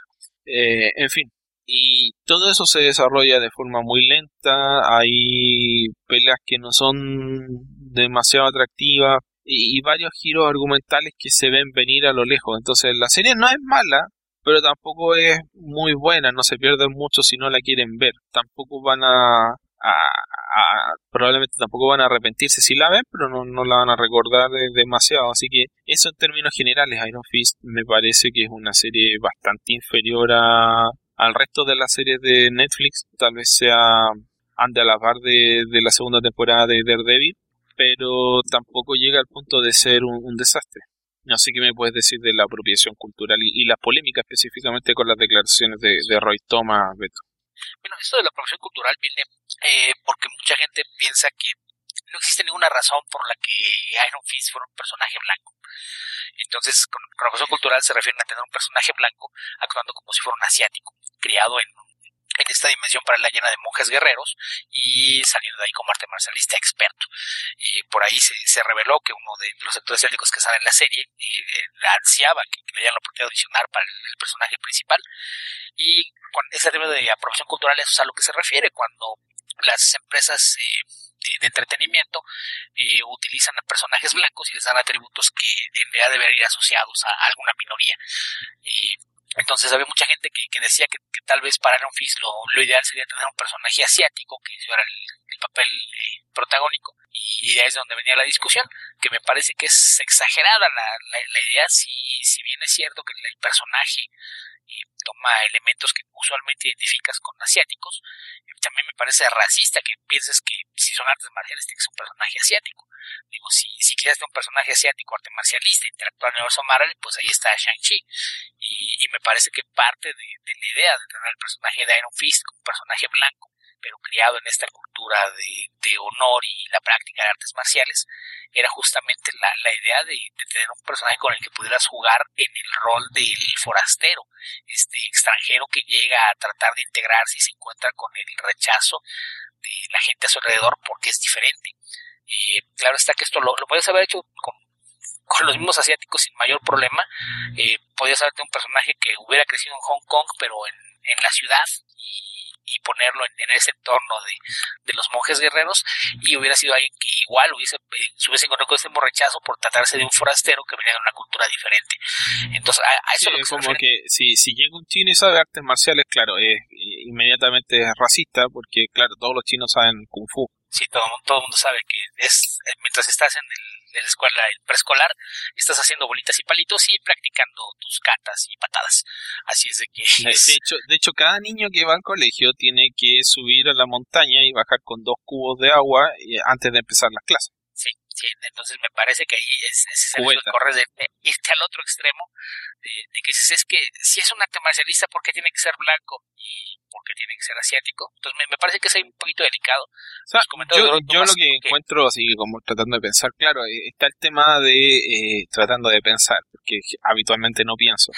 en fin. Y todo eso se desarrolla de forma muy lenta, hay peleas que no son demasiado atractivas y varios giros argumentales que se ven venir a lo lejos. Entonces la serie no es mala, pero tampoco es muy buena, no se pierden mucho si no la quieren ver. Tampoco van probablemente tampoco van a arrepentirse si la ven, pero no la van a recordar demasiado. Así que eso en términos generales, Iron Fist me parece que es una serie bastante inferior al resto de las series de Netflix. Tal vez ande a la par de la segunda temporada de Daredevil, pero tampoco llega al punto de ser un desastre. No sé qué me puedes decir de la apropiación cultural y las polémicas específicamente con las declaraciones de Roy Thomas, Beto. Bueno, esto de la apropiación cultural viene porque mucha gente piensa que no existe ninguna razón por la que Iron Fist fuera un personaje blanco. Entonces, con apropiación cultural se refieren a tener un personaje blanco actuando como si fuera un asiático, criado en esta dimensión paralela llena de monjes guerreros y saliendo de ahí como arte marcialista experto. Por ahí se reveló que uno de los actores asiáticos que sale en la serie ansiaba que le dieran la oportunidad de audicionar para el personaje principal, y con ese tema de apropiación cultural eso es a lo que se refiere cuando las empresas de entretenimiento utilizan a personajes blancos y les dan atributos que en realidad deberían ir asociados a alguna minoría. Entonces había mucha gente que decía que tal vez para Iron Fist lo ideal sería tener un personaje asiático que fuera el papel protagónico, y de ahí es donde venía la discusión, que me parece que es exagerada la idea, si bien es cierto que el personaje toma elementos que usualmente identificas con asiáticos. También me parece racista que pienses que si son artes marciales tiene que ser un personaje asiático. Digo, si quieres un personaje asiático, arte marcialista, intelectual en el universo Marvel, pues ahí está Shang-Chi. Y me parece que parte de la idea de tener el personaje de Iron Fist como un personaje blanco pero criado en esta cultura de honor y la práctica de artes marciales, era justamente la idea de tener un personaje con el que pudieras jugar en el rol del forastero, extranjero que llega a tratar de integrarse y se encuentra con el rechazo de la gente a su alrededor porque es diferente. Claro está que esto lo puedes haber hecho con los mismos asiáticos sin mayor problema. Podías haberte un personaje que hubiera crecido en Hong Kong, pero en la ciudad, y ponerlo en ese entorno de los monjes guerreros, y hubiera sido alguien que igual se hubiese encontrado con este mismo rechazo por tratarse de un forastero que venía de una cultura diferente. Entonces, a eso sí, es lo que como que si llega un chino y sabe artes marciales, claro, inmediatamente es racista, porque claro, todos los chinos saben kung fu. Sí, todo el mundo sabe que mientras estás en la escuela, el preescolar, estás haciendo bolitas y palitos y practicando tus katas y patadas. Así es de que... De hecho, cada niño que va al colegio tiene que subir a la montaña y bajar con 2 cubos de agua antes de empezar las clases. Sí, entonces me parece que ahí es correr de irte al otro extremo, de que dices, es que si es un arte marcialista, ¿por qué tiene que ser blanco? ¿Y por qué tiene que ser asiático? Entonces me parece que es ahí un poquito delicado. O sea, yo lo que encuentro, así como tratando de pensar, claro, está el tema de tratando de pensar, porque habitualmente no pienso.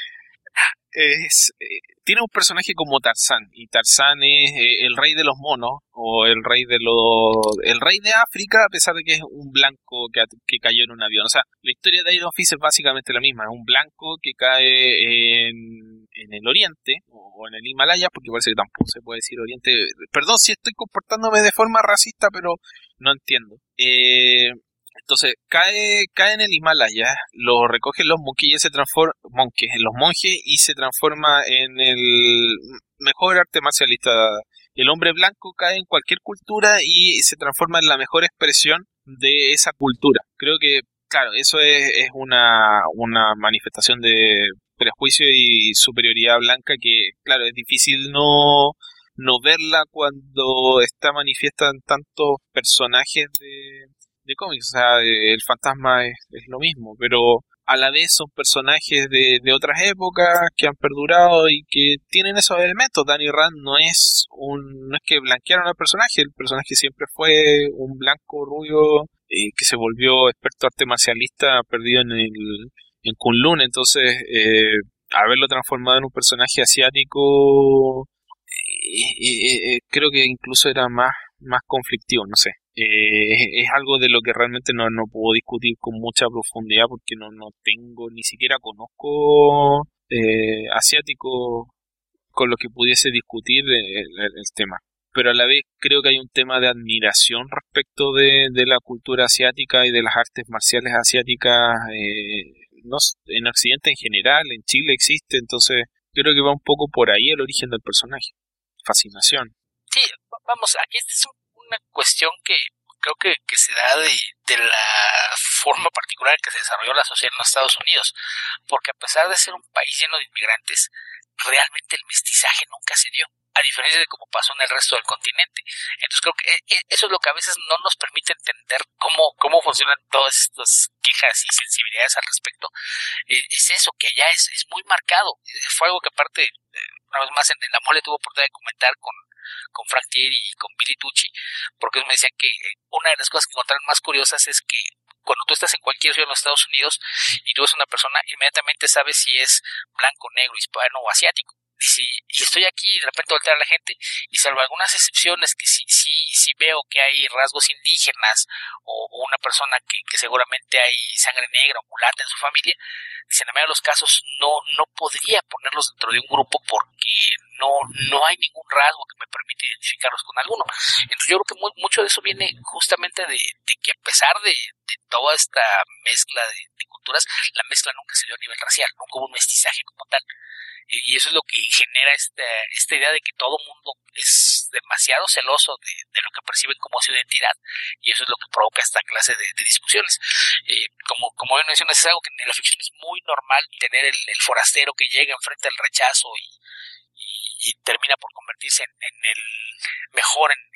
Tiene un personaje como Tarzán, y Tarzán es el rey de los monos, o el rey de África, a pesar de que es un blanco que cayó en un avión. O sea, la historia de Iron Fist es básicamente la misma, es un blanco que cae en el oriente, o en el Himalaya, porque parece que tampoco se puede decir oriente. Perdón si estoy comportándome de forma racista, pero no entiendo. Entonces, cae en el Himalaya, lo recogen los monjes y se transforma en el mejor arte marcialista. El hombre blanco cae en cualquier cultura y se transforma en la mejor expresión de esa cultura. Creo que, claro, eso es una manifestación de prejuicio y superioridad blanca que, claro, es difícil no verla cuando está manifiesta en tantos personajes de cómics. O sea, el fantasma es lo mismo, pero a la vez son personajes de otras épocas que han perdurado y que tienen esos elementos. Danny Rand no es que blanquearon al personaje, el personaje siempre fue un blanco rubio que se volvió experto arte marcialista perdido en Kunlun. Entonces, haberlo transformado en un personaje asiático, creo que incluso era más conflictivo, no sé. Es algo de lo que realmente no puedo discutir con mucha profundidad, porque no tengo, ni siquiera conozco asiáticos con los que pudiese discutir el tema. Pero a la vez creo que hay un tema de admiración respecto de la cultura asiática y de las artes marciales asiáticas, en Occidente en general, en Chile existe. Entonces creo que va un poco por ahí el origen del personaje. Fascinación. Sí, vamos, aquí es una cuestión que creo que se da de la forma particular en que se desarrolló la sociedad en los Estados Unidos, porque a pesar de ser un país lleno de inmigrantes, realmente el mestizaje nunca se dio, a diferencia de como pasó en el resto del continente. Entonces creo que eso es lo que a veces no nos permite entender cómo funcionan todas estas quejas y sensibilidades al respecto. Es eso, que allá es muy marcado. Fue algo que aparte, una vez más, en la mole tuve oportunidad de comentar con Frank Thierry y con Billy Tucci, porque ellos me decían que una de las cosas que encontraron más curiosas es que cuando tú estás en cualquier ciudad en los Estados Unidos y tú ves a una persona, inmediatamente sabes si es blanco, negro, hispano o asiático. Y estoy aquí y de repente voltea a la gente, y salvo algunas excepciones que sí veo que hay rasgos indígenas o una persona que seguramente hay sangre negra o mulata en su familia, dicen, en la mayoría de los casos no podría ponerlos dentro de un grupo porque no hay ningún rasgo que me permita identificarlos con alguno. Entonces yo creo que mucho de eso viene justamente de que a pesar de toda esta mezcla de culturas, la mezcla nunca se dio a nivel racial, nunca hubo un mestizaje como tal. Y eso es lo que genera esta idea de que todo mundo es demasiado celoso de lo que perciben como su identidad, y eso es lo que provoca esta clase de discusiones. Como bien mencionas, es algo que en la ficción es muy normal, tener el forastero que llega enfrente al rechazo y termina por convertirse en el mejor en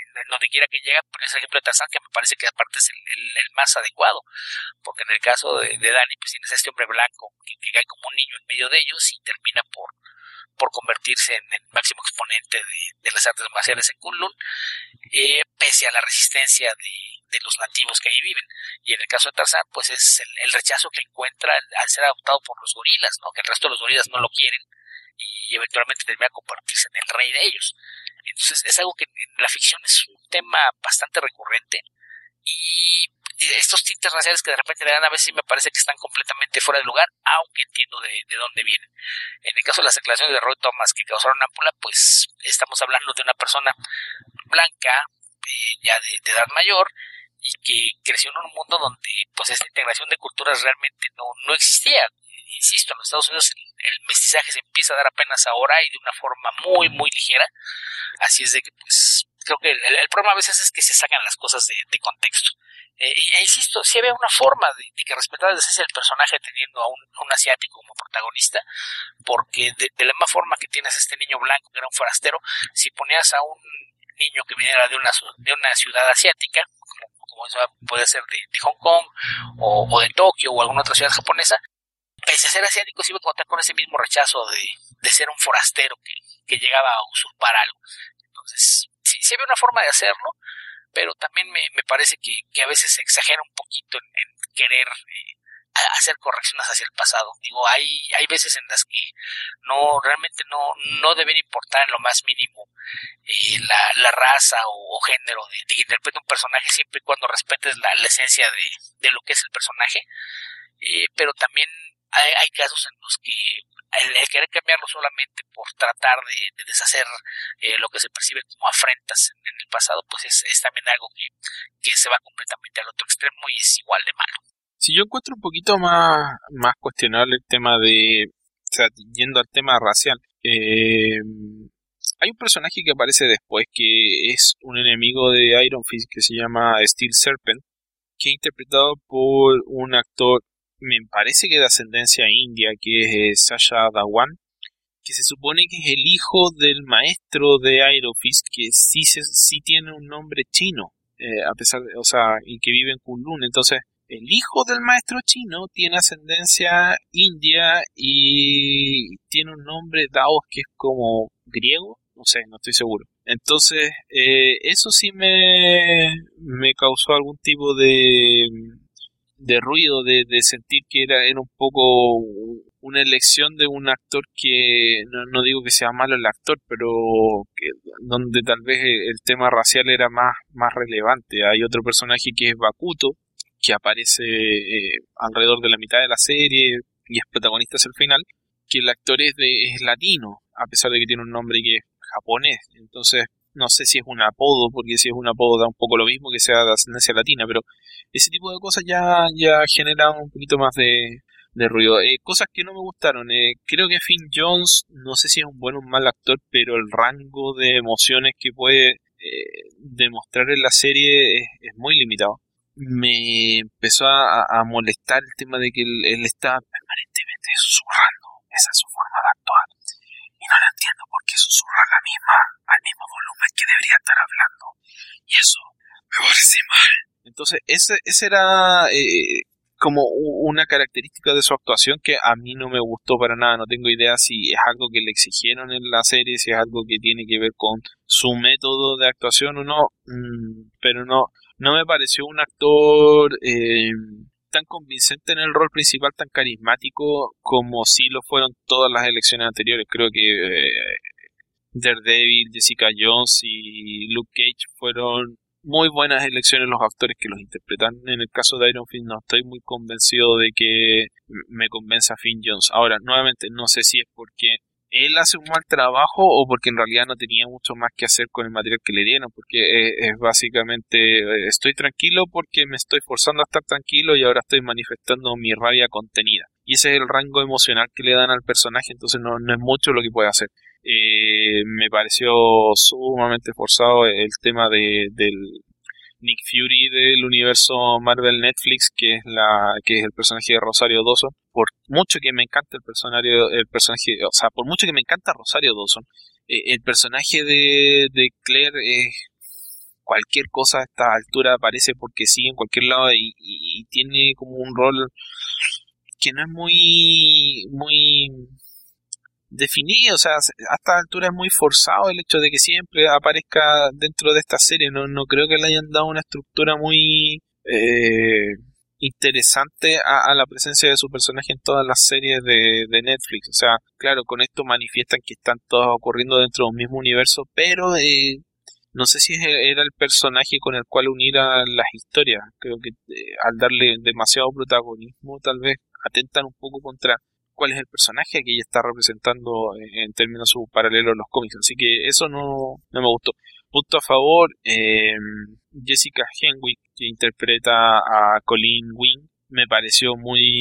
donde quiera que llega, por ese ejemplo de Tarzán, que me parece que aparte es el más adecuado, porque en el caso de Dani, pues tienes a este hombre blanco que cae como un niño en medio de ellos y termina por convertirse en el máximo exponente de las artes marciales en Kunlun, pese a la resistencia de los nativos que ahí viven. Y en el caso de Tarzán, pues es el rechazo que encuentra al ser adoptado por los gorilas, ¿no? Que el resto de los gorilas no lo quieren y eventualmente termina a convertirse en el rey de ellos. Entonces es algo que en la ficción es un tema bastante recurrente, y estos tintes raciales que de repente le dan a veces sí me parece que están completamente fuera de lugar, aunque entiendo de dónde vienen. En el caso de las declaraciones de Roy Thomas que causaron ámpula, pues estamos hablando de una persona blanca, ya de edad mayor, y que creció en un mundo donde pues esta integración de culturas realmente no existía. Insisto, en los Estados Unidos el mestizaje se empieza a dar apenas ahora y de una forma muy muy ligera, así es de que pues creo que el problema a veces es que se sacan las cosas de contexto. Insisto, sí había una forma de que respetara la esencia del personaje teniendo a un asiático como protagonista, porque de la misma forma que tienes a este niño blanco que era un forastero, si ponías a un niño que viniera de una ciudad asiática, como eso puede ser de Hong Kong o de Tokio o alguna otra ciudad japonesa, pese a ser asiático se iba a contar con ese mismo rechazo de ser un forastero que llegaba a usurpar algo. Entonces sí había una forma de hacerlo, pero también me parece que a veces se exagera un poquito en querer hacer correcciones hacia el pasado. Digo, hay veces en las que realmente no deben importar en lo más mínimo la raza o género de que interpreta un personaje, siempre y cuando respetes la esencia de lo que es el personaje, pero también hay casos en los que el querer cambiarlo solamente por tratar de deshacer lo que se percibe como afrentas en el pasado, pues es también algo que se va completamente al otro extremo y es igual de malo. Si yo encuentro un poquito más cuestionable el tema o sea, yendo al tema racial, hay un personaje que aparece después que es un enemigo de Iron Fist que se llama Steel Serpent, que es interpretado por un actor, me parece que de ascendencia india, que es Sasha Dhawan, que se supone que es el hijo del maestro de Iron Fist, que sí tiene un nombre chino, a pesar de, o sea, y que vive en Kunlun. Entonces, el hijo del maestro chino tiene ascendencia india y tiene un nombre Daos que es como griego, no sé, no estoy seguro. Entonces, eso sí me causó algún tipo de ruido, de sentir que era un poco una elección de un actor que, no digo que sea malo el actor, pero donde tal vez el tema racial era más relevante. Hay otro personaje que es Bakuto, que aparece alrededor de la mitad de la serie y es protagonista hacia el final, que el actor es latino, a pesar de que tiene un nombre que es japonés. Entonces no sé si es un apodo, porque si es un apodo da un poco lo mismo que sea de ascendencia latina, pero ese tipo de cosas ya generan un poquito más de ruido. Cosas que no me gustaron. Creo que Finn Jones, no sé si es un buen o un mal actor, pero el rango de emociones que puede demostrar en la serie es muy limitado. Me empezó a molestar el tema de que él está permanentemente susurrando. Esa es su forma de actuar. Y no la entiendo porque susurra al mismo volumen que debería estar hablando. Y eso me parece mal. Entonces, ese era como una característica de su actuación que a mí no me gustó para nada. No tengo idea si es algo que le exigieron en la serie, si es algo que tiene que ver con su método de actuación o no. Pero no me pareció un actor tan convincente en el rol principal, tan carismático como sí lo fueron todas las elecciones anteriores. Creo que Daredevil, Jessica Jones y Luke Cage fueron muy buenas elecciones los actores que los interpretan. En el caso de Iron Fist no estoy muy convencido de que me convenza Finn Jones. Ahora, nuevamente, no sé si es porque él hace un mal trabajo o porque en realidad no tenía mucho más que hacer con el material que le dieron, porque es básicamente estoy tranquilo porque me estoy forzando a estar tranquilo y ahora estoy manifestando mi rabia contenida, y ese es el rango emocional que le dan al personaje. Entonces no es mucho lo que puede hacer. Me pareció sumamente forzado el tema del Nick Fury del universo Marvel Netflix, que es el personaje de Rosario Dawson. Por mucho que me encanta el personaje, o sea, por mucho que me encanta Rosario Dawson, el personaje de Claire es cualquier cosa a esta altura aparece porque sí en cualquier lado y tiene como un rol que no es muy definido, o sea, a esta altura es muy forzado el hecho de que siempre aparezca dentro de esta serie, no creo que le hayan dado una estructura muy interesante a la presencia de su personaje en todas las series de Netflix, o sea, claro, con esto manifiestan que están todas ocurriendo dentro de un mismo universo, pero no sé si era el personaje con el cual unir a las historias. Creo que al darle demasiado protagonismo, tal vez atentan un poco contra cuál es el personaje que ella está representando en términos paralelos a los cómics. Así que eso no me gustó. Punto a favor, Jessica Henwick, que interpreta a Colleen Wing, me pareció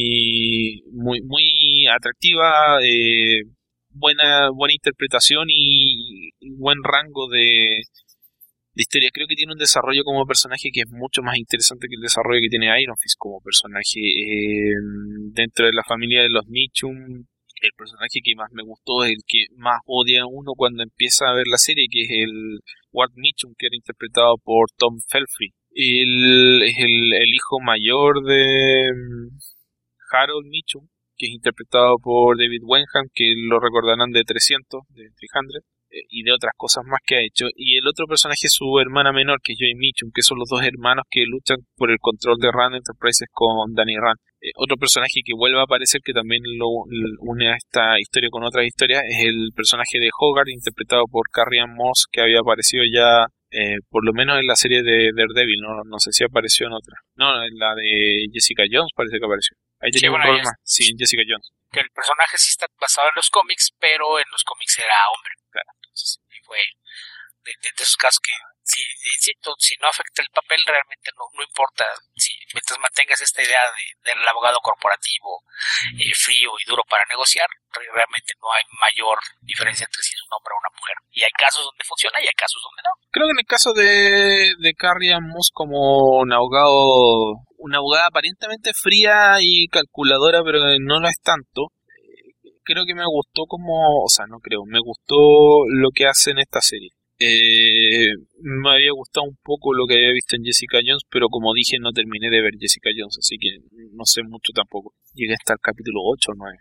muy atractiva, buena interpretación y buen rango de historia. Creo que tiene un desarrollo como personaje que es mucho más interesante que el desarrollo que tiene Iron Fist como personaje. Dentro de la familia de los Mitchum, el personaje que más me gustó es el que más odia uno cuando empieza a ver la serie, que es el Ward Mitchum, que era interpretado por Tom Felfrey. Él es el hijo mayor de Harold Mitchum, que es interpretado por David Wenham, que lo recordarán de 300, de 300, y de otras cosas más que ha hecho. Y el otro personaje es su hermana menor, que es Joy Mitchum, que son los dos hermanos que luchan por el control de Rand Enterprises con Danny Rand. Otro personaje que vuelve a aparecer, que también lo une a esta historia con otras historias, es el personaje de Hogarth, interpretado por Carrie Ann Moss, que había aparecido ya por lo menos en la serie de Daredevil, no sé si apareció en otra. No, en la de Jessica Jones parece que apareció. Ahí tenía un rol más. Sí, en Jessica Jones. Que el personaje sí está basado en los cómics, pero en los cómics era hombre. Claro. Entonces, fue de esos casos que si no afecta el papel, realmente no importa. Mientras mantengas esta idea del abogado corporativo frío y duro para negociar, realmente no hay mayor diferencia entre si es un hombre o una mujer. Y hay casos donde funciona y hay casos donde no. Creo que en el caso de Carrie Ann Moss como una abogada aparentemente fría y calculadora, pero no lo es tanto. Creo que me gustó me gustó lo que hace en esta serie. Me había gustado un poco lo que había visto en Jessica Jones, pero como dije, no terminé de ver Jessica Jones, así que no sé mucho tampoco. Llegué hasta el capítulo 8 o 9.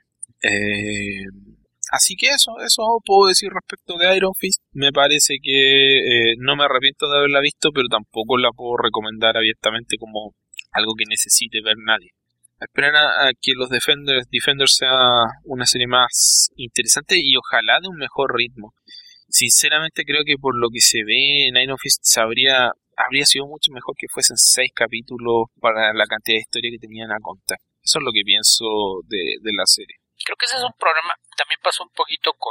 Así que eso puedo decir respecto de Iron Fist. Me parece que no me arrepiento de haberla visto, pero tampoco la puedo recomendar abiertamente como algo que necesite ver nadie. Esperar a que los Defenders sea una serie más interesante y ojalá de un mejor ritmo. Sinceramente creo que por lo que se ve en Iron Fist habría sido mucho mejor que fuesen 6 capítulos para la cantidad de historia que tenían a contar. Eso es lo que pienso de la serie. Creo que ese es un problema. También pasó un poquito con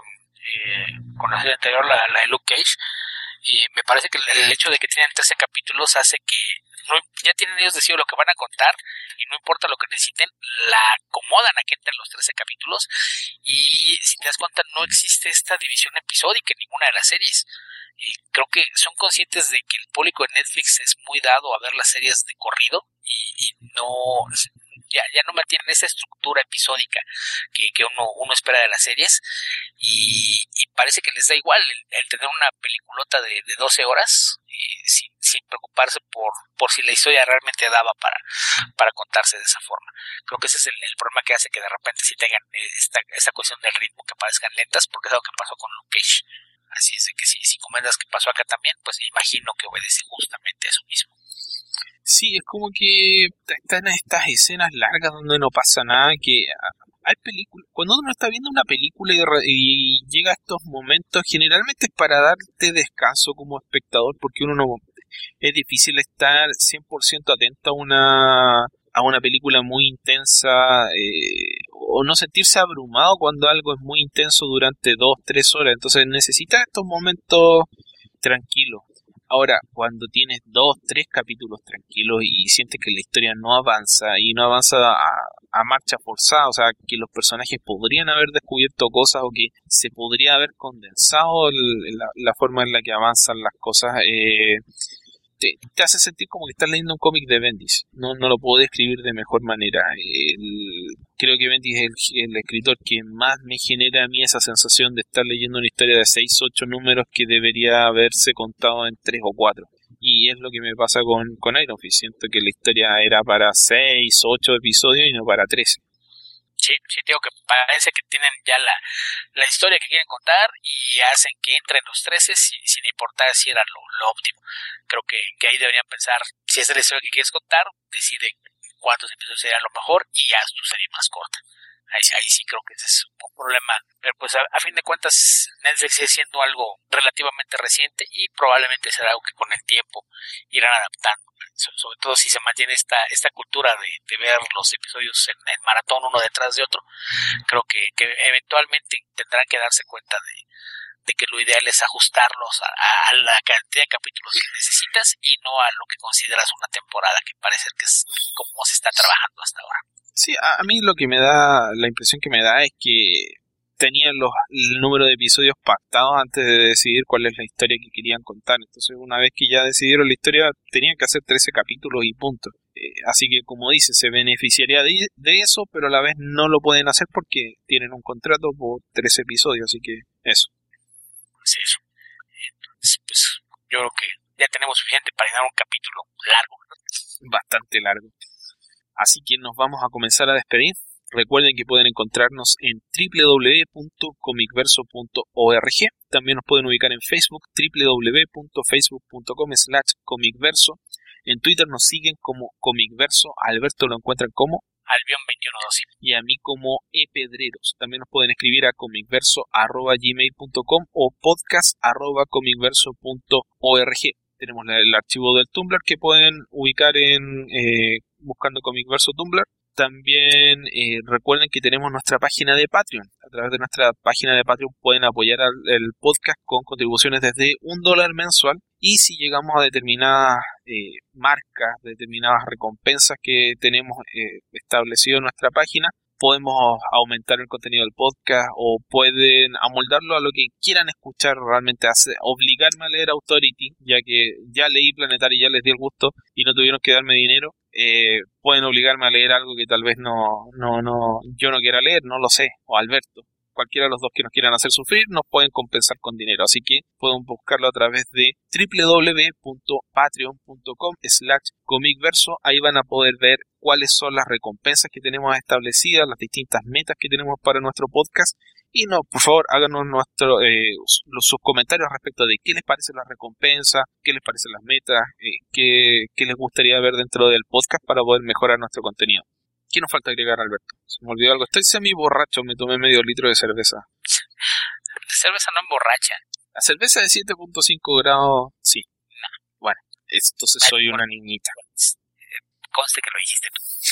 la serie anterior, la de Luke Cage. Y me parece que el hecho de que tienen 13 capítulos hace que ya tienen ellos decidido lo que van a contar y no importa lo que necesiten, la acomodan aquí entre los 13 capítulos y si te das cuenta no existe esta división episódica en ninguna de las series. Creo que son conscientes de que el público de Netflix es muy dado a ver las series de corrido y no ya no mantienen esa estructura episódica que uno espera de las series y parece que les da igual el tener una peliculota de 12 horas sin preocuparse por si la historia realmente daba para contarse de esa forma. Creo que ese es el problema que hace que de repente sí tengan esta cuestión del ritmo, que parezcan lentas, porque es algo que pasó con Luke Cage. Así es de que si comentas que pasó acá también, pues imagino que obedece justamente eso mismo. Sí, es como que están estas escenas largas donde no pasa nada, que hay películas, cuando uno está viendo una película y llega a estos momentos, generalmente es para darte descanso como espectador, porque uno no es difícil estar 100% atento a una película muy intensa, o no sentirse abrumado cuando algo es muy intenso durante 2-3 horas, entonces necesitas estos momentos tranquilos. Ahora, cuando tienes 2-3 capítulos tranquilos y sientes que la historia no avanza y no avanza a marcha forzada, o sea, que los personajes podrían haber descubierto cosas o que se podría haber condensado la forma en la que avanzan las cosas, te hace sentir como que estás leyendo un cómic de Bendis. No lo puedo describir de mejor manera. Creo que Bendis es el escritor que más me genera a mí esa sensación de estar leyendo una historia de 6-8 números que debería haberse contado en 3 o 4. Y es lo que me pasa con Iron Fist. Siento que la historia era para 6, 8 episodios y no para 13. Sí, digo que parece que tienen ya la historia que quieren contar y hacen que entren los 13 sin importar si era lo óptimo. Creo que ahí deberían pensar, si esa es la historia que quieres contar, decide cuántos episodios serían lo mejor y haz tu serie más corta. Ahí sí creo que ese es un problema. Pero pues a fin de cuentas Netflix sigue siendo algo relativamente reciente y probablemente será algo que con el tiempo irán adaptando. Sobre todo si se mantiene esta cultura de ver los episodios en maratón uno detrás de otro. Creo que eventualmente tendrán que darse cuenta de que lo ideal es ajustarlos a la cantidad de capítulos que necesitas y no a lo que consideras una temporada, que parece que es como se está trabajando hasta ahora. Sí, a mí lo que me da, la impresión que me da es que tenían el número de episodios pactados antes de decidir cuál es la historia que querían contar. Entonces, una vez que ya decidieron la historia, tenían que hacer 13 capítulos y punto. Así que, como dice, se beneficiaría de eso, pero a la vez no lo pueden hacer porque tienen un contrato por 13 episodios, así que eso. Pues eso. Entonces, pues yo creo que ya tenemos suficiente para llenar un capítulo largo, ¿no? Bastante largo. Así que nos vamos a comenzar a despedir. Recuerden que pueden encontrarnos en www.comicverso.org. También nos pueden ubicar en Facebook, www.facebook.com/comicverso. En Twitter nos siguen como Comicverso. A Alberto lo encuentran como Albion2112 y a mí como Epedreros. También nos pueden escribir a comicverso@gmail.com o podcast@comicverso.org. Tenemos el archivo del Tumblr que pueden ubicar buscando Comicverso Tumblr. También recuerden que tenemos nuestra página de Patreon. A través de nuestra página de Patreon pueden apoyar el podcast con contribuciones desde $1 mensual. Y si llegamos a determinadas marcas, determinadas recompensas que tenemos establecido en nuestra página, podemos aumentar el contenido del podcast o pueden amoldarlo a lo que quieran escuchar. Realmente obligarme a leer Authority, ya que ya leí Planetary y ya les di el gusto y no tuvieron que darme dinero. Pueden obligarme a leer algo que tal vez yo no quiera leer, no lo sé, o Alberto. Cualquiera de los dos que nos quieran hacer sufrir nos pueden compensar con dinero, así que pueden buscarlo a través de www.patreon.com/comicverso. Ahí van a poder ver cuáles son las recompensas que tenemos establecidas, las distintas metas que tenemos para nuestro podcast. Y no, por favor, háganos sus comentarios respecto de qué les parece la recompensa, qué les parecen las metas, qué les gustaría ver dentro del podcast para poder mejorar nuestro contenido. ¿Qué nos falta agregar, Alberto? Se me olvidó algo. Estoy semi borracho, me tomé medio litro de cerveza. La cerveza no emborracha. La cerveza de 7.5 grados, sí. No. Bueno, entonces soy una niñita. Conste que lo dijiste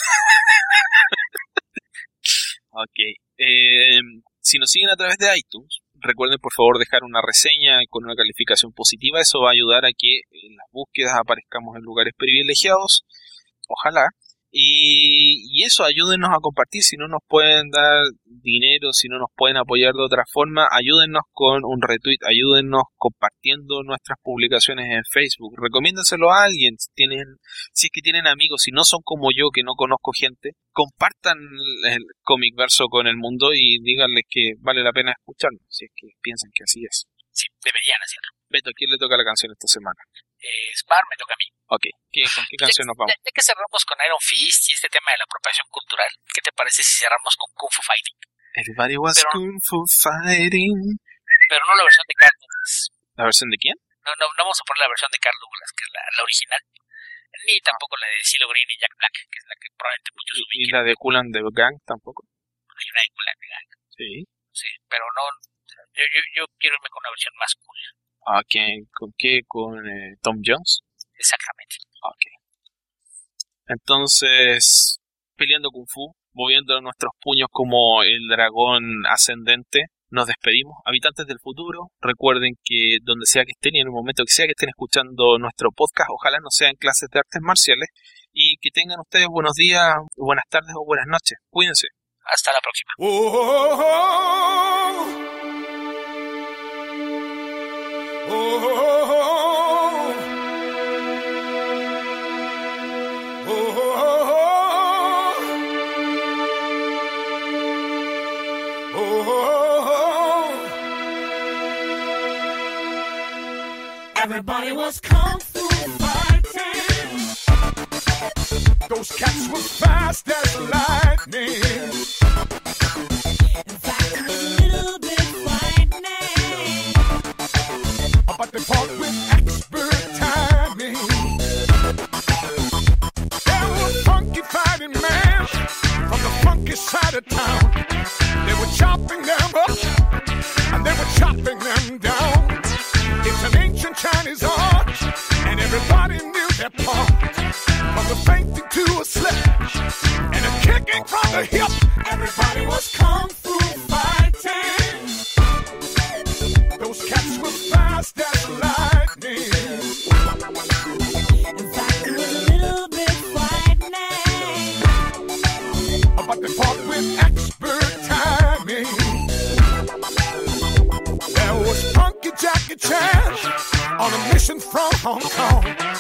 tú. Ok. Si nos siguen a través de iTunes, recuerden por favor dejar una reseña con una calificación positiva. Eso va a ayudar a que en las búsquedas aparezcamos en lugares privilegiados. Ojalá. Y eso, ayúdennos a compartir. Si no nos pueden dar dinero, si no nos pueden apoyar de otra forma, ayúdennos con un retweet, ayúdennos compartiendo nuestras publicaciones en Facebook. Recomiéndenselo a alguien. Si es que tienen amigos, si no son como yo, que no conozco gente, compartan el Comicverso con el mundo y díganles que vale la pena escucharnos, si es que piensan que así es. Sí, deberían hacerlo. Beto, ¿a quién le toca la canción esta semana? Spar, me toca a mí. Ok, ¿con qué canción nos vamos? Ya que cerramos con Iron Fist y este tema de la apropiación cultural, ¿qué te parece si cerramos con Kung Fu Fighting? Everybody was Kung Fu Fighting. Pero no la versión de Carl Douglas. ¿La versión de quién? No vamos a poner la versión de Carl Douglas, que es la original. Ni tampoco la de CeeLo Green y Jack Black, que es la que probablemente muchos ubiquen. ¿Y la de Kool and the Gang tampoco? Hay una de Kool and the Gang. Sí. Sí, pero no. Yo quiero irme con una versión más cool. ¿Con qué? ¿Con Tom Jones? Exactamente. Ok. Entonces, peleando Kung Fu, moviendo nuestros puños como el dragón ascendente, nos despedimos. Habitantes del futuro, recuerden que donde sea que estén y en el momento que sea que estén escuchando nuestro podcast, ojalá no sean clases de artes marciales, y que tengan ustedes buenos días, buenas tardes o buenas noches. Cuídense. Hasta la próxima. Everybody was Kung Fu fighting. Those cats were fast as lightning. In fact, it was a little bit frightening. But they fought with expert timing. There was funky fighting man from the funky side of town. They were chopping them up and they were chopping them down. It's an ancient Chinese art and everybody knew their part. From the fainting to a slip and a kicking from the hip. Everybody was kung fu fighting. Those cats were fast as lightning. In fact, it was a little bit frightening. But they fought with expert timing. There was Funky Jackie Chan on a mission from Hong Kong.